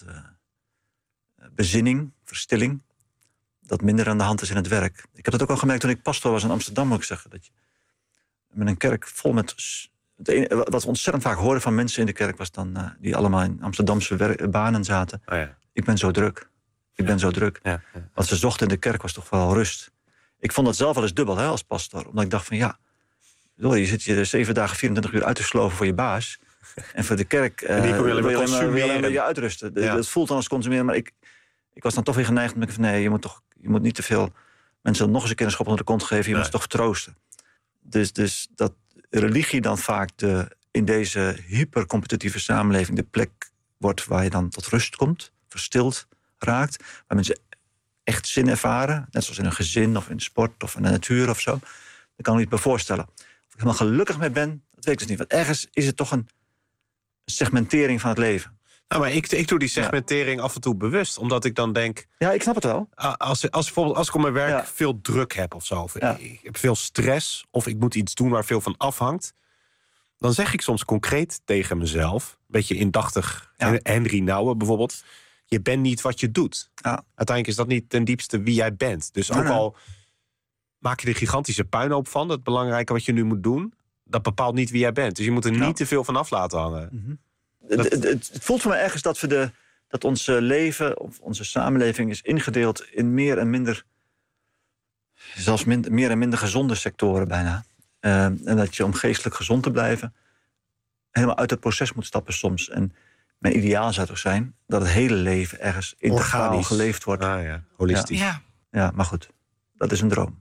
bezinning, verstilling. Dat minder aan de hand is in het werk. Ik heb dat ook al gemerkt toen ik pastor was in Amsterdam, moet ik zeggen. Dat je met een kerk vol met... wat we ontzettend vaak hoorden van mensen in de kerk was dan... die allemaal in Amsterdamse banen zaten. Oh ja. Ik ben zo druk. Ik ben zo druk. Ja. Wat ze zochten in de kerk was toch wel rust. Ik vond dat zelf wel eens dubbel als pastor. Omdat ik dacht van je zit je 7 dagen, 24 uur uit te sloven voor je baas. En voor de kerk wil je alleen maar je uitrusten. Dat voelt dan als consumeren. Maar ik was dan toch weer geneigd om te denken van je moet niet te veel mensen nog eens een keer een schop onder de kont geven. Je moet ze toch vertroosten. Dus dat religie dan vaak in deze hypercompetitieve samenleving de plek wordt waar je dan tot rust komt, verstild raakt, waar mensen echt zin ervaren, net zoals in een gezin of in sport of in de natuur of zo. Dat kan ik me niet meer voorstellen. Of ik helemaal gelukkig mee ben, dat weet ik dus niet. Want ergens is het toch een segmentering van het leven. Nou, maar ik doe die segmentering af en toe bewust, omdat ik dan denk... Ja, ik snap het wel. Als ik op mijn werk veel druk heb of zo, of ik heb veel stress, of ik moet iets doen waar veel van afhangt, dan zeg ik soms concreet tegen mezelf, een beetje indachtig, Henry Nouwen bijvoorbeeld, je bent niet wat je doet. Ja. Uiteindelijk is dat niet ten diepste wie jij bent. Dus ook al maak je er gigantische puinhoop van, het belangrijke wat je nu moet doen, dat bepaalt niet wie jij bent. Dus je moet er niet te veel van af laten hangen. Mm-hmm. Het voelt voor mij ergens dat ons leven, of onze samenleving is ingedeeld in meer en minder, zelfs meer en minder gezonde sectoren bijna. En dat je om geestelijk gezond te blijven helemaal uit het proces moet stappen soms. En mijn ideaal zou toch zijn dat het hele leven ergens integraal geleefd wordt. Holistisch. Ja, maar goed, dat is een droom.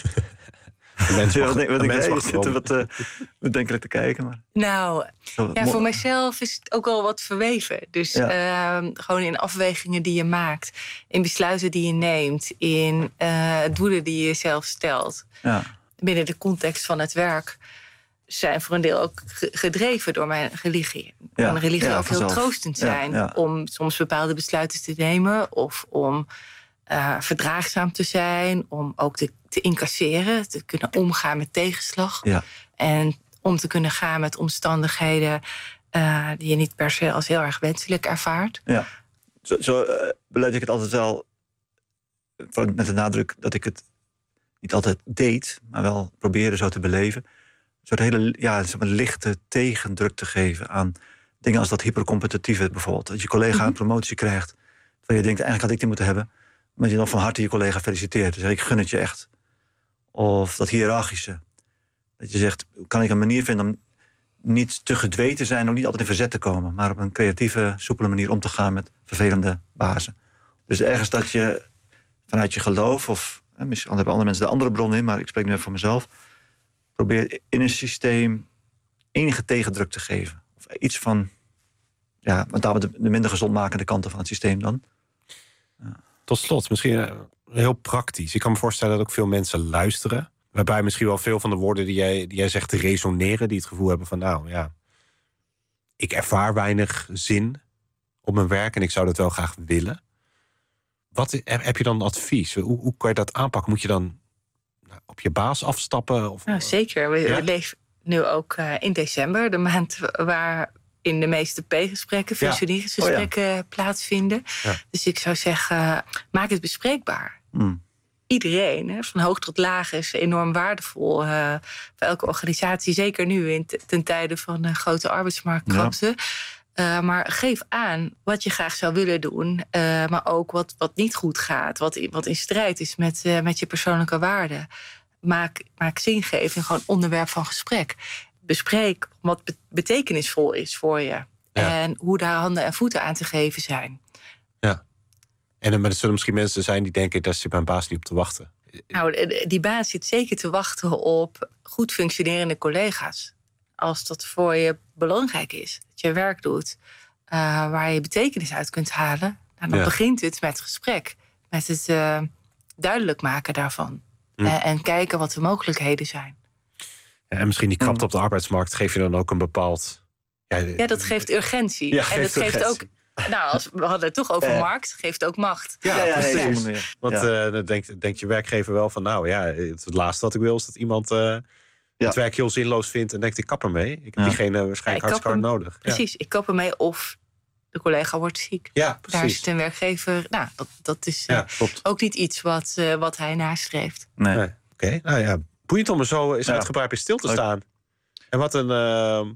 Je zit er wat bedenkelijk te kijken. Maar... Nou, voor mijzelf is het ook al wat verweven. Dus gewoon in afwegingen die je maakt, in besluiten die je neemt, in doelen die je jezelf stelt. Ja. Binnen de context van het werk zijn voor een deel ook gedreven door mijn religie. Kan religie ook heel troostend zijn om soms bepaalde besluiten te nemen of om verdraagzaam te zijn, om ook te incasseren, te kunnen omgaan met tegenslag en om te kunnen gaan met omstandigheden die je niet per se als heel erg wenselijk ervaart. Ja. Zo beleid ik het altijd wel met de nadruk dat ik het niet altijd deed, maar wel probeerde zo te beleven. Een soort hele lichte tegendruk te geven aan dingen als dat hypercompetitieve bijvoorbeeld. Dat je collega een promotie krijgt, terwijl je denkt, eigenlijk had ik die moeten hebben, maar je dan van harte je collega feliciteert. Dus ik gun het je echt. Of dat hiërarchische. Dat je zegt, kan ik een manier vinden om niet te gedwee te zijn, om niet altijd in verzet te komen, maar op een creatieve, soepele manier om te gaan met vervelende bazen. Dus ergens dat je vanuit je geloof, of misschien hebben andere mensen de andere bron in, maar ik spreek nu even voor mezelf, probeer in een systeem enige tegendruk te geven. Of iets van, met name de minder gezond makende kanten van het systeem dan. Tot slot, misschien heel praktisch. Ik kan me voorstellen dat ook veel mensen luisteren. Waarbij misschien wel veel van de woorden die jij zegt resoneren. Die het gevoel hebben van ik ervaar weinig zin op mijn werk en ik zou dat wel graag willen. Heb je dan advies? Hoe kan je dat aanpakken? Moet je dan op je baas afstappen? Of, zeker. We leven nu ook in december. De maand waarin de meeste P-gesprekken, functioneringsgesprekken plaatsvinden. Ja. Dus ik zou zeggen, maak het bespreekbaar. Iedereen, van hoog tot laag, is enorm waardevol. Voor elke organisatie, zeker nu ten tijde van grote arbeidsmarktkrapte. Ja. Maar geef aan wat je graag zou willen doen. Maar ook wat niet goed gaat. Wat in strijd is met je persoonlijke waarden. Maak zingeving gewoon onderwerp van gesprek. Bespreek wat betekenisvol is voor je. Ja. En hoe daar handen en voeten aan te geven zijn. Ja. En er zullen misschien mensen zijn die denken, daar zit mijn baas niet op te wachten. Nou, die baas zit zeker te wachten op goed functionerende collega's. Als dat voor je belangrijk is, dat je werk doet waar je betekenis uit kunt halen. Nou, dan begint het met gesprek. Met het duidelijk maken daarvan. En kijken wat de mogelijkheden zijn. En misschien die krapte op de arbeidsmarkt geef je dan ook een bepaald... Ja, dat geeft urgentie. Ja, en dat geeft ook... Nou, we hadden het toch over markt, geeft ook macht. Ja, precies. Want dan denkt je werkgever wel van... het laatste wat ik wil is dat iemand het werk heel zinloos vindt... en denkt, ik kap ermee. Ik heb diegene waarschijnlijk hartstikke hard nodig. Precies, ik kap ermee of de collega wordt ziek. Ja, precies. Daar zit een werkwerkgever... Nou, dat is ook niet iets wat hij nastreeft. Nee. Oké. Nou ja, boeiend om er zo eens uitgebreid bij stil te staan. En wat een...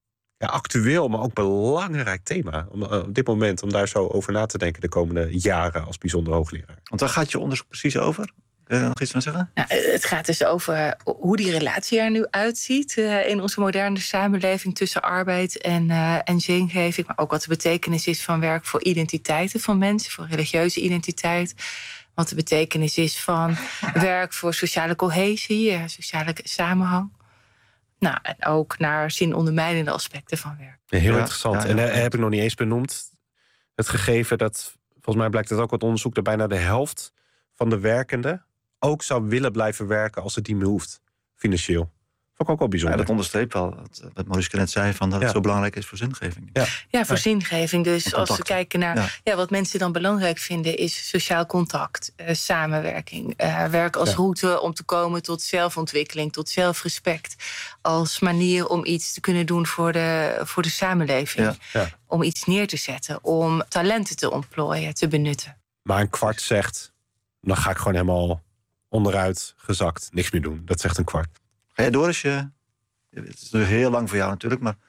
actueel, maar ook belangrijk thema op dit moment... om daar zo over na te denken de komende jaren als bijzonder hoogleraar. Want waar gaat je onderzoek precies over? Kun je er nog iets van zeggen? Nou, het gaat dus over hoe die relatie er nu uitziet... in onze moderne samenleving tussen arbeid en zingeving... maar ook wat de betekenis is van werk voor identiteiten van mensen... voor religieuze identiteit... wat de betekenis is van werk voor sociale cohesie... sociale samenhang... Nou, en ook naar zinondermijnende aspecten van werk. Heel interessant. En heb ik nog niet eens benoemd. Het gegeven dat, volgens mij blijkt het ook uit onderzoek... dat bijna de helft van de werkenden ook zou willen blijven werken... als het niet meer hoeft, financieel. Vond ik ook wel bijzonder. Ja, dat onderstreept wel wat Mariska net zei... van dat het zo belangrijk is voor zingeving. Ja, voor zingeving. Dus als we kijken naar wat mensen dan belangrijk vinden... is sociaal contact, samenwerking. Werk als route om te komen tot zelfontwikkeling... tot zelfrespect. Als manier om iets te kunnen doen voor de samenleving. Ja. Om iets neer te zetten. Om talenten te ontplooien, te benutten. Maar een kwart zegt... dan ga ik gewoon helemaal onderuit gezakt. Niks meer doen. Dat zegt een kwart. Ga jij door als je... Het is heel lang voor jou natuurlijk, maar...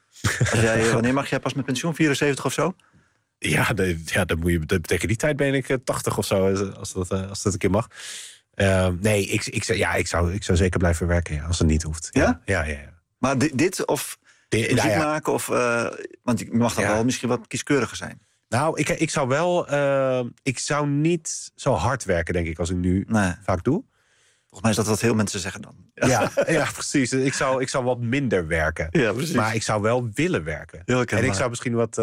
wanneer mag jij pas met pensioen? 74 of zo? Ja, tegen die tijd ben ik 80 of zo, als dat een keer mag. Nee, ik zou zeker blijven werken als het niet hoeft. Ja? Ja. Maar dit of muziek maken? Of, want je mag dan wel misschien wat kieskeuriger zijn. Nou, ik zou wel... ik zou niet zo hard werken, denk ik, als ik nu vaak doe. Volgens mij is dat wat heel mensen zeggen dan. Ja, precies. Ik zou wat minder werken. Ja, precies. Maar ik zou wel willen werken. En ik zou misschien wat...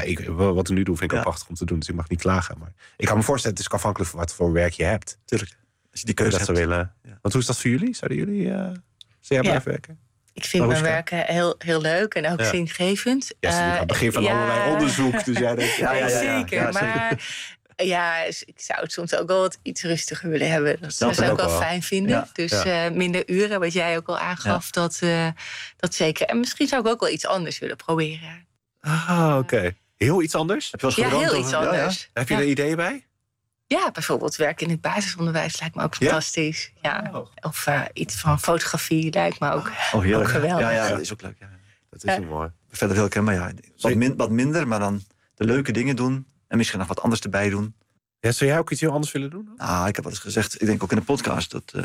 wat ik nu doe vind ik ook prachtig om te doen. Dus ik mag niet klagen. Maar ik kan me voorstellen, het is afhankelijk van wat voor werk je hebt. Tuurlijk. Als je die keuze hebt. Willen. Ja. Want hoe is dat voor jullie? Zouden jullie blijven werken? Ik vind mijn werken heel leuk en ook zingevend. Ja, het begin van allerlei onderzoek. Dus jij denkt, zeker. Maar... Ja, ik zou het soms ook wel wat iets rustiger willen hebben. Dat zou ik ook wel fijn vinden. Ja, dus minder uren, wat jij ook al aangaf, dat zeker. En misschien zou ik ook wel iets anders willen proberen. Oké. Heel iets anders? Heb je wel heel iets anders. Heb je er ideeën bij? Ja, bijvoorbeeld werken in het basisonderwijs lijkt me ook fantastisch. Ja. Of iets van fotografie lijkt me ook, ook geweldig. Ja, dat is ook leuk. Ja. Dat is ook mooi. Verder heel kenbaar, wat minder, maar dan de leuke dingen doen... En misschien nog wat anders erbij doen. Ja, zou jij ook iets heel anders willen doen? Ik heb wel eens gezegd, ik denk ook in de podcast... dat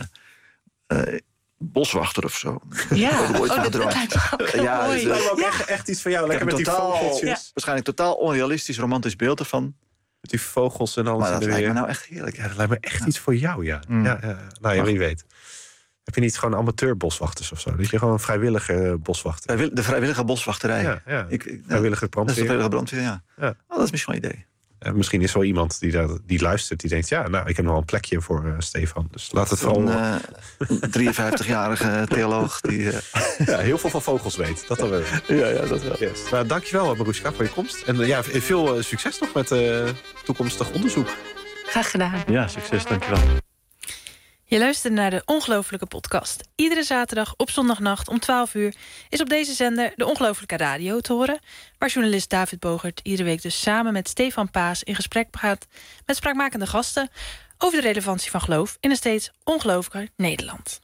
boswachter of zo. Ja, dat lijkt me mooi. Dat is ook echt iets van jou. Lekker met die vogeltjes. Waarschijnlijk totaal onrealistisch, romantisch beeld ervan. Met die vogels en alles. Maar dat lijkt me nou echt heerlijk. Ja, dat lijkt me echt iets voor jou, ja. Nou, wie weet. Heb je niet gewoon amateur boswachters of zo? Dat je gewoon een vrijwillige boswachter. De vrijwillige boswachterij. Vrijwillige brandweer. Dat is de vrijwillige brandweer, ja. Dat is misschien wel een idee. Misschien is wel iemand die luistert, die denkt... ja, nou, ik heb nog wel een plekje voor Stefan. Dus laat het vooral... Een 53-jarige theoloog die... Ja, heel veel van vogels weet. Dat dan wel. Ja, dat wel. Yes. Nou, dankjewel, Maruška, voor je komst. En veel succes nog met toekomstig onderzoek. Graag gedaan. Ja, succes, dankjewel. Je luistert naar de Ongelofelijke podcast. Iedere zaterdag op zondagnacht om 12 uur... is op deze zender de Ongelofelijke Radio te horen... waar journalist David Bogert iedere week dus samen met Stefan Paas... in gesprek gaat met spraakmakende gasten... over de relevantie van geloof in een steeds ongelooflijker Nederland.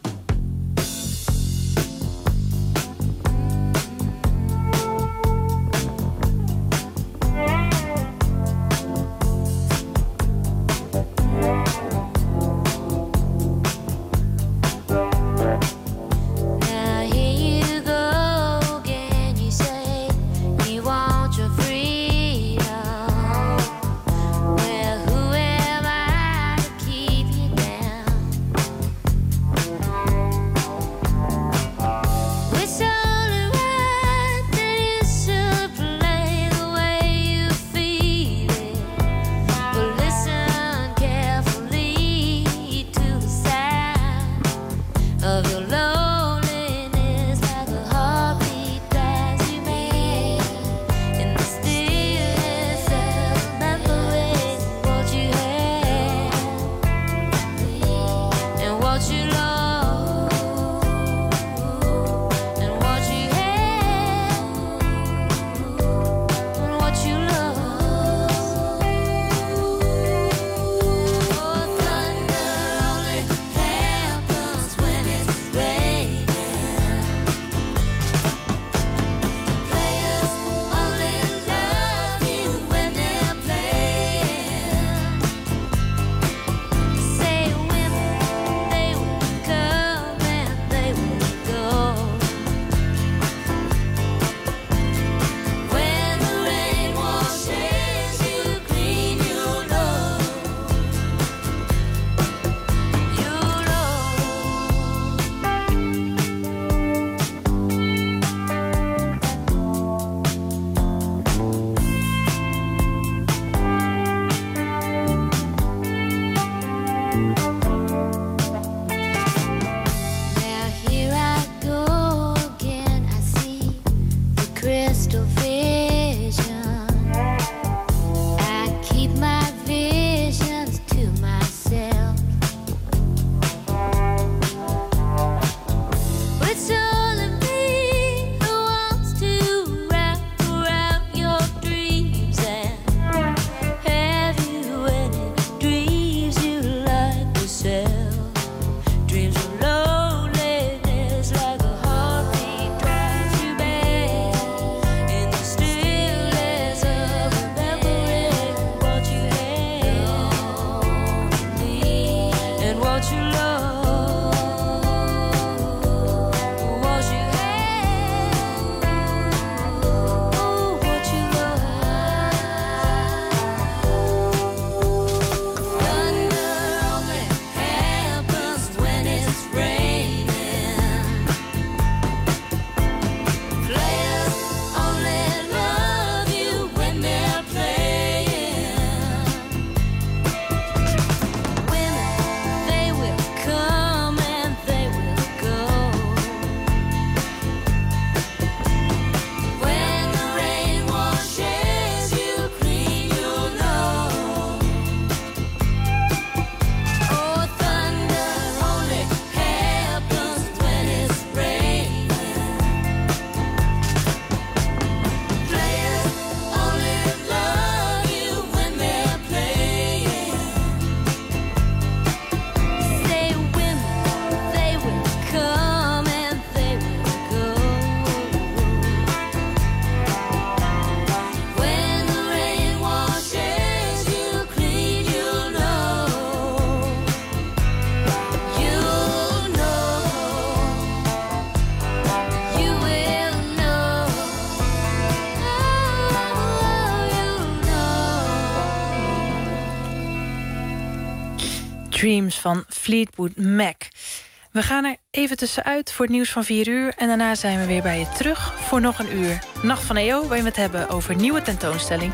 Dreams van Fleetwood Mac. We gaan er even tussenuit voor het nieuws van 4 uur... en daarna zijn we weer bij je terug voor nog een uur. Nacht van EO, waarin we het hebben over nieuwe tentoonstelling...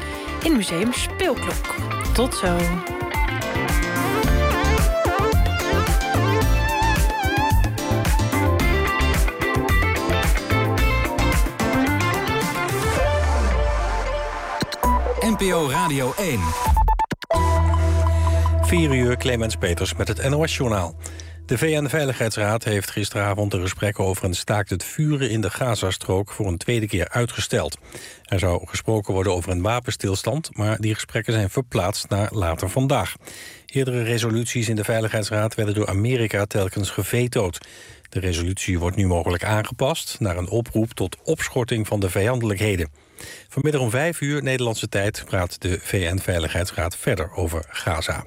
in Museum Speelklok. Tot zo. NPO Radio 1. 4 uur, Clemens Peters met het NOS-journaal. De VN-veiligheidsraad heeft gisteravond de gesprekken over een staakt het vuren in de Gazastrook voor een tweede keer uitgesteld. Er zou gesproken worden over een wapenstilstand, maar die gesprekken zijn verplaatst naar later vandaag. Eerdere resoluties in de Veiligheidsraad werden door Amerika telkens gevetood. De resolutie wordt nu mogelijk aangepast naar een oproep tot opschorting van de vijandelijkheden. Vanmiddag om 5 uur Nederlandse tijd praat de VN-veiligheidsraad verder over Gaza.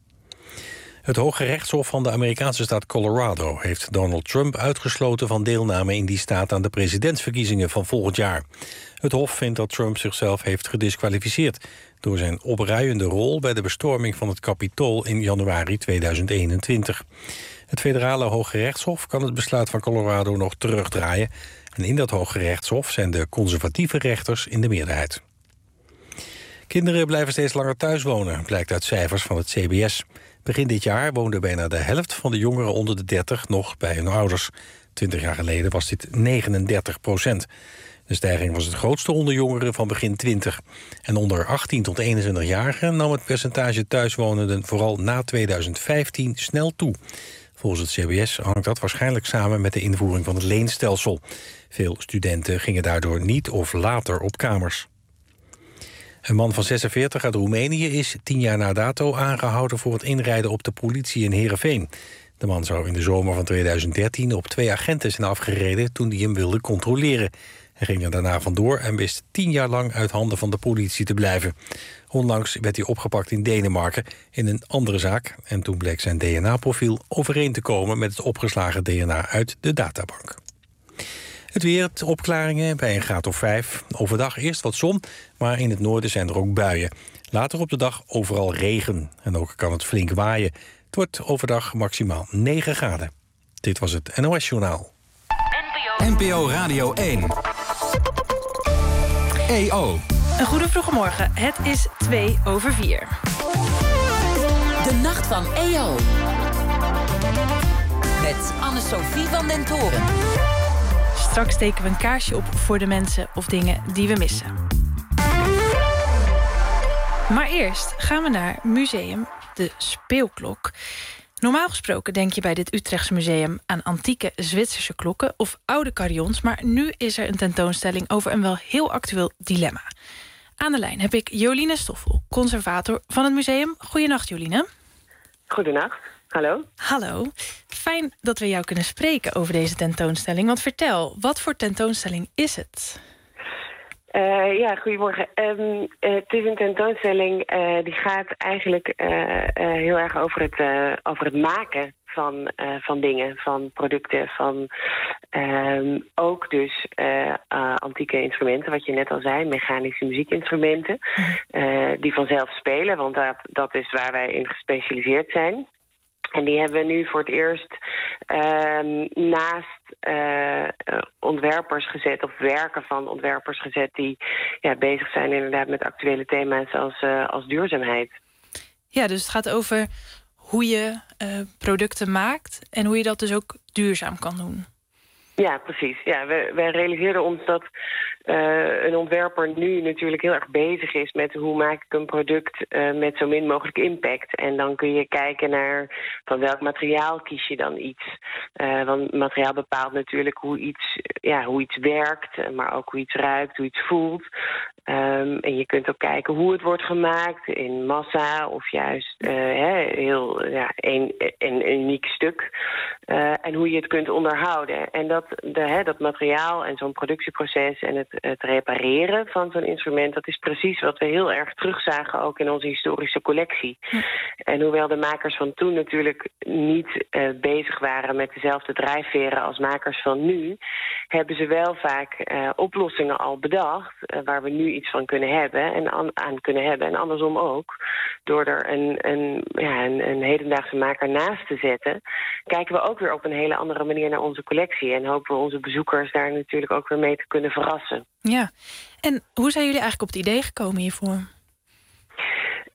Het Hoge Rechtshof van de Amerikaanse staat Colorado heeft Donald Trump uitgesloten van deelname in die staat aan de presidentsverkiezingen van volgend jaar. Het Hof vindt dat Trump zichzelf heeft gediskwalificeerd door zijn opruiende rol bij de bestorming van het Capitool in januari 2021. Het federale Hoge Rechtshof kan het besluit van Colorado nog terugdraaien. En in dat Hoge Rechtshof zijn de conservatieve rechters in de meerderheid. Kinderen blijven steeds langer thuis wonen, blijkt uit cijfers van het CBS. Begin dit jaar woonde bijna de helft van de jongeren onder de 30 nog bij hun ouders. 20 jaar geleden was dit 39%. De stijging was het grootste onder jongeren van begin 20. En onder 18 tot 21-jarigen nam het percentage thuiswonenden vooral na 2015 snel toe. Volgens het CBS hangt dat waarschijnlijk samen met de invoering van het leenstelsel. Veel studenten gingen daardoor niet of later op kamers. Een man van 46 uit Roemenië is 10 jaar na dato aangehouden voor het inrijden op de politie in Heerenveen. De man zou in de zomer van 2013 op 2 agenten zijn afgereden toen die hem wilden controleren. Hij ging er daarna vandoor en wist 10 jaar lang uit handen van de politie te blijven. Onlangs werd hij opgepakt in Denemarken in een andere zaak. En toen bleek zijn DNA-profiel overeen te komen met het opgeslagen DNA uit de databank. Het weer, opklaringen bij een graad of 5. Overdag eerst wat zon, maar in het noorden zijn er ook buien. Later op de dag overal regen. En ook kan het flink waaien. Het wordt overdag maximaal 9 graden. Dit was het NOS-journaal. NPO Radio 1. EO. Een goede vroege morgen. Het is 2:04. De Nacht van EO. Met Anne-Sophie van den Toren. Straks steken we een kaarsje op voor de mensen of dingen die we missen. Maar eerst gaan we naar Museum de Speelklok. Normaal gesproken denk je bij dit Utrechtse museum aan antieke Zwitserse klokken of oude carillons, maar nu is er een tentoonstelling over een wel heel actueel dilemma. Aan de lijn heb ik Joline Stoffel, conservator van het museum. Goedenacht, Joline. Goedenacht, hallo. Hallo. Fijn dat we jou kunnen spreken over deze tentoonstelling. Want vertel, wat voor tentoonstelling is het? Ja, goedemorgen. Het is een tentoonstelling die gaat eigenlijk heel erg over het maken van dingen, van producten, van ook dus antieke instrumenten, wat je net al zei, mechanische muziekinstrumenten, die vanzelf spelen, want dat is waar wij in gespecialiseerd zijn. En die hebben we nu voor het eerst naast ontwerpers gezet, of werken van ontwerpers gezet, die bezig zijn inderdaad met actuele thema's als duurzaamheid. Ja, dus het gaat over hoe je producten maakt en hoe je dat dus ook duurzaam kan doen. Ja, precies. Ja, wij realiseerden ons dat een ontwerper nu natuurlijk heel erg bezig is met hoe maak ik een product met zo min mogelijk impact. En dan kun je kijken naar van welk materiaal kies je dan iets. Want materiaal bepaalt natuurlijk hoe iets werkt, maar ook hoe iets ruikt, hoe iets voelt. En je kunt ook kijken hoe het wordt gemaakt in massa of juist een uniek stuk. En hoe je het kunt onderhouden. En dat materiaal en zo'n productieproces en het repareren van zo'n instrument, dat is precies wat we heel erg terugzagen ook in onze historische collectie. En hoewel de makers van toen natuurlijk niet bezig waren met dezelfde drijfveren als makers van nu, hebben ze wel vaak oplossingen al bedacht waar we nu iets van kunnen hebben en andersom ook. Door er een hedendaagse maker naast te zetten, kijken we ook weer op een hele andere manier naar onze collectie en hopen we onze bezoekers daar natuurlijk ook weer mee te kunnen verrassen. Ja, en hoe zijn jullie eigenlijk op het idee gekomen hiervoor?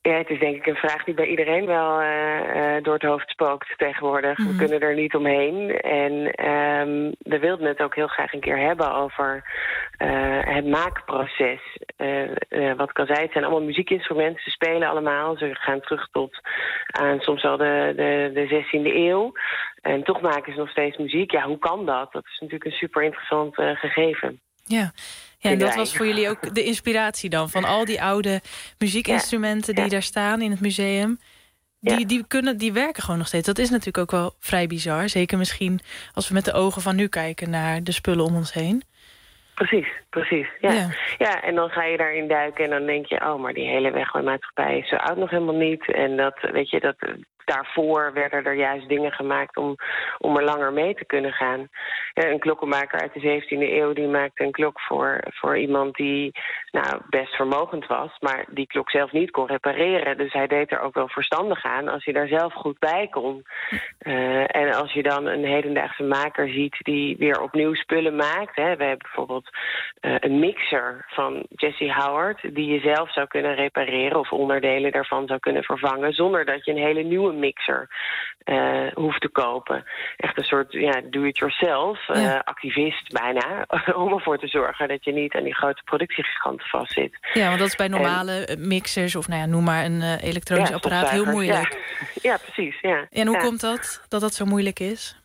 Ja, het is denk ik een vraag die bij iedereen wel door het hoofd spookt tegenwoordig. We kunnen er niet omheen. En we wilden het ook heel graag een keer hebben over het maakproces. Wat ik al zei, het zijn allemaal muziekinstrumenten. Ze spelen allemaal. Ze gaan terug tot aan soms al de 16e eeuw. En toch maken ze nog steeds muziek. Ja, hoe kan dat? Dat is natuurlijk een super interessant gegeven. Ja, en dat was voor jullie ook de inspiratie dan... van al die oude muziekinstrumenten die daar staan in het museum. Die werken gewoon nog steeds. Dat is natuurlijk ook wel vrij bizar. Zeker misschien als we met de ogen van nu kijken... naar de spullen om ons heen. Precies. Ja, en dan ga je daarin duiken en dan denk je... oh, maar die hele weggooimaatschappij is zo oud nog helemaal niet. En dat, weet je, daarvoor werden er juist dingen gemaakt om er langer mee te kunnen gaan. Een klokkenmaker uit de 17e eeuw die maakte een klok voor iemand die best vermogend was, maar die klok zelf niet kon repareren. Dus hij deed er ook wel verstandig aan als hij daar zelf goed bij kon. En als je dan een hedendaagse maker ziet die weer opnieuw spullen maakt. We hebben bijvoorbeeld een mixer van Jesse Howard die je zelf zou kunnen repareren of onderdelen daarvan zou kunnen vervangen zonder dat je een hele nieuwe mixer hoeft te kopen. Echt een soort do-it-yourself, activist bijna, om ervoor te zorgen dat je niet aan die grote productiegiganten vastzit. Ja, want dat is bij normale mixers of noem maar een elektronisch apparaat heel moeilijk. Ja, precies. Ja. En hoe komt dat zo moeilijk is?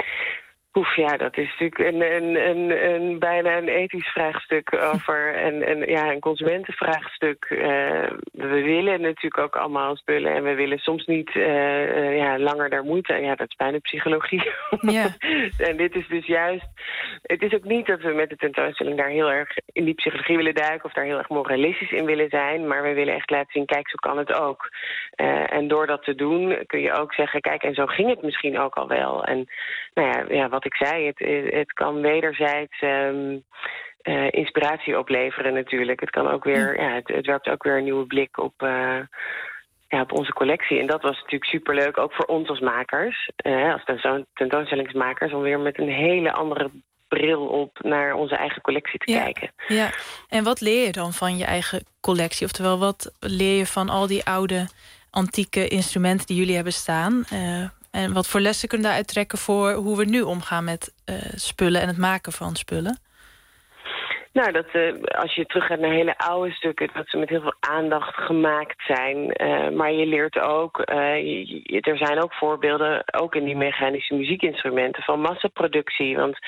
Dat is natuurlijk een bijna een ethisch vraagstuk over een consumentenvraagstuk. We willen natuurlijk ook allemaal spullen en we willen soms niet langer daar moeite. Ja, dat is bijna psychologie. Ja. En dit is dus juist... Het is ook niet dat we met de tentoonstelling daar heel erg in die psychologie willen duiken of daar heel erg moralistisch in willen zijn, maar we willen echt laten zien, kijk, zo kan het ook. En door dat te doen kun je ook zeggen, kijk, en zo ging het misschien ook al wel. En wat ik zei, het kan wederzijds inspiratie opleveren natuurlijk. Het kan ook weer, het werpt ook weer een nieuwe blik op onze collectie. En dat was natuurlijk superleuk, ook voor ons als makers, als tentoonstellingsmakers, om weer met een hele andere bril op naar onze eigen collectie te kijken. Ja, en wat leer je dan van je eigen collectie? Oftewel, wat leer je van al die oude antieke instrumenten die jullie hebben staan? En wat voor lessen kunnen daaruit trekken voor hoe we nu omgaan met spullen en het maken van spullen? Nou, dat als je teruggaat naar hele oude stukken, dat ze met heel veel aandacht gemaakt zijn. Maar je leert ook, er zijn ook voorbeelden, ook in die mechanische muziekinstrumenten, van massaproductie. Want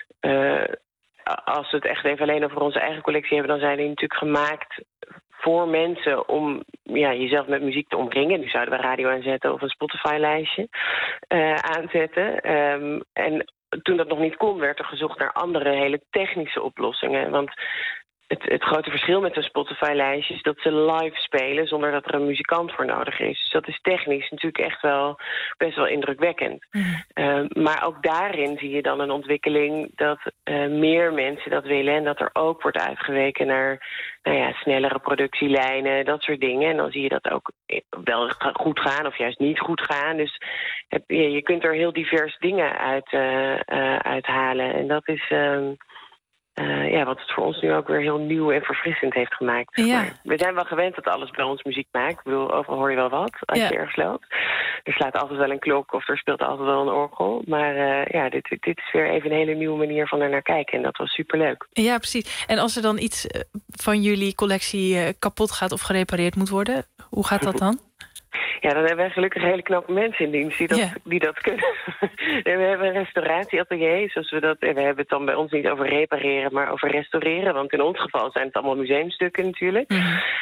als we het echt even alleen over onze eigen collectie hebben, dan zijn die natuurlijk gemaakt voor mensen om jezelf met muziek te omringen. Nu zouden we radio aanzetten of een Spotify-lijstje aanzetten. En toen dat nog niet kon, werd er gezocht naar andere hele technische oplossingen. Want het grote verschil met een Spotify-lijstje is dat ze live spelen zonder dat er een muzikant voor nodig is. Dus dat is technisch natuurlijk echt wel best wel indrukwekkend. Maar ook daarin zie je dan een ontwikkeling dat meer mensen dat willen en dat er ook wordt uitgeweken naar snellere productielijnen, dat soort dingen. En dan zie je dat ook wel goed gaan of juist niet goed gaan. Dus je kunt er heel divers dingen uit halen. En dat is wat het voor ons nu ook weer heel nieuw en verfrissend heeft gemaakt. Ja. We zijn wel gewend dat alles bij ons muziek maakt. Ik bedoel, overal hoor je wel wat als je ergens loopt. Er slaat altijd wel een klok of er speelt altijd wel een orgel. Maar dit is weer even een hele nieuwe manier van er naar kijken. En dat was superleuk. Ja, precies. En als er dan iets van jullie collectie kapot gaat of gerepareerd moet worden, hoe gaat dat dan? Ja, dan hebben we gelukkig hele knappe mensen in dienst die dat kunnen. En we hebben een restauratieatelier, zoals we hebben het dan bij ons niet over repareren, maar over restaureren. Want in ons geval zijn het allemaal museumstukken natuurlijk.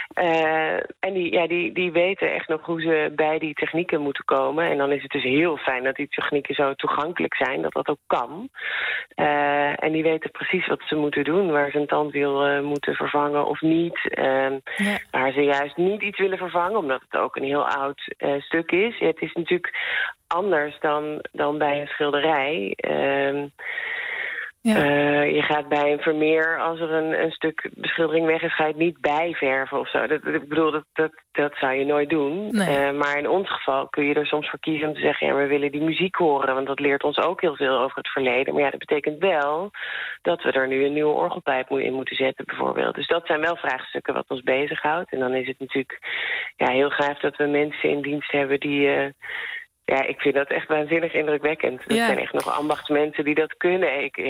En die weten echt nog hoe ze bij die technieken moeten komen. En dan is het dus heel fijn dat die technieken zo toegankelijk zijn, dat dat ook kan. En die weten precies wat ze moeten doen, waar ze een tandwiel moeten vervangen of niet. Waar ze juist niet iets willen vervangen, omdat het ook een heel oud stuk is. Het is natuurlijk anders dan bij een schilderij. Ja. Je gaat bij een Vermeer, als er een stuk beschildering weg is, ga je het niet bijverven of zo. Ik bedoel, dat zou je nooit doen. Nee. Maar in ons geval kun je er soms voor kiezen om te zeggen, ja, we willen die muziek horen, want dat leert ons ook heel veel over het verleden. Maar ja, dat betekent wel dat we er nu een nieuwe orgelpijp in moeten zetten, bijvoorbeeld. Dus dat zijn wel vraagstukken wat ons bezighoudt. En dan is het natuurlijk heel gaaf dat we mensen in dienst hebben die... Ja, ik vind dat echt waanzinnig indrukwekkend. Dat zijn echt nog ambachtsmensen die dat kunnen. Ik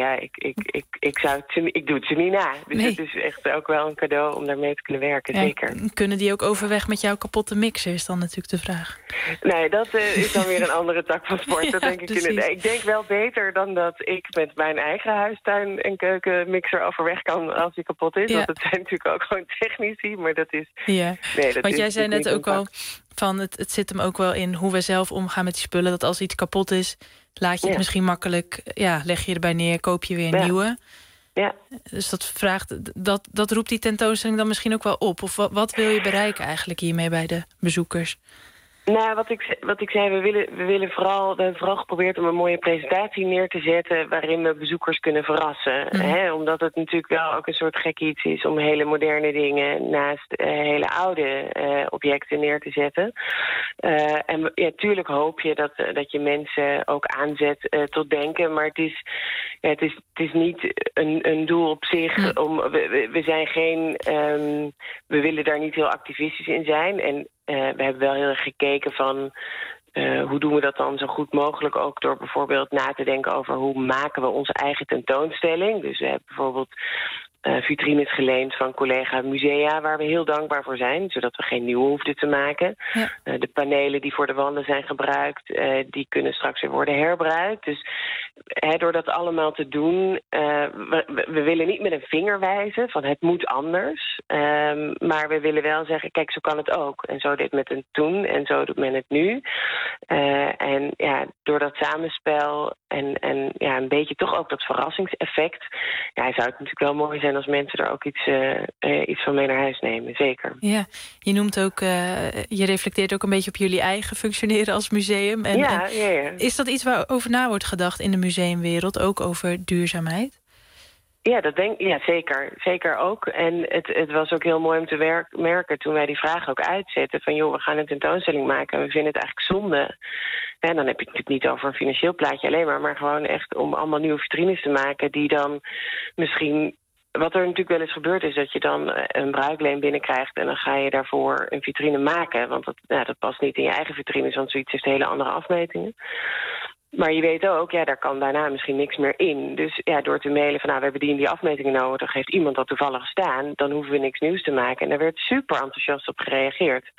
doe het ze niet na. Dus het is echt ook wel een cadeau om daarmee te kunnen werken, zeker. Kunnen die ook overweg met jouw kapotte mixer, is dan natuurlijk de vraag. Nee, dat is dan weer een andere tak van sport. Dat denk ik denk wel beter dan dat ik met mijn eigen huistuin en keukenmixer overweg kan als die kapot is. Ja. Want het zijn natuurlijk ook gewoon technici, maar dat is... Ja. Nee, dat want jij zei net ook al... Van het zit hem ook wel in hoe we zelf omgaan met die spullen. Dat als iets kapot is, laat je het misschien makkelijk... leg je erbij neer, koop je weer een nieuwe. Ja. Dus dat roept die tentoonstelling dan misschien ook wel op. Of wat wil je bereiken eigenlijk hiermee bij de bezoekers? Nou, wat ik zei, we hebben vooral geprobeerd om een mooie presentatie neer te zetten waarin we bezoekers kunnen verrassen. Omdat het natuurlijk wel ook een soort gek iets is om hele moderne dingen naast hele oude objecten neer te zetten. En ja, tuurlijk hoop je dat je mensen ook aanzet tot denken, maar het is niet een doel op zich. We zijn geen, we willen daar niet heel activistisch in zijn. En we hebben wel heel erg gekeken van hoe doen we dat dan zo goed mogelijk, ook door bijvoorbeeld na te denken over hoe maken we onze eigen tentoonstelling. Dus we hebben bijvoorbeeld vitrines geleend van collega musea waar we heel dankbaar voor zijn, zodat we geen nieuwe hoefden te maken. Ja. De panelen die voor de wanden zijn gebruikt, die kunnen straks weer worden herbruikt. Dus door dat allemaal te doen, we willen niet met een vinger wijzen van het moet anders. Maar we willen wel zeggen, kijk, zo kan het ook. En zo deed men het toen en zo doet men het nu. En ja, door dat samenspel en een beetje toch ook dat verrassingseffect, zou het natuurlijk wel mooi zijn als mensen er ook iets van mee naar huis nemen, zeker. Ja, je noemt ook, je reflecteert ook een beetje op jullie eigen functioneren als museum. Ja. Is dat iets waarover na wordt gedacht in de museumwereld, ook over duurzaamheid? Ja, zeker. Zeker ook. En het was ook heel mooi om te merken toen wij die vraag ook uitzetten van joh, we gaan een tentoonstelling maken en we vinden het eigenlijk zonde. En dan heb je het natuurlijk niet over een financieel plaatje alleen maar gewoon echt om allemaal nieuwe vitrines te maken die dan misschien... Wat er natuurlijk wel eens gebeurd is, dat je dan een bruikleen binnenkrijgt en dan ga je daarvoor een vitrine maken. Want dat past niet in je eigen vitrines, want zoiets heeft hele andere afmetingen. Maar je weet ook, daar kan daarna misschien niks meer in. Dus door te mailen van, we hebben die afmetingen nodig, dan heeft iemand dat toevallig staan, dan hoeven we niks nieuws te maken. En daar werd super enthousiast op gereageerd.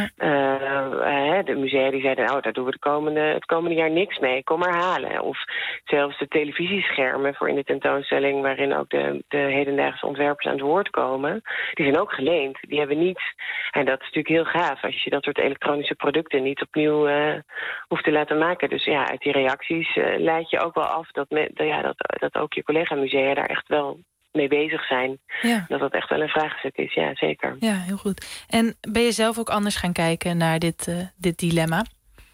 Ja. De musea die zeiden, daar doen we het komende jaar niks mee, kom maar halen. Of zelfs de televisieschermen voor in de tentoonstelling, waarin ook de hedendaagse ontwerpers aan het woord komen, die zijn ook geleend. Die hebben niet, en dat is natuurlijk heel gaaf, als je dat soort elektronische producten niet opnieuw hoeft te laten maken. Dus uit die reacties leid je ook wel af dat ook je collega-musea daar echt wel mee bezig zijn. Ja. Dat echt wel een vraagstuk is, ja, zeker. Ja, heel goed. En ben je zelf ook anders gaan kijken naar dit dilemma?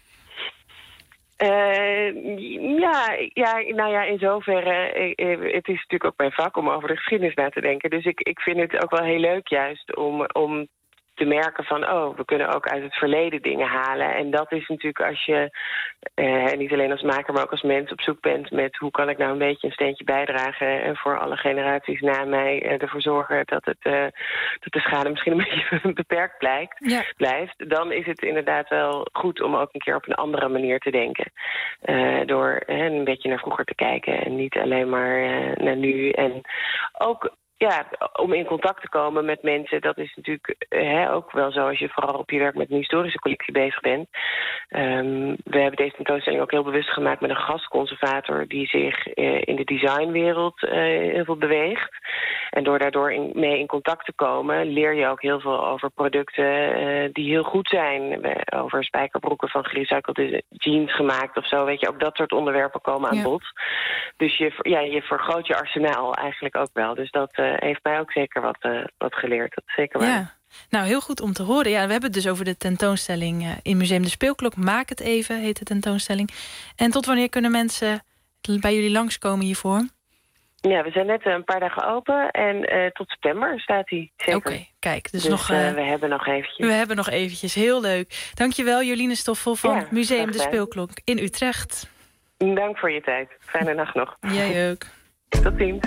In zoverre, het is natuurlijk ook mijn vak om over de geschiedenis na te denken. Dus ik vind het ook wel heel leuk juist om te merken van, we kunnen ook uit het verleden dingen halen. En dat is natuurlijk als je, niet alleen als maker, maar ook als mens op zoek bent met hoe kan ik nou een beetje een steentje bijdragen en voor alle generaties na mij ervoor zorgen dat de schade misschien een beetje beperkt blijft. Dan is het inderdaad wel goed om ook een keer op een andere manier te denken. Door een beetje naar vroeger te kijken en niet alleen maar naar nu. En ook om in contact te komen met mensen, dat is natuurlijk ook wel zo als je vooral op je werk met een historische collectie bezig bent. We hebben deze tentoonstelling ook heel bewust gemaakt met een gastconservator die zich in de designwereld heel veel beweegt. En door daardoor mee in contact te komen, leer je ook heel veel over producten die heel goed zijn. Over spijkerbroeken van gerecyclede jeans gemaakt of zo. Weet je, ook dat soort onderwerpen komen aan bod. Dus je vergroot je arsenaal eigenlijk ook wel. Dus dat heeft mij ook zeker wat geleerd. Dat is zeker waar. Ja. Nou, heel goed om te horen. Ja, we hebben het dus over de tentoonstelling in Museum de Speelklok. Maak het even, heet de tentoonstelling. En tot wanneer kunnen mensen bij jullie langskomen hiervoor? Ja, we zijn net een paar dagen open en tot september staat hij. Oké, kijk. Dus we hebben nog eventjes. We hebben nog eventjes, heel leuk. Dankjewel Jolien Stoffel van Museum De Speelklok in Utrecht. Dank voor je tijd. Fijne nacht nog. Jij ook. Tot ziens.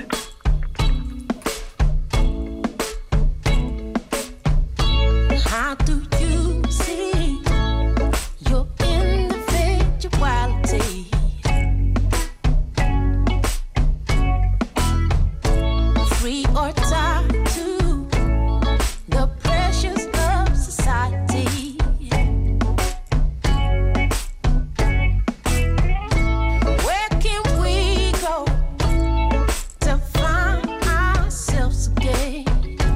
How do you see your individuality? Free or tied to the pressures of society? Where can we go to find ourselves again?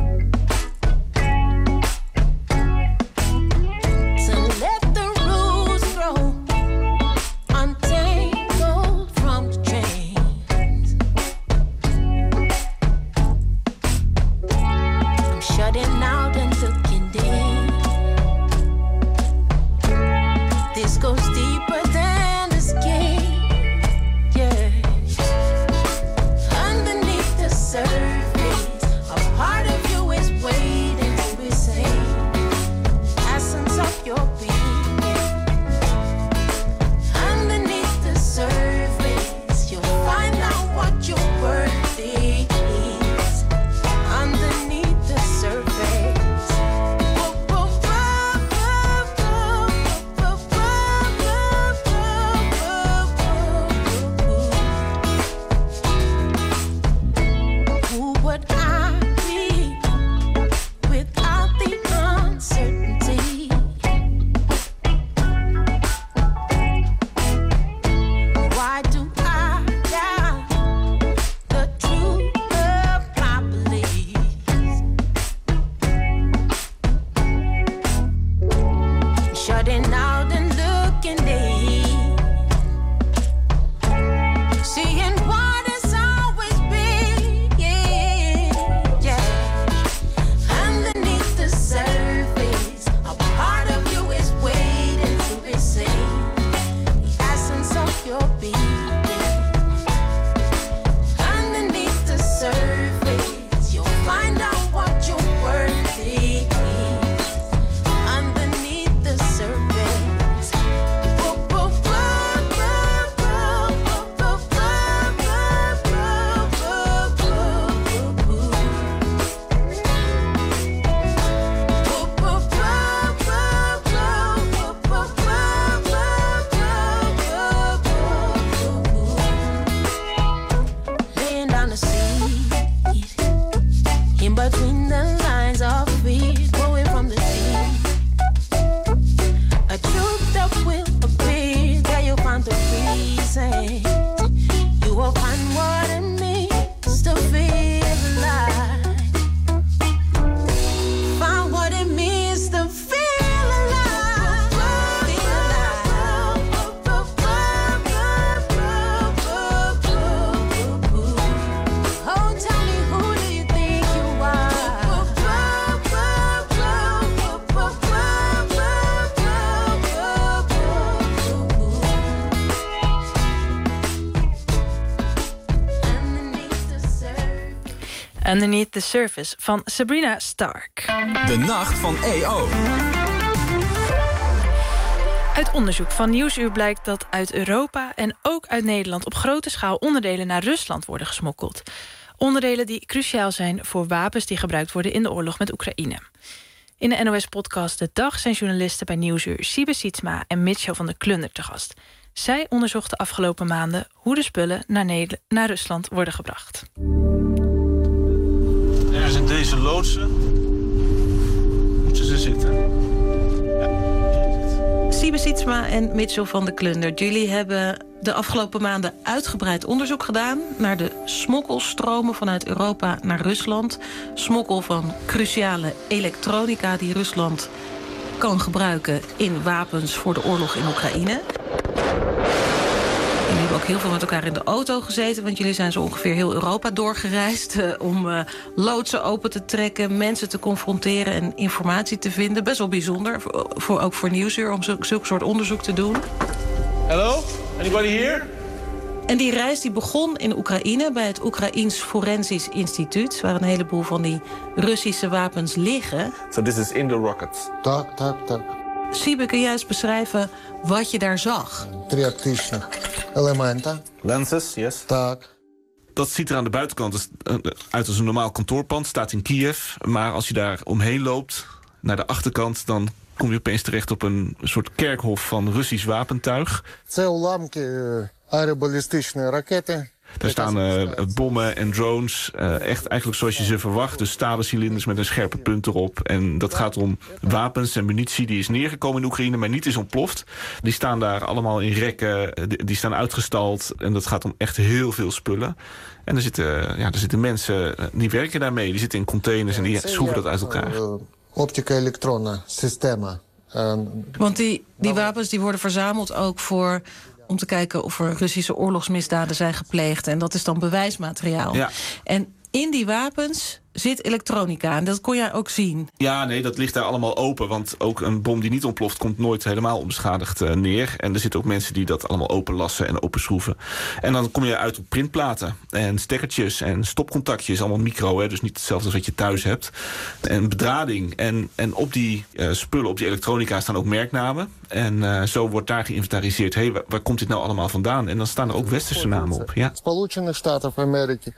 Underneath the Surface van Sabrina Stark. De nacht van EO. Uit onderzoek van Nieuwsuur blijkt dat uit Europa en ook uit Nederland op grote schaal onderdelen naar Rusland worden gesmokkeld. Onderdelen die cruciaal zijn voor wapens die gebruikt worden in de oorlog met Oekraïne. In de NOS-podcast De Dag zijn journalisten bij Nieuwsuur Siebe Sietsma en Mitchell van der Klunder te gast. Zij onderzochten de afgelopen maanden hoe de spullen naar Rusland worden gebracht. Er zijn deze loodsen. Moeten ze zitten? Siebe Sietsma en Mitchell van der Klunder. Jullie hebben de afgelopen maanden uitgebreid onderzoek gedaan naar de smokkelstromen vanuit Europa naar Rusland. Smokkel van cruciale elektronica die Rusland kan gebruiken in wapens voor de oorlog in Oekraïne. Jullie hebben ook heel veel met elkaar in de auto gezeten, want jullie zijn zo ongeveer heel Europa doorgereisd om loodsen open te trekken, mensen te confronteren en informatie te vinden. Best wel bijzonder, ook voor Nieuwsuur, om zulk soort onderzoek te doen. Hello? Anybody here? En die reis die begon in Oekraïne bij het Oekraïens Forensisch Instituut, waar een heleboel van die Russische wapens liggen. So this is in the rockets. Так. Siebe, kun jij eens beschrijven wat je daar zag? Tactische elementen. Lenses, yes. Так. Dat ziet er aan de buitenkant uit als een normaal kantoorpand. Staat in Kiev. Maar als je daar omheen loopt, naar de achterkant, dan kom je opeens terecht op een soort kerkhof van Russisch wapentuig. Це уламки аеробалістичної ракети. Daar staan bommen en drones, echt eigenlijk zoals je ze verwacht. Dus stalen cilinders met een scherpe punt erop. En dat gaat om wapens en munitie die is neergekomen in Oekraïne, maar niet is ontploft. Die staan daar allemaal in rekken, die staan uitgestald. En dat gaat om echt heel veel spullen. En er zitten mensen, die werken daarmee. Die zitten in containers en die schroeven dat uit elkaar. Optica-elektronen systemen. Want die wapens die worden verzameld ook om te kijken of er Russische oorlogsmisdaden zijn gepleegd. En dat is dan bewijsmateriaal. Ja. En in die wapens zit elektronica. En dat kon jij ook zien. Ja, nee, dat ligt daar allemaal open. Want ook een bom die niet ontploft komt nooit helemaal onbeschadigd neer. En er zitten ook mensen die dat allemaal openlassen en openschroeven. En dan kom je uit op printplaten en stekkertjes en stopcontactjes. Allemaal micro, hè, dus niet hetzelfde als wat je thuis hebt. En bedrading. En op die spullen, op die elektronica staan ook merknamen. En zo wordt daar geïnventariseerd. Hey, waar komt dit nou allemaal vandaan? En dan staan er ook westerse namen op. Ja. Сполучених Штатів Америки.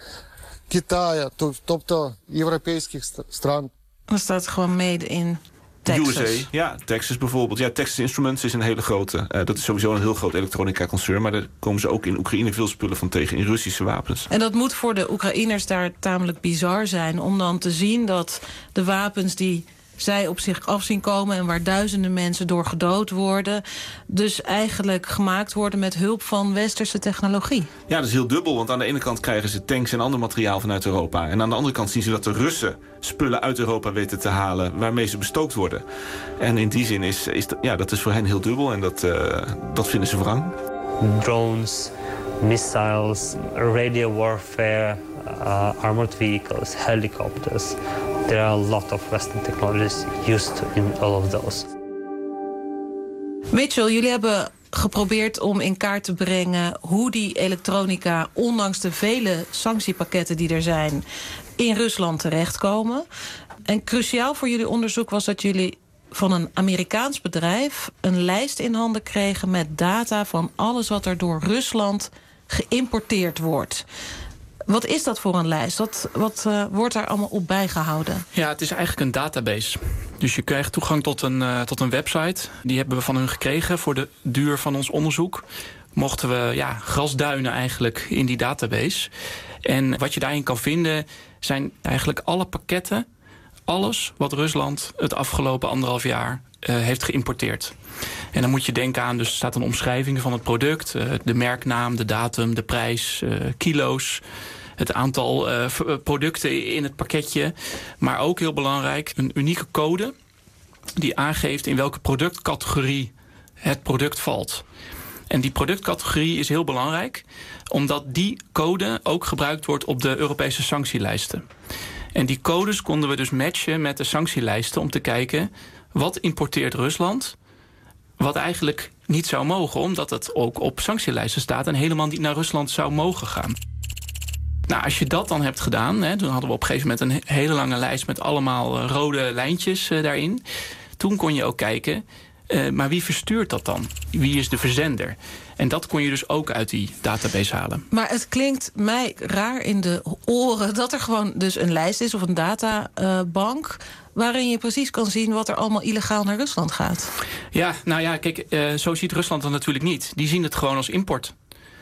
Китая, тобто європейських стран. Dan staat gewoon made in Texas. USA, ja, Texas bijvoorbeeld. Ja, Texas Instruments is een hele grote. Dat is sowieso een heel groot elektronica-concern. Maar daar komen ze ook in Oekraïne veel spullen van tegen in Russische wapens. En dat moet voor de Oekraïners daar tamelijk bizar zijn, om dan te zien dat de wapens die zij op zich af zien komen en waar duizenden mensen door gedood worden, dus eigenlijk gemaakt worden met hulp van westerse technologie. Ja, dat is heel dubbel, want aan de ene kant krijgen ze tanks en ander materiaal vanuit Europa. En aan de andere kant zien ze dat de Russen spullen uit Europa weten te halen waarmee ze bestookt worden. En in die zin is dat is voor hen heel dubbel en dat vinden ze wrang. Drones, missiles, radio warfare, armored vehicles, helicopters. There are a lot of Western technologies used in all of those. Mitchell, jullie hebben geprobeerd om in kaart te brengen hoe die elektronica, ondanks de vele sanctiepakketten die er zijn, in Rusland terechtkomen. En cruciaal voor jullie onderzoek was dat jullie van een Amerikaans bedrijf een lijst in handen kregen met data van alles wat er door Rusland geïmporteerd wordt. Wat is dat voor een lijst? Wat wordt daar allemaal op bijgehouden? Ja, het is eigenlijk een database. Dus je krijgt toegang tot een website. Die hebben we van hun gekregen voor de duur van ons onderzoek. Mochten we grasduinen eigenlijk in die database. En wat je daarin kan vinden zijn eigenlijk alle pakketten. Alles wat Rusland het afgelopen 1,5 jaar heeft geïmporteerd. En dan moet je denken aan, dus er staat een omschrijving van het product, de merknaam, de datum, de prijs, kilo's, het aantal producten in het pakketje. Maar ook heel belangrijk, een unieke code die aangeeft in welke productcategorie het product valt. En die productcategorie is heel belangrijk, omdat die code ook gebruikt wordt op de Europese sanctielijsten. En die codes konden we dus matchen met de sanctielijsten om te kijken wat importeert Rusland, wat eigenlijk niet zou mogen, omdat het ook op sanctielijsten staat en helemaal niet naar Rusland zou mogen gaan. Nou, als je dat dan hebt gedaan, toen hadden we op een gegeven moment een hele lange lijst met allemaal rode lijntjes daarin. Toen kon je ook kijken, maar wie verstuurt dat dan? Wie is de verzender? En dat kon je dus ook uit die database halen. Maar het klinkt mij raar in de oren dat er gewoon dus een lijst is of een databank waarin je precies kan zien wat er allemaal illegaal naar Rusland gaat. Ja, nou ja, kijk, zo ziet Rusland dat natuurlijk niet. Die zien het gewoon als import.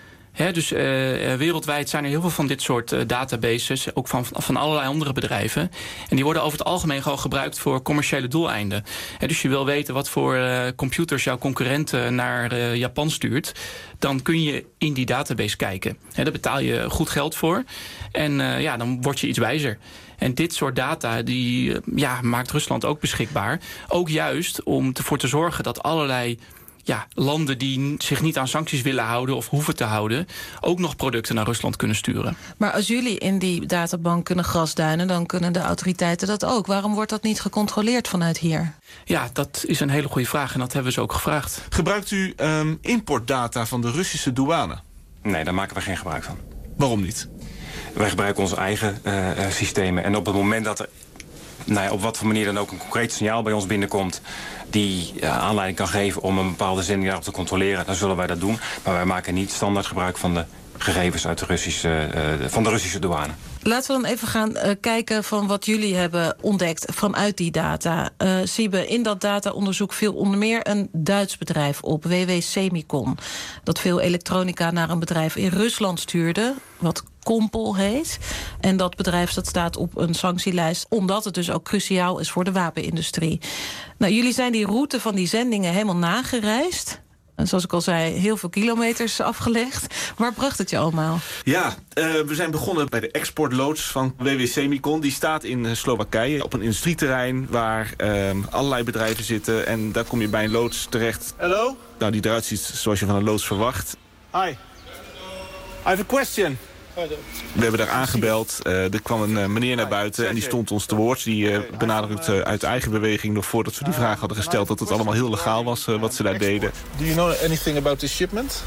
Dus wereldwijd zijn er heel veel van dit soort databases, ook van allerlei andere bedrijven. En die worden over het algemeen gewoon gebruikt voor commerciële doeleinden. Dus je wil weten wat voor computers jouw concurrent naar Japan stuurt, dan kun je in die database kijken. Daar betaal je goed geld voor en dan word je iets wijzer. En dit soort data die maakt Rusland ook beschikbaar. Ook juist om ervoor te zorgen dat allerlei landen die zich niet aan sancties willen houden of hoeven te houden, ook nog producten naar Rusland kunnen sturen. Maar als jullie in die databank kunnen grasduinen, dan kunnen de autoriteiten dat ook. Waarom wordt dat niet gecontroleerd vanuit hier? Ja, dat is een hele goede vraag en dat hebben we ze ook gevraagd. Gebruikt u importdata van de Russische douane? Nee, daar maken we geen gebruik van. Waarom niet? Wij gebruiken onze eigen systemen. En op het moment dat er op wat voor manier dan ook een concreet signaal bij ons binnenkomt die aanleiding kan geven om een bepaalde zending daarop te controleren, dan zullen wij dat doen. Maar wij maken niet standaard gebruik van de gegevens uit van de Russische douane. Laten we dan even gaan kijken van wat jullie hebben ontdekt vanuit die data. Siebe, in dat dataonderzoek viel onder meer een Duits bedrijf op, WW Semicon, dat veel elektronica naar een bedrijf in Rusland stuurde, wat Compal heet. En dat bedrijf staat op een sanctielijst omdat het dus ook cruciaal is voor de wapenindustrie. Nou, jullie zijn die route van die zendingen helemaal nagereisd. En zoals ik al zei, heel veel kilometers afgelegd. Waar bracht het je allemaal? Ja, we zijn begonnen bij de exportloods van WW Semicon. Die staat in Slowakije op een industrieterrein waar allerlei bedrijven zitten. En daar kom je bij een loods terecht. Hallo? Nou, die eruit ziet zoals je van een loods verwacht. Hi. I have a question. We hebben daar aangebeld. Er kwam een meneer naar buiten en die stond ons te woord. Die benadrukte uit eigen beweging nog voordat we die vraag hadden gesteld dat het allemaal heel legaal was wat ze daar deden. Do you know anything about this shipment?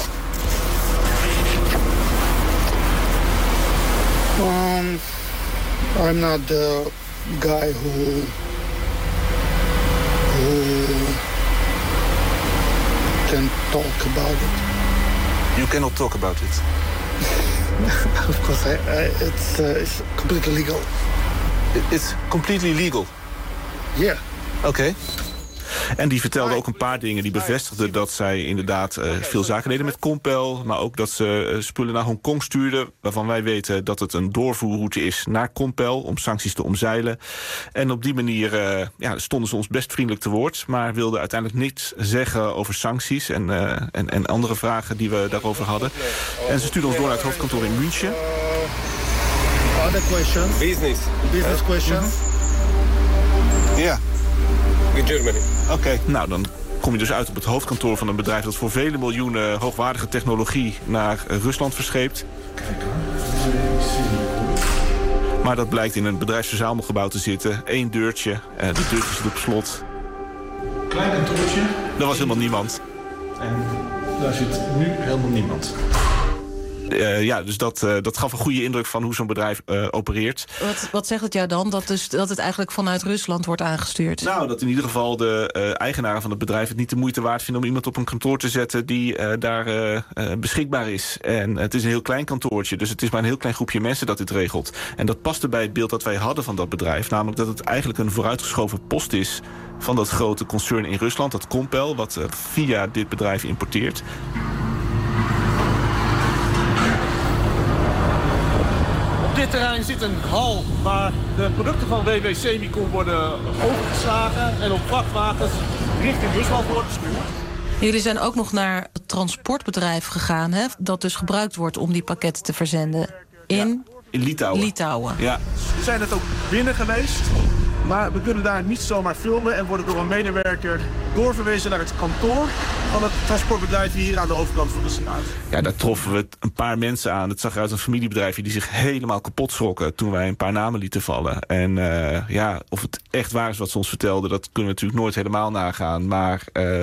I'm not the guy who can talk about it. You cannot talk about it. Of course, it's completely legal. It's completely legal? Yeah. Oké. En die vertelde ook een paar dingen. Die bevestigden dat zij inderdaad veel zaken deden met Compal. Maar ook dat ze spullen naar Hongkong stuurden. Waarvan wij weten dat het een doorvoerroute is naar Compal. Om sancties te omzeilen. En op die manier stonden ze ons best vriendelijk te woord. Maar wilden uiteindelijk niets zeggen over sancties. En andere vragen die we daarover hadden. En ze stuurden ons door naar het hoofdkantoor in München. Other questions? Business questions? Ja. In Germany. Oké. Nou, dan kom je dus uit op het hoofdkantoor van een bedrijf dat voor vele miljoenen hoogwaardige technologie naar Rusland verscheept. Maar dat blijkt in een bedrijfsverzamelgebouw te zitten. 1 deurtje. Die deurtje zit op slot. Klein kantoortje. Er was helemaal niemand. En daar zit nu helemaal niemand. Dus dat gaf een goede indruk van hoe zo'n bedrijf opereert. Wat zegt het jou dan? Dat het eigenlijk vanuit Rusland wordt aangestuurd? Nou, dat in ieder geval de eigenaren van het bedrijf het niet de moeite waard vinden om iemand op een kantoor te zetten die daar beschikbaar is. En het is een heel klein kantoortje, dus het is maar een heel klein groepje mensen dat dit regelt. En dat paste bij het beeld dat wij hadden van dat bedrijf. Namelijk dat het eigenlijk een vooruitgeschoven post is van dat grote concern in Rusland, dat Compal, wat via dit bedrijf importeert. Op dit terrein zit een hal waar de producten van WW Semicon worden overgeslagen en op vrachtwagens richting Rusland worden gestuurd. Jullie zijn ook nog naar het transportbedrijf gegaan, hè? Dat dus gebruikt wordt om die pakketten te verzenden in Litouwen. Ja. We zijn het ook binnen geweest, maar we kunnen daar niet zomaar filmen en worden door een medewerker doorverwezen naar het kantoor van het transportbedrijf hier aan de overkant van de straat. Ja, daar troffen we een paar mensen aan. Het zag eruit een familiebedrijfje die zich helemaal kapot schrokken toen wij een paar namen lieten vallen. En of het echt waar is wat ze ons vertelden, dat kunnen we natuurlijk nooit helemaal nagaan. Maar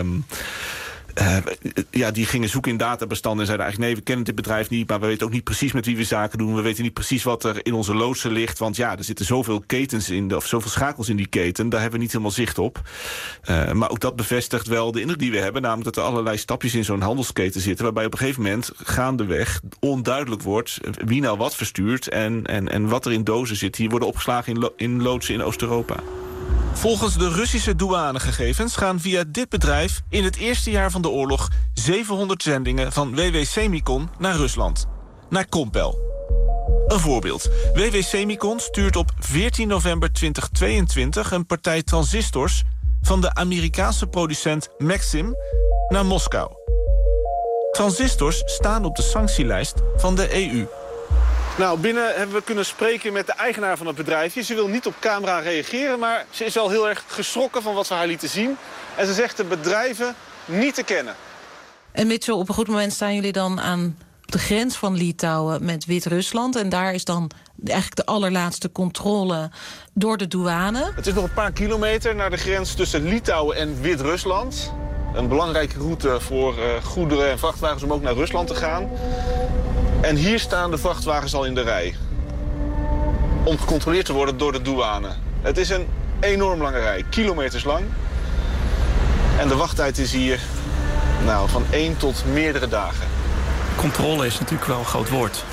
die gingen zoeken in databestanden en zeiden eigenlijk nee, we kennen dit bedrijf niet, maar we weten ook niet precies met wie we zaken doen. We weten niet precies wat er in onze loodsen ligt, want er zitten zoveel ketens in, of zoveel schakels in die keten, daar hebben we niet helemaal zicht op. Maar ook dat bevestigt wel de indruk die we hebben, namelijk dat er allerlei stapjes in zo'n handelsketen zitten, waarbij op een gegeven moment gaandeweg onduidelijk wordt wie nou wat verstuurt en wat er in dozen zit. Die worden opgeslagen in loodsen in Oost-Europa. Volgens de Russische douanegegevens gaan via dit bedrijf in het eerste jaar van de oorlog 700 zendingen van WW Semicon naar Rusland. Naar Compal. Een voorbeeld. WW Semicon stuurt op 14 november 2022 een partij transistors van de Amerikaanse producent Maxim naar Moskou. Transistors staan op de sanctielijst van de EU. Nou, binnen hebben we kunnen spreken met de eigenaar van het bedrijfje. Ze wil niet op camera reageren, maar ze is wel heel erg geschrokken van wat we haar lieten zien. En ze zegt de bedrijven niet te kennen. En Mitchell, op een goed moment staan jullie dan aan de grens van Litouwen met Wit-Rusland. En daar is dan eigenlijk de allerlaatste controle door de douane. Het is nog een paar kilometer naar de grens tussen Litouwen en Wit-Rusland. Een belangrijke route voor goederen en vrachtwagens om ook naar Rusland te gaan. En hier staan de vrachtwagens al in de rij. Om gecontroleerd te worden door de douane. Het is een enorm lange rij, kilometers lang. En de wachttijd is hier van 1 tot meerdere dagen. Controle is natuurlijk wel een groot woord.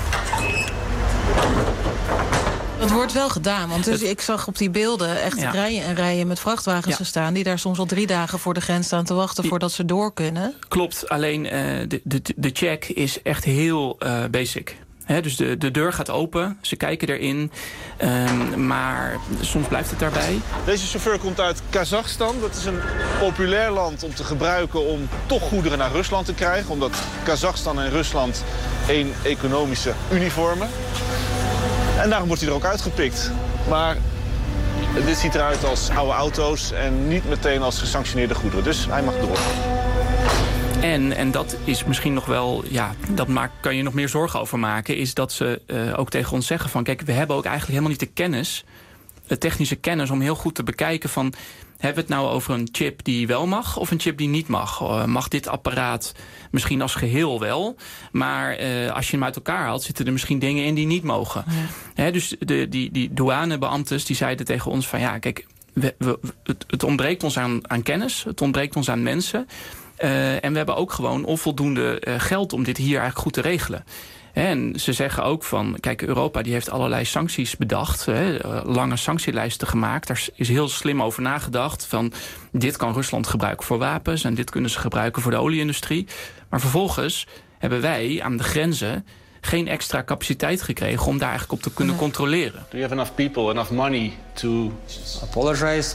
Het wordt wel gedaan, want dus ik zag op die beelden echt rijen en rijen met vrachtwagens staan die daar soms al 3 dagen voor de grens staan te wachten voordat ze door kunnen. Klopt, alleen de check is echt heel basic. Dus de deur gaat open, ze kijken erin, maar soms blijft het daarbij. Deze chauffeur komt uit Kazachstan. Dat is een populair land om te gebruiken om toch goederen naar Rusland te krijgen. Omdat Kazachstan en Rusland één economische unie vormen. En daarom wordt hij er ook uitgepikt. Maar dit ziet eruit als oude auto's en niet meteen als gesanctioneerde goederen. Dus hij mag door. En dat is misschien nog wel, kan je nog meer zorgen over maken, is dat ze ook tegen ons zeggen van, kijk, we hebben ook eigenlijk helemaal niet de kennis, de technische kennis om heel goed te bekijken van, hebben we het nou over een chip die wel mag of een chip die niet mag? Mag dit apparaat misschien als geheel wel, maar als je hem uit elkaar haalt, zitten er misschien dingen in die niet mogen. Ja. Dus die douanebeambtes die zeiden tegen ons van, kijk, het ontbreekt ons aan kennis, het ontbreekt ons aan mensen. En we hebben ook gewoon onvoldoende geld om dit hier eigenlijk goed te regelen. En ze zeggen ook van, kijk, Europa die heeft allerlei sancties bedacht. Lange sanctielijsten gemaakt. Daar is heel slim over nagedacht. Van, dit kan Rusland gebruiken voor wapens en dit kunnen ze gebruiken voor de olieindustrie. Maar vervolgens hebben wij aan de grenzen geen extra capaciteit gekregen om daar eigenlijk op te kunnen controleren. Do you have enough people, enough money to apologize?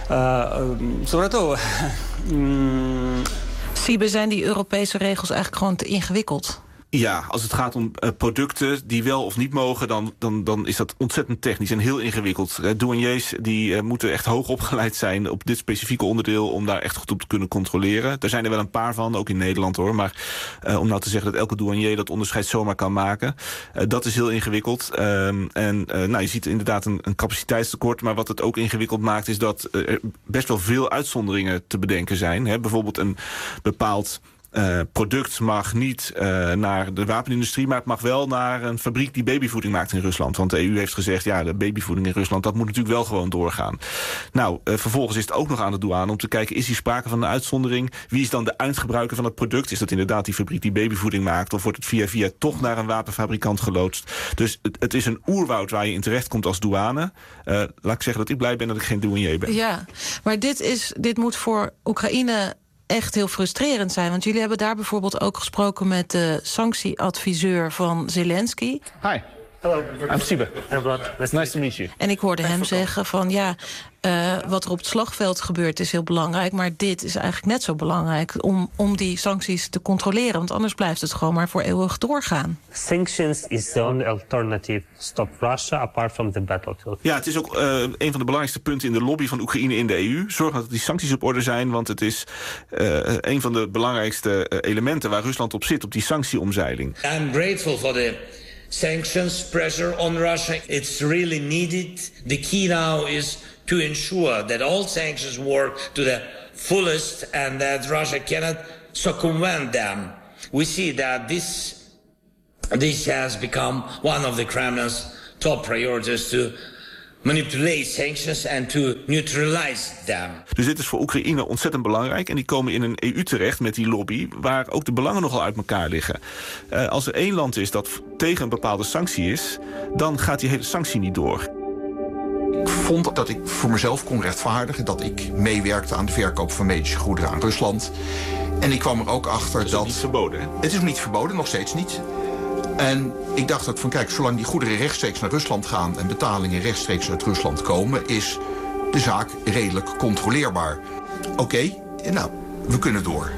Siebe, zijn die Europese regels eigenlijk gewoon te ingewikkeld? Ja, als het gaat om producten die wel of niet mogen, dan is dat ontzettend technisch en heel ingewikkeld. Douaniers die moeten echt hoog opgeleid zijn op dit specifieke onderdeel om daar echt goed op te kunnen controleren. Er zijn er wel een paar van, ook in Nederland hoor. Maar om nou te zeggen dat elke douanier dat onderscheid zomaar kan maken, dat is heel ingewikkeld. Je ziet inderdaad een capaciteitstekort, maar wat het ook ingewikkeld maakt is dat er best wel veel uitzonderingen te bedenken zijn. Bijvoorbeeld een bepaald product mag niet naar de wapenindustrie, maar het mag wel naar een fabriek die babyvoeding maakt in Rusland. Want de EU heeft gezegd, de babyvoeding in Rusland, dat moet natuurlijk wel gewoon doorgaan. Vervolgens is het ook nog aan de douane om te kijken, is hier sprake van een uitzondering? Wie is dan de eindgebruiker van het product? Is dat inderdaad die fabriek die babyvoeding maakt? Of wordt het via toch naar een wapenfabrikant geloodst? Dus het is een oerwoud waar je in terecht komt als douane. Laat ik zeggen dat ik blij ben dat ik geen douanier ben. Ja, maar dit moet voor Oekraïne echt heel frustrerend zijn. Want jullie hebben daar bijvoorbeeld ook gesproken met de sanctieadviseur van Zelensky. Hi. Hello. I'm Siebe. Nice to meet you. En ik hoorde hem zeggen van wat er op het slagveld gebeurt is heel belangrijk, maar dit is eigenlijk net zo belangrijk om die sancties te controleren, want anders blijft het gewoon maar voor eeuwig doorgaan. Sanctions is the only alternative to stop Russia apart from the battlefield. Ja, het is ook een van de belangrijkste punten in de lobby van Oekraïne in de EU. Zorg dat die sancties op orde zijn, want het is een van de belangrijkste elementen waar Rusland op zit, op die sanctieomzeiling. I'm grateful for the sanctions pressure on Russia. It's really needed. The key now is to ensure that all sanctions work to the fullest and that Russia cannot circumvent them. We see that this has become one of the Kremlin's top priorities to manipulate sanctions and to neutralize them. Dus dit is voor Oekraïne ontzettend belangrijk. En die komen in een EU terecht met die lobby, waar ook de belangen nogal uit elkaar liggen. Als er één land is dat tegen een bepaalde sanctie is, dan gaat die hele sanctie niet door. Ik vond dat ik voor mezelf kon rechtvaardigen dat ik meewerkte aan de verkoop van medische goederen aan Rusland. En ik kwam er ook achter dat... Het is niet verboden, hè? Het is niet verboden, nog steeds niet. En ik dacht ook van, kijk, zolang die goederen rechtstreeks naar Rusland gaan en betalingen rechtstreeks uit Rusland komen, is de zaak redelijk controleerbaar. Oké, we kunnen door.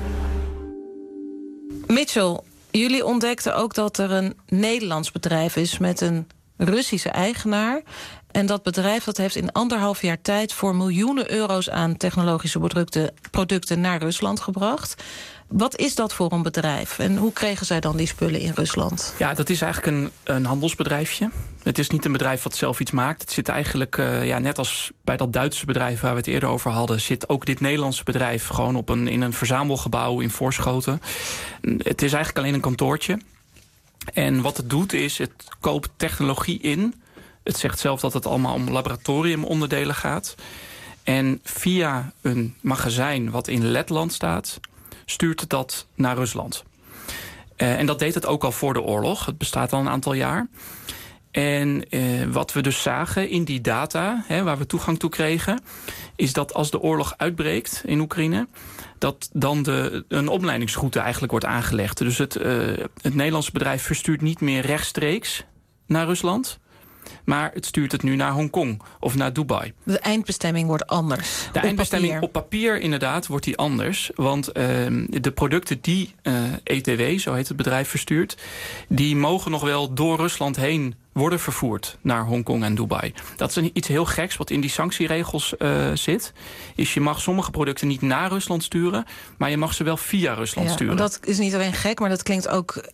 Mitchell, jullie ontdekten ook dat er een Nederlands bedrijf is met een Russische eigenaar. En dat bedrijf dat heeft in 1,5 jaar tijd voor miljoenen euro's aan technologische producten naar Rusland gebracht. Wat is dat voor een bedrijf? En hoe kregen zij dan die spullen in Rusland? Ja, dat is eigenlijk een handelsbedrijfje. Het is niet een bedrijf wat zelf iets maakt. Het zit eigenlijk, net als bij dat Duitse bedrijf waar we het eerder over hadden, zit ook dit Nederlandse bedrijf gewoon in een verzamelgebouw in Voorschoten. Het is eigenlijk alleen een kantoortje. En wat het doet is, het koopt technologie in. Het zegt zelf dat het allemaal om laboratoriumonderdelen gaat. En via een magazijn wat in Letland staat, stuurt het dat naar Rusland. En dat deed het ook al voor de oorlog. Het bestaat al een aantal jaar. En wat we dus zagen in die data, waar we toegang toe kregen, is dat als de oorlog uitbreekt in Oekraïne, dat dan een opleidingsroute eigenlijk wordt aangelegd. Dus het Nederlandse bedrijf verstuurt niet meer rechtstreeks naar Rusland, maar het stuurt het nu naar Hongkong of naar Dubai. De eindbestemming wordt anders. De eindbestemming op papier inderdaad wordt die anders. Want de producten die ETW, zo heet het bedrijf, verstuurt, die mogen nog wel door Rusland heen worden vervoerd naar Hongkong en Dubai. Dat is iets heel geks wat in die sanctieregels zit. Is je mag sommige producten niet naar Rusland sturen, maar je mag ze wel via Rusland sturen. Dat is niet alleen gek, maar dat klinkt ook,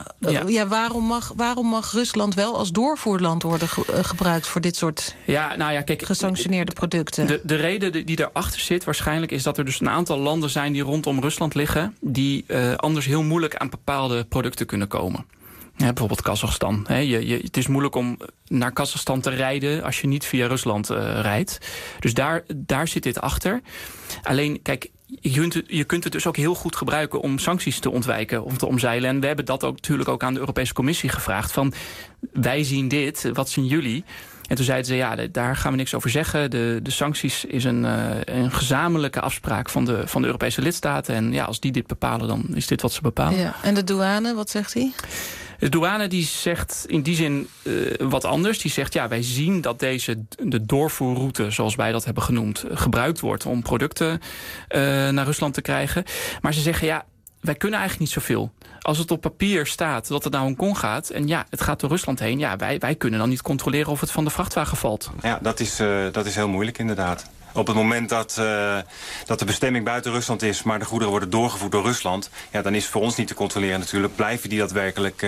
waarom mag Rusland wel als doorvoerland worden gebruikt voor dit soort gesanctioneerde producten? De reden die daarachter zit waarschijnlijk is dat er dus een aantal landen zijn die rondom Rusland liggen, die anders heel moeilijk aan bepaalde producten kunnen komen. Ja, bijvoorbeeld Kazachstan. Het is moeilijk om naar Kazachstan te rijden als je niet via Rusland rijdt. Dus daar zit dit achter. Alleen, kijk, je kunt het dus ook heel goed gebruiken om sancties te ontwijken of te omzeilen. En we hebben dat ook natuurlijk ook aan de Europese Commissie gevraagd. Van, wij zien dit, wat zien jullie? En toen zeiden ze, daar gaan we niks over zeggen. De sancties is een gezamenlijke afspraak van de Europese lidstaten. En als die dit bepalen, dan is dit wat ze bepalen. Ja. En de douane, wat zegt hij? De douane die zegt in die zin wat anders. Die zegt, wij zien dat de doorvoerroute, zoals wij dat hebben genoemd, gebruikt wordt om producten naar Rusland te krijgen. Maar ze zeggen, wij kunnen eigenlijk niet zoveel. Als het op papier staat dat het naar Hongkong gaat en het gaat door Rusland heen, wij kunnen dan niet controleren of het van de vrachtwagen valt. Ja, dat is heel moeilijk inderdaad. Op het moment dat de bestemming buiten Rusland is, maar de goederen worden doorgevoerd door Rusland, dan is voor ons niet te controleren natuurlijk. Blijven die daadwerkelijk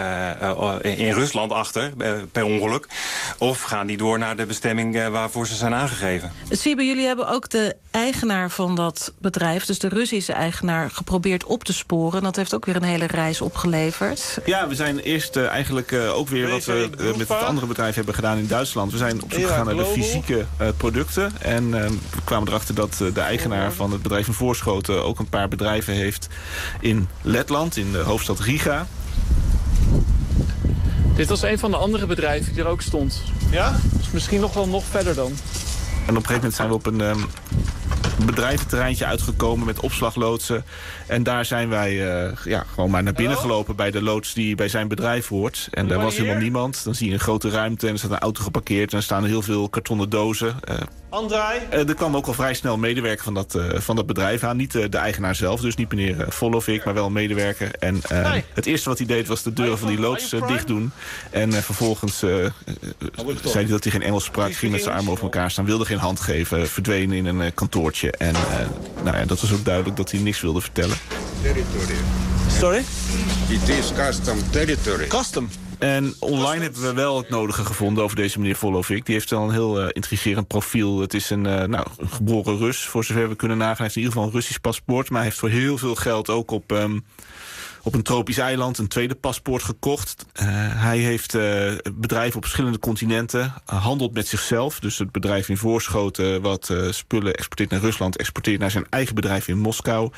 in Rusland achter, per ongeluk? Of gaan die door naar de bestemming waarvoor ze zijn aangegeven? Siebe, jullie hebben ook de eigenaar van dat bedrijf, dus de Russische eigenaar, geprobeerd op te sporen. Dat heeft ook weer een hele reis opgeleverd. Ja, we zijn eerst eigenlijk ook weer wat we met het andere bedrijf hebben gedaan in Duitsland. We zijn op zoek gegaan naar de fysieke producten. En we kwamen erachter dat de eigenaar van het bedrijf in Voorschoten ook een paar bedrijven heeft in Letland, in de hoofdstad Riga. Dit was een van de andere bedrijven die er ook stond. Ja? Dus misschien nog verder dan. En op een gegeven moment zijn we op een bedrijventerreintje uitgekomen met opslagloodsen. En daar zijn wij gewoon maar naar binnen gelopen bij de loods die bij zijn bedrijf hoort. En daar was helemaal niemand. Dan zie je een grote ruimte en er staat een auto geparkeerd. En er staan heel veel kartonnen dozen. Er kwam ook al vrij snel een medewerker van dat bedrijf aan. Niet de eigenaar zelf, dus niet meneer Volovik, maar wel een medewerker. En het eerste wat hij deed was de deuren van die loods dicht doen. En vervolgens zei hij dat hij geen Engels sprak, ging met zijn armen over elkaar staan, wilde geen hand geven, verdween in een kantoortje. En dat was ook duidelijk dat hij niks wilde vertellen. Sorry? It is custom territory. Custom? En online hebben we wel het nodige gevonden over deze meneer Volovik. Die heeft wel een heel intrigerend profiel. Het is een geboren Rus, voor zover we kunnen nagaan. Hij heeft in ieder geval een Russisch paspoort. Maar hij heeft voor heel veel geld ook op een tropisch eiland een tweede paspoort gekocht. Hij heeft bedrijven op verschillende continenten. Handelt met zichzelf. Dus het bedrijf in Voorschoten wat spullen exporteert naar Rusland, exporteert naar zijn eigen bedrijf in Moskou.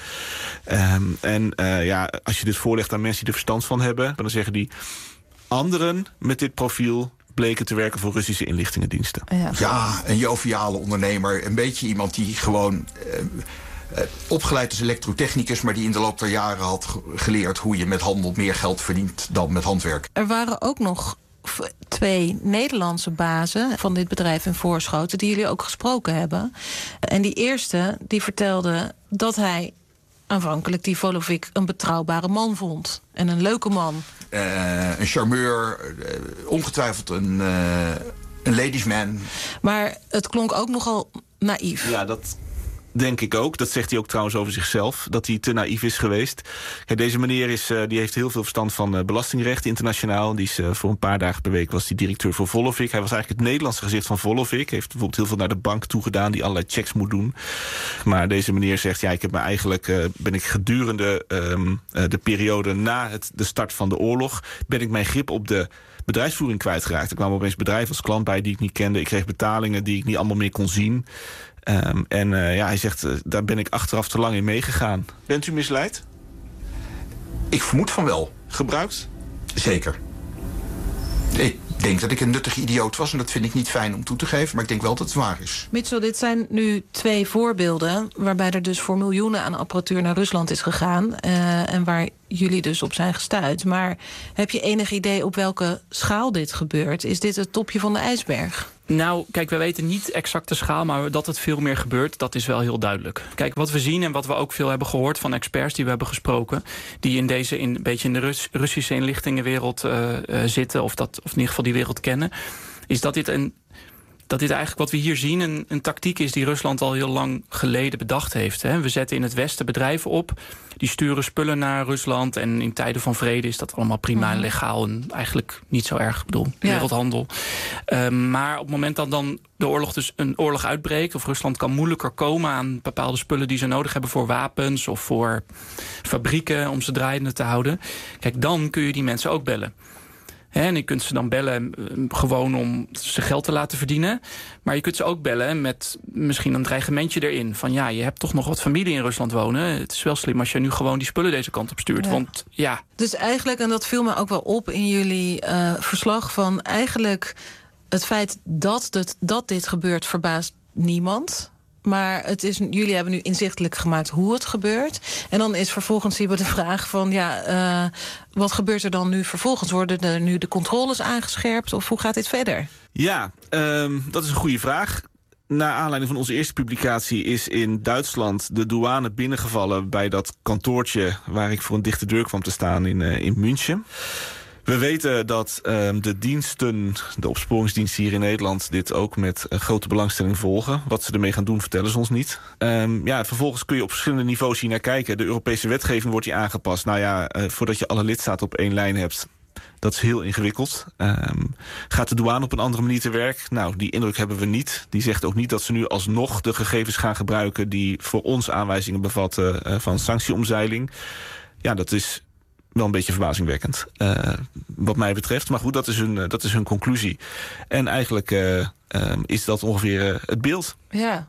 Als je dit voorlegt aan mensen die er verstand van hebben, dan zeggen die, anderen met dit profiel bleken te werken voor Russische inlichtingendiensten. Ja, een joviale ondernemer. Een beetje iemand die gewoon opgeleid als elektrotechnicus, maar die in de loop der jaren had geleerd hoe je met handel meer geld verdient dan met handwerk. Er waren ook nog 2 Nederlandse bazen van dit bedrijf in Voorschoten die jullie ook gesproken hebben. En die eerste die vertelde dat hij aanvankelijk die Volovic een betrouwbare man vond. En een leuke man. Een charmeur, ongetwijfeld een ladiesman. Maar het klonk ook nogal naïef. Ja, dat denk ik ook. Dat zegt hij ook trouwens over zichzelf, dat hij te naïef is geweest. Kijk, deze meneer die heeft heel veel verstand van belastingrecht internationaal. Die is voor een paar dagen per week was hij directeur voor Volovic. Hij was eigenlijk het Nederlandse gezicht van Volovic. Heeft bijvoorbeeld heel veel naar de bank toegedaan die allerlei checks moet doen. Maar deze meneer zegt, ja, ik heb me eigenlijk ben ik gedurende de periode na de start van de oorlog, ben ik mijn grip op de bedrijfsvoering kwijtgeraakt. Er kwamen opeens bedrijven als klant bij die ik niet kende. Ik kreeg betalingen die ik niet allemaal meer kon zien. Hij zegt, daar ben ik achteraf te lang in meegegaan. Bent u misleid? Ik vermoed van wel. Gebruikt? Zeker. Ik denk dat ik een nuttige idioot was en dat vind ik niet fijn om toe te geven, maar ik denk wel dat het waar is. Mitchell, dit zijn nu 2 voorbeelden waarbij er dus voor miljoenen aan apparatuur naar Rusland is gegaan en waar jullie dus op zijn gestuurd. Maar heb je enig idee op welke schaal dit gebeurt? Is dit het topje van de ijsberg? Nou, kijk, we weten niet exact de schaal, maar dat het veel meer gebeurt, dat is wel heel duidelijk. Kijk, wat we zien en wat we ook veel hebben gehoord van experts die we hebben gesproken, die een beetje in de Russische inlichtingenwereld zitten, of in ieder geval die wereld kennen, is dat dit eigenlijk wat we hier zien een tactiek is die Rusland al heel lang geleden bedacht heeft. Hè. We zetten in het Westen bedrijven op, die sturen spullen naar Rusland en in tijden van vrede is dat allemaal prima en legaal en eigenlijk niet zo erg, wereldhandel. Maar op het moment dat dan de oorlog dus een oorlog uitbreekt of Rusland kan moeilijker komen aan bepaalde spullen die ze nodig hebben voor wapens of voor fabrieken om ze draaiende te houden, kijk, dan kun je die mensen ook bellen. En je kunt ze dan bellen gewoon om ze geld te laten verdienen. Maar je kunt ze ook bellen met misschien een dreigementje erin. Van ja, je hebt toch nog wat familie in Rusland wonen. Het is wel slim als je nu gewoon die spullen deze kant op stuurt. Ja. Want ja. Dus eigenlijk, en dat viel me ook wel op in jullie verslag, van eigenlijk het feit dat dit gebeurt verbaast niemand. Maar jullie hebben nu inzichtelijk gemaakt hoe het gebeurt. En dan is vervolgens hier de vraag van, wat gebeurt er dan nu vervolgens? Worden er nu de controles aangescherpt of hoe gaat dit verder? Ja, dat is een goede vraag. Naar aanleiding van onze eerste publicatie is in Duitsland de douane binnengevallen bij dat kantoortje waar ik voor een dichte deur kwam te staan in München. We weten dat de diensten, de opsporingsdiensten hier in Nederland, dit ook met grote belangstelling volgen. Wat ze ermee gaan doen, vertellen ze ons niet. Vervolgens kun je op verschillende niveaus hier naar kijken. De Europese wetgeving wordt hier aangepast. Nou ja, voordat je alle lidstaten op één lijn hebt, dat is heel ingewikkeld. Gaat de douane op een andere manier te werk? Nou, die indruk hebben we niet. Die zegt ook niet dat ze nu alsnog de gegevens gaan gebruiken die voor ons aanwijzingen bevatten van sanctieomzeiling. Ja, dat is wel een beetje verbazingwekkend, wat mij betreft. Maar goed, dat is hun conclusie. En eigenlijk is dat ongeveer het beeld. Ja.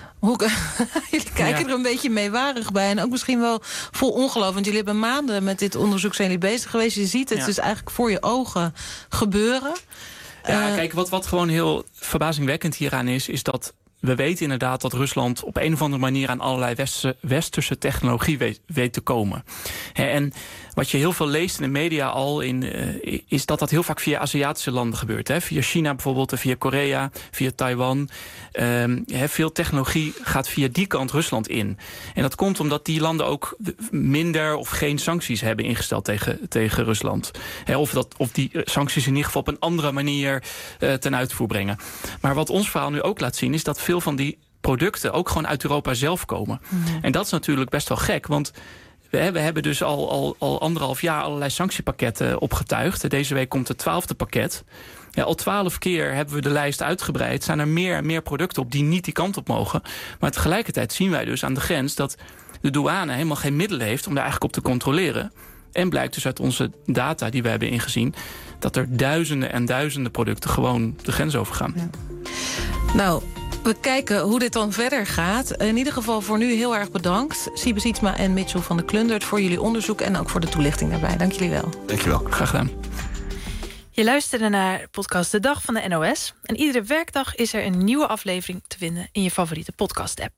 Jullie kijken er een beetje meewarig bij. En ook misschien wel vol ongeloof. Want jullie hebben maanden met dit onderzoek zijn jullie bezig geweest. Je ziet het dus eigenlijk voor je ogen gebeuren. Ja, kijk, wat gewoon heel verbazingwekkend hieraan is dat we weten inderdaad dat Rusland op een of andere manier aan allerlei westerse technologie weet te komen. En wat je heel veel leest in de media al is dat heel vaak via Aziatische landen gebeurt. Via China bijvoorbeeld, via Korea, via Taiwan. Veel technologie gaat via die kant Rusland in. En dat komt omdat die landen ook minder of geen sancties hebben ingesteld tegen Rusland. Of die sancties in ieder geval op een andere manier ten uitvoer brengen. Maar wat ons verhaal nu ook laat zien is dat veel van die producten ook gewoon uit Europa zelf komen. En dat is natuurlijk best wel gek, want we hebben dus al 1,5 jaar allerlei sanctiepakketten opgetuigd. Deze week komt het 12e pakket. Ja, al 12 keer hebben we de lijst uitgebreid. Zijn er meer en meer producten op die niet die kant op mogen. Maar tegelijkertijd zien wij dus aan de grens dat de douane helemaal geen middelen heeft om daar eigenlijk op te controleren. En blijkt dus uit onze data die we hebben ingezien dat er duizenden en duizenden producten gewoon de grens overgaan. Ja. Nou, we kijken hoe dit dan verder gaat. In ieder geval voor nu heel erg bedankt. Siebe Sietsma en Mitchell van de Klundert voor jullie onderzoek en ook voor de toelichting daarbij. Dank jullie wel. Dank je wel. Graag gedaan. Je luisterde naar podcast De Dag van de NOS. En iedere werkdag is er een nieuwe aflevering te vinden in je favoriete podcast-app.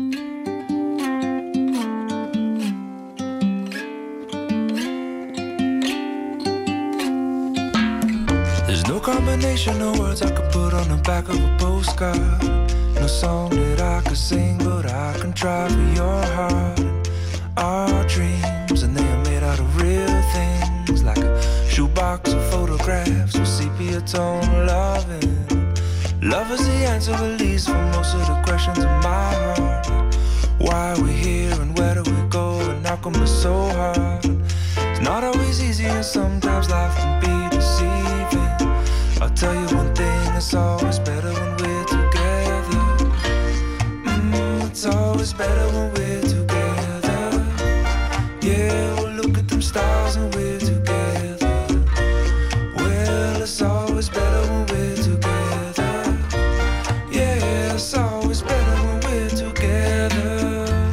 There's no combination, no words I could put on the back of a postcard. No song that I could sing, but I can try for your heart. our dreams, and they are made out of real things, like a shoebox of photographs with sepia tone loving. Love is the answer, at least, for most of the questions in my heart. Why are we here and where do we go, and how come it's so hard? It's not always easy and sometimes life can be deceiving. I'll tell you one thing, it's always better when we're together. It's always better when we're together. Yeah, we'll look at them stars and we're together. Well, it's always better when we're together. Yeah, it's always better when we're together.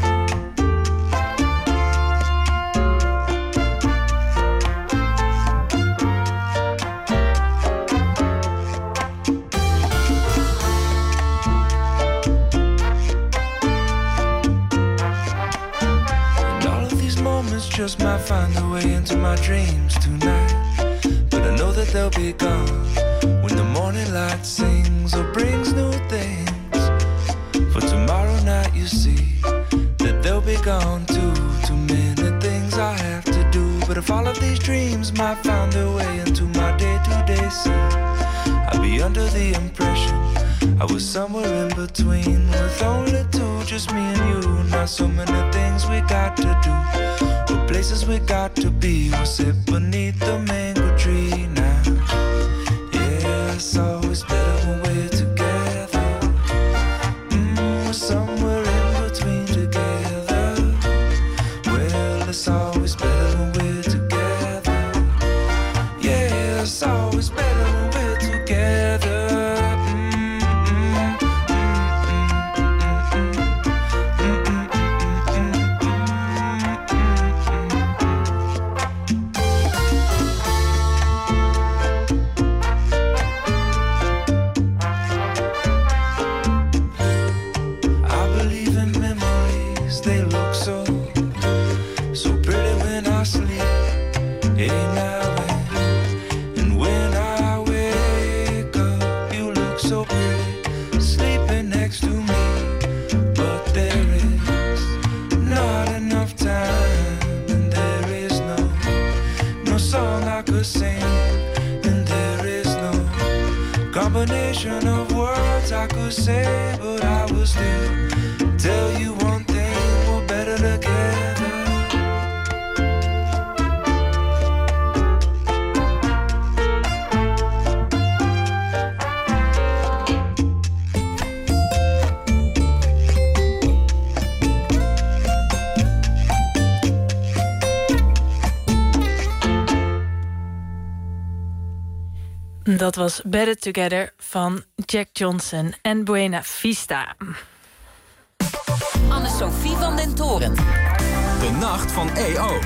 Just might find their way into my dreams tonight, but I know that they'll be gone when the morning light sings or brings new things. For tomorrow night you see that they'll be gone too. Too many things I have to do, but if all of these dreams might find their way into my day-to-day scene, I'll be under the impression I was somewhere in between, with only two, just me and you. Not so many things we got to do, but places we got to be. We'll sit beneath the mango tree now. Yeah, it's always better when we're together. We're somewhere in between together. Well, it's always better when we're together. Yeah, it's always better when we're together. Combination of words I could say, but I will still tell you one thing, we're better together. Dat was Better Together van Jack Johnson en Buena Vista. Anne-Sophie van den Toren. De nacht van EO.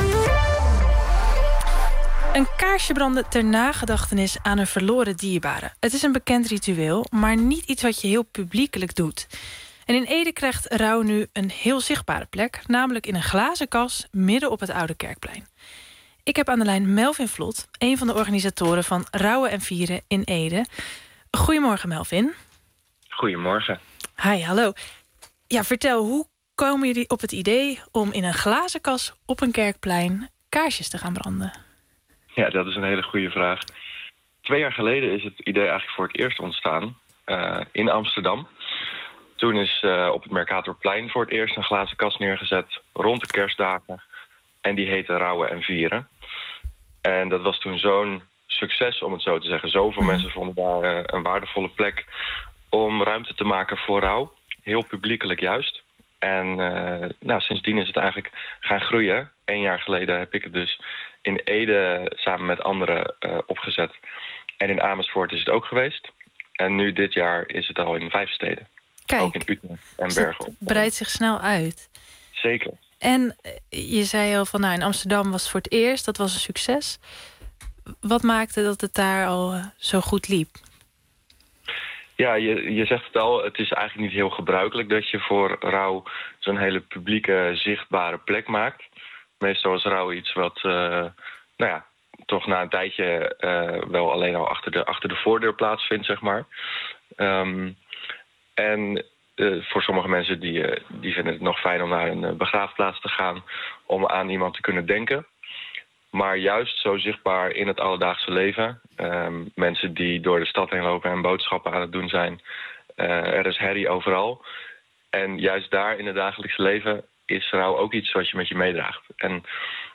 Een kaarsje branden ter nagedachtenis aan een verloren dierbare. Het is een bekend ritueel, maar niet iets wat je heel publiekelijk doet. En in Ede krijgt rouw nu een heel zichtbare plek, namelijk in een glazen kas midden op het Oude Kerkplein. Ik heb aan de lijn Melvin Vlot, een van de organisatoren van Rouwen en Vieren in Ede. Goedemorgen, Melvin. Goedemorgen. Hi, hallo. Ja, vertel, hoe komen jullie op het idee om in een glazen kas op een kerkplein kaarsjes te gaan branden? Ja, dat is een hele goede vraag. 2 jaar geleden is het idee eigenlijk voor het eerst ontstaan in Amsterdam. Toen is op het Mercatorplein voor het eerst een glazen kas neergezet rond de kerstdagen. En die heette Rouwen en Vieren. En dat was toen zo'n succes, om het zo te zeggen. Zoveel mensen vonden daar een waardevolle plek om ruimte te maken voor rouw. Heel publiekelijk juist. En sindsdien is het eigenlijk gaan groeien. 1 jaar geleden heb ik het dus in Ede samen met anderen opgezet. En in Amersfoort is het ook geweest. En nu dit jaar is het al in 5 steden. Kijk, ook in Utrecht en Bergen. Het breidt zich snel uit. Zeker. En je zei al van, in Amsterdam was het voor het eerst, dat was een succes. Wat maakte dat het daar al zo goed liep? Ja, je zegt het al, het is eigenlijk niet heel gebruikelijk dat je voor rouw zo'n hele publieke, zichtbare plek maakt. Meestal is rouw iets wat, toch na een tijdje wel alleen al achter de voordeur plaatsvindt, zeg maar. En voor sommige mensen die vinden het nog fijn om naar een begraafplaats te gaan, om aan iemand te kunnen denken. Maar juist zo zichtbaar in het alledaagse leven. Mensen die door de stad heen lopen en boodschappen aan het doen zijn. Er is herrie overal. En juist daar in het dagelijks leven is rouw ook iets wat je met je meedraagt. En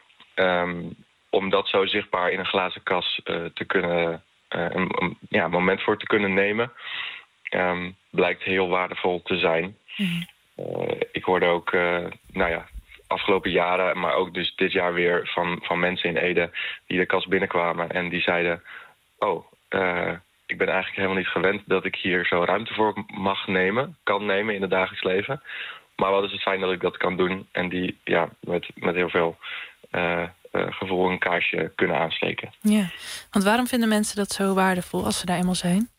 om dat zo zichtbaar in een glazen kas te kunnen, een moment voor te kunnen nemen, blijkt heel waardevol te zijn. Ik hoorde ook, afgelopen jaren, maar ook dus dit jaar weer van mensen in Ede die de kas binnenkwamen en die zeiden, ik ben eigenlijk helemaal niet gewend dat ik hier zo ruimte voor kan nemen in het dagelijks leven. Maar wat is het fijn dat ik dat kan doen en die met heel veel gevoel een kaarsje kunnen aansteken. Ja, want waarom vinden mensen dat zo waardevol als ze daar eenmaal zijn?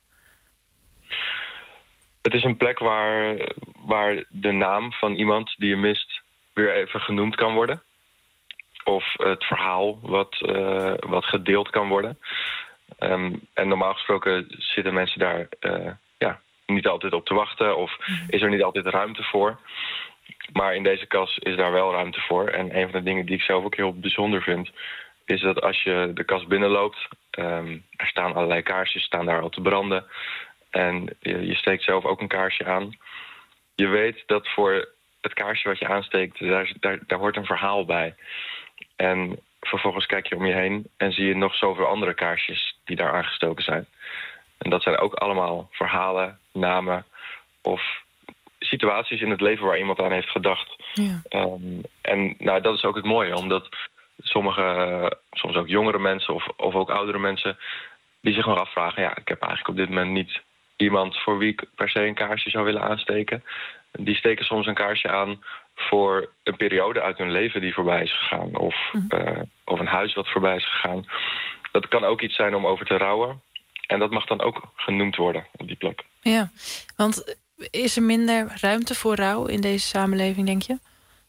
Het is een plek waar de naam van iemand die je mist weer even genoemd kan worden. Of het verhaal wat gedeeld kan worden. En normaal gesproken zitten mensen daar niet altijd op te wachten of is er niet altijd ruimte voor. Maar in deze kas is daar wel ruimte voor. En een van de dingen die ik zelf ook heel bijzonder vind, is dat als je de kas binnenloopt, er staan allerlei kaarsjes, staan daar al te branden. En je steekt zelf ook een kaarsje aan. Je weet dat voor het kaarsje wat je aansteekt, daar hoort een verhaal bij. En vervolgens kijk je om je heen en zie je nog zoveel andere kaarsjes die daar aangestoken zijn. En dat zijn ook allemaal verhalen, namen of situaties in het leven waar iemand aan heeft gedacht. Ja. En dat is ook het mooie, omdat soms ook jongere mensen of ook oudere mensen, die zich nog afvragen, ik heb eigenlijk op dit moment niet iemand voor wie ik per se een kaarsje zou willen aansteken. Die steken soms een kaarsje aan voor een periode uit hun leven die voorbij is gegaan. Of een huis wat voorbij is gegaan. Dat kan ook iets zijn om over te rouwen. En dat mag dan ook genoemd worden op die plek. Ja, want is er minder ruimte voor rouw in deze samenleving, denk je?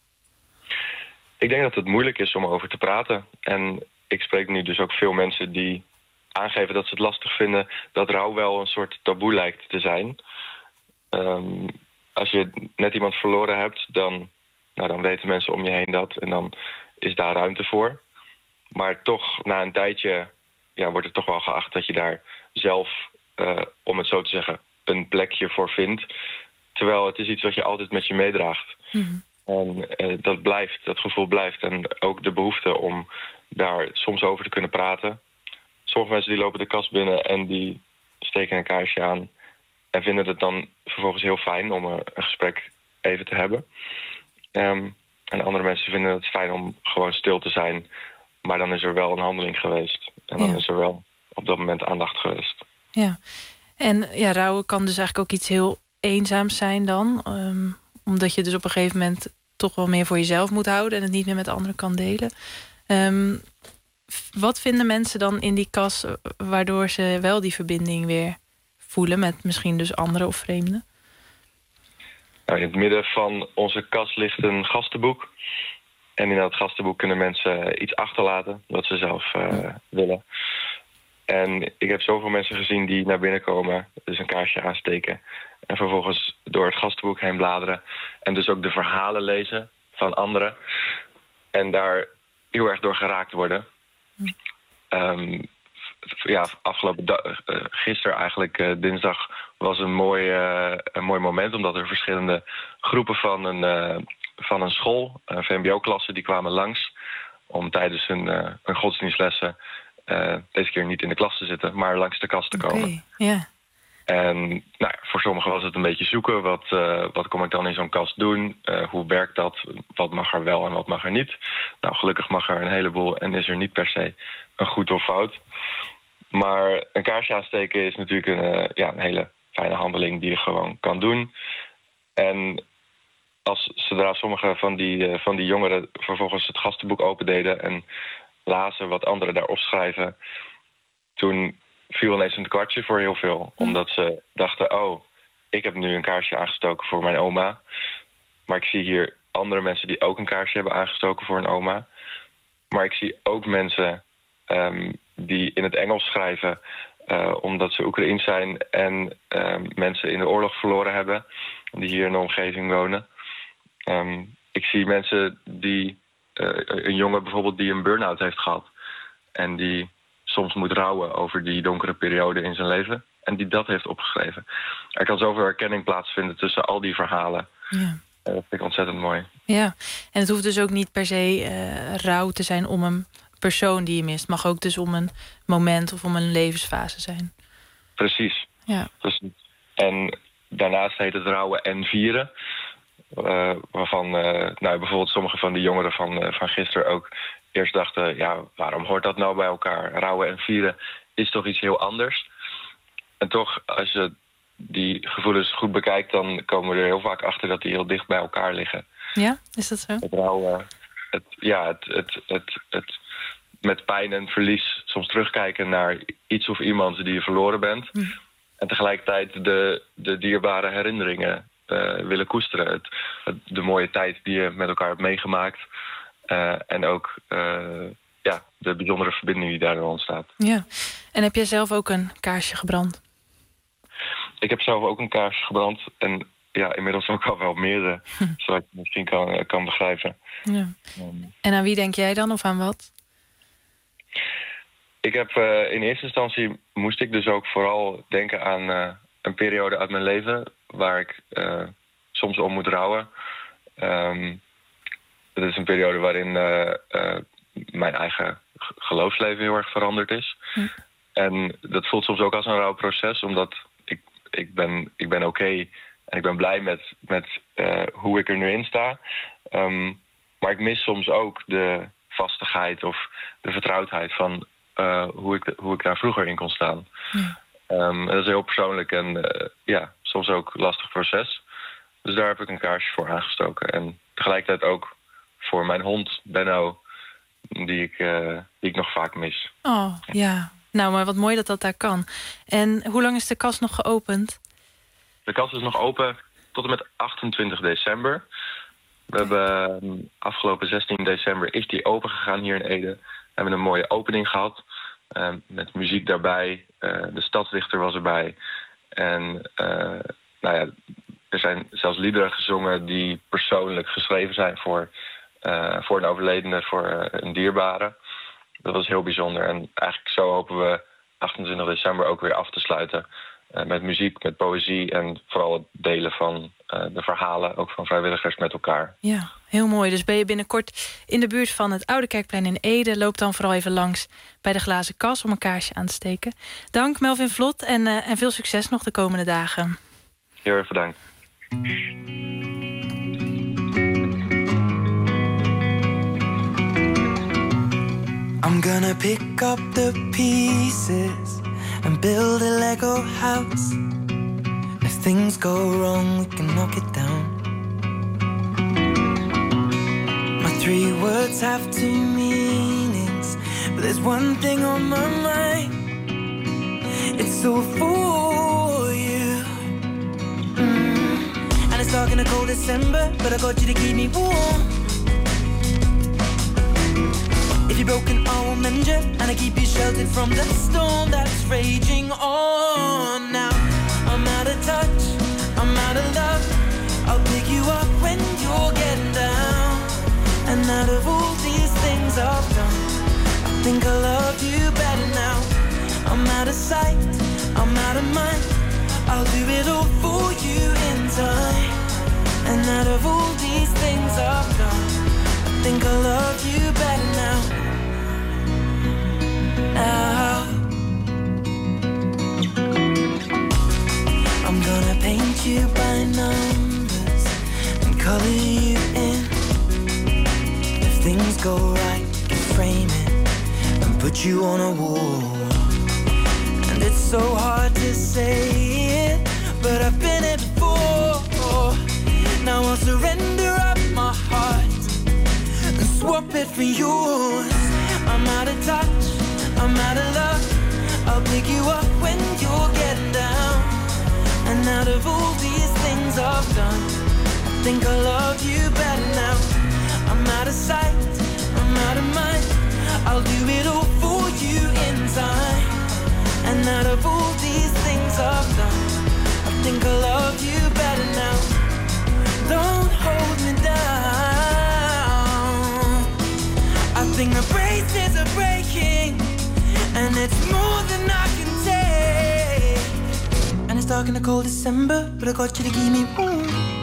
Ik denk dat het moeilijk is om over te praten. En ik spreek nu dus ook veel mensen die aangeven dat ze het lastig vinden dat rouw wel een soort taboe lijkt te zijn. Als je net iemand verloren hebt, dan weten mensen om je heen dat. En dan is daar ruimte voor. Maar toch, na een tijdje, wordt het toch wel geacht dat je daar zelf, om het zo te zeggen, een plekje voor vindt. Terwijl het is iets wat je altijd met je meedraagt. En dat gevoel blijft. En ook de behoefte om daar soms over te kunnen praten. Sommige mensen die lopen de kast binnen en die steken een kaarsje aan en vinden het dan vervolgens heel fijn om een gesprek even te hebben. En andere mensen vinden het fijn om gewoon stil te zijn. Maar dan is er wel een handeling geweest. En dan is er wel op dat moment aandacht geweest. Ja, en rouwen kan dus eigenlijk ook iets heel eenzaams zijn dan. Omdat je dus op een gegeven moment toch wel meer voor jezelf moet houden en het niet meer met anderen kan delen. Wat vinden mensen dan in die kas waardoor ze wel die verbinding weer voelen met misschien dus anderen of vreemden? In het midden van onze kas ligt een gastenboek. En in dat gastenboek kunnen mensen iets achterlaten wat ze zelf willen. En ik heb zoveel mensen gezien die naar binnen komen, dus een kaarsje aansteken en vervolgens door het gastenboek heen bladeren en dus ook de verhalen lezen van anderen en daar heel erg door geraakt worden. Gisteren eigenlijk, dinsdag, was een mooi moment, omdat er verschillende groepen van een school, een VMBO-klasse, die kwamen langs om tijdens hun godsdienstlessen deze keer niet in de klas te zitten, maar langs de kast te komen. Yeah. En voor sommigen was het een beetje zoeken. Wat kom ik dan in zo'n kast doen? Hoe werkt dat? Wat mag er wel en wat mag er niet? Gelukkig mag er een heleboel en is er niet per se een goed of fout. Maar een kaarsje aansteken is natuurlijk een hele fijne handeling die je gewoon kan doen. En zodra sommige van die jongeren vervolgens het gastenboek opendeden en lazen wat anderen daarop schrijven, toen viel ineens een kwartje voor heel veel. Omdat ze dachten, ik heb nu een kaarsje aangestoken voor mijn oma. Maar ik zie hier andere mensen die ook een kaarsje hebben aangestoken voor een oma. Maar ik zie ook mensen die in het Engels schrijven omdat ze Oekraïens zijn en mensen in de oorlog verloren hebben. die hier in de omgeving wonen. Ik zie mensen die... een jongen bijvoorbeeld die een burn-out heeft gehad. En die soms moet rouwen over die donkere periode in zijn leven. En die dat heeft opgeschreven. Er kan zoveel herkenning plaatsvinden tussen al die verhalen. Ja. Dat vind ik ontzettend mooi. Ja, en het hoeft dus ook niet per se rouw te zijn om een persoon die je mist. Het mag ook dus om een moment of om een levensfase zijn. Precies. Ja. Precies. En daarnaast heet het rouwen en vieren. Waarvan bijvoorbeeld sommige van die jongeren van gisteren ook eerst dachten... ja, waarom hoort dat nou bij elkaar? Rouwen en vieren is toch iets heel anders? En toch, als je die gevoelens goed bekijkt... dan komen we er heel vaak achter dat die heel dicht bij elkaar liggen. Ja, is dat zo? Het rouwen, het met pijn en verlies soms terugkijken naar iets of iemand die je verloren bent... en tegelijkertijd de dierbare herinneringen willen koesteren. De mooie tijd die je met elkaar hebt meegemaakt. En ook de bijzondere verbinding die daardoor ontstaat. Ja. En heb jij zelf ook een kaarsje gebrand? Ik heb zelf ook een kaarsje gebrand. En ja, inmiddels ook al wel meerdere. Zoals je misschien kan begrijpen. Ja. En aan wie denk jij dan of aan wat? Ik heb in eerste instantie moest ik dus ook vooral denken aan een periode uit mijn leven... waar ik soms om moet rouwen. Het is een periode waarin mijn eigen geloofsleven heel erg veranderd is. En dat voelt soms ook als een rouwproces, omdat ik ben oké en ik ben blij met hoe ik er nu in sta. Maar ik mis soms ook de vastigheid of de vertrouwdheid van hoe ik daar vroeger in kon staan. En dat is heel persoonlijk en soms ook een lastig proces. Dus daar heb ik een kaarsje voor aangestoken. En tegelijkertijd ook voor mijn hond, Benno, die ik nog vaak mis. Oh, ja. Nou, maar wat mooi dat dat daar kan. En hoe lang is de kas nog geopend? De kas is nog open tot en met 28 december. We hebben afgelopen 16 december is die open gegaan hier in Ede. We hebben een mooie opening gehad. Met muziek daarbij. De stadsdichter was erbij. En er zijn zelfs liederen gezongen die persoonlijk geschreven zijn voor een overledene, voor een dierbare. Dat was heel bijzonder. En eigenlijk zo hopen we 28 december ook weer af te sluiten. Met muziek, met poëzie en vooral het delen van de verhalen, ook van vrijwilligers met elkaar. Ja, heel mooi. Dus ben je binnenkort in de buurt van het Oude Kerkplein in Ede, loop dan vooral even langs bij de glazen kas om een kaarsje aan te steken. Dank Melvin Vlot en veel succes nog de komende dagen. Heel erg bedankt. I'm gonna pick up the pieces and build a Lego house. If things go wrong, we can knock it down. My 3 words have 2 meanings, but there's one thing on my mind. It's all for you. And it's dark in a cold December, but I got you to keep me warm. If you're broken, I will mend you, and I keep you sheltered from the storm that's raging on. Now I'm out of touch, I'm out of love. I'll pick you up when you're getting down. And out of all these things I've done, I think I love you better now. I'm out of sight, I'm out of mind. I'll do it all for you in time. And out of all these things I've done, I think I love you better now. I'm gonna paint you by numbers and color you in. If things go right, you can frame it and put you on a wall. And it's so hard to say it, but I've been it before. Now I'll surrender up my heart and swap it for yours. I'm out of touch, I'm out of love. I'll pick you up when you're getting down. And out of all these things I've done, I think I love you better now. I'm out of sight, I'm out of mind. I'll do it all for you in time. And out of all these things I've done, I think I love you better now. think the braces are breaking, and it's more than I can take. And it's dark in the cold December, but I got you to keep me warm.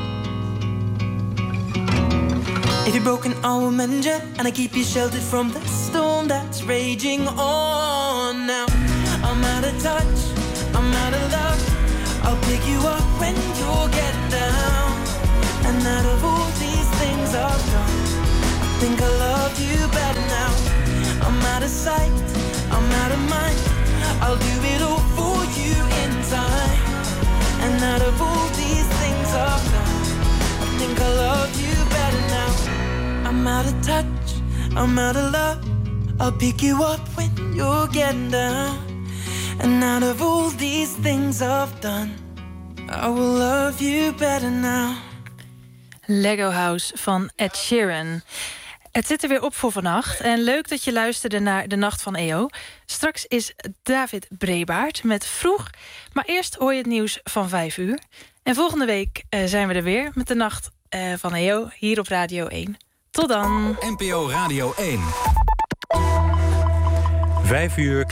If you're broken, I will mend you, and I keep you sheltered from the storm that's raging on. Now I'm out of touch, I'm out of love. I'll pick you up when you're getting down. And out of all these things I've done, I think I love you better now. I'm out of sight, I'm out of mind. I'll do it all for you in time. And out of all these things I've done, I think I love you better now. I'm out of touch, I'm out of love. I'll pick you up when you're getting down. And out of all these things I've done, I will love you better now. Lego House van Ed Sheeran. Het zit er weer op voor vannacht. En leuk dat je luisterde naar De Nacht van EO. Straks is David Brebaert met Vroeg. Maar eerst hoor je het nieuws van 5 uur. En volgende week zijn we er weer met De Nacht van EO hier op Radio 1. Tot dan. NPO Radio 1. 5 uur.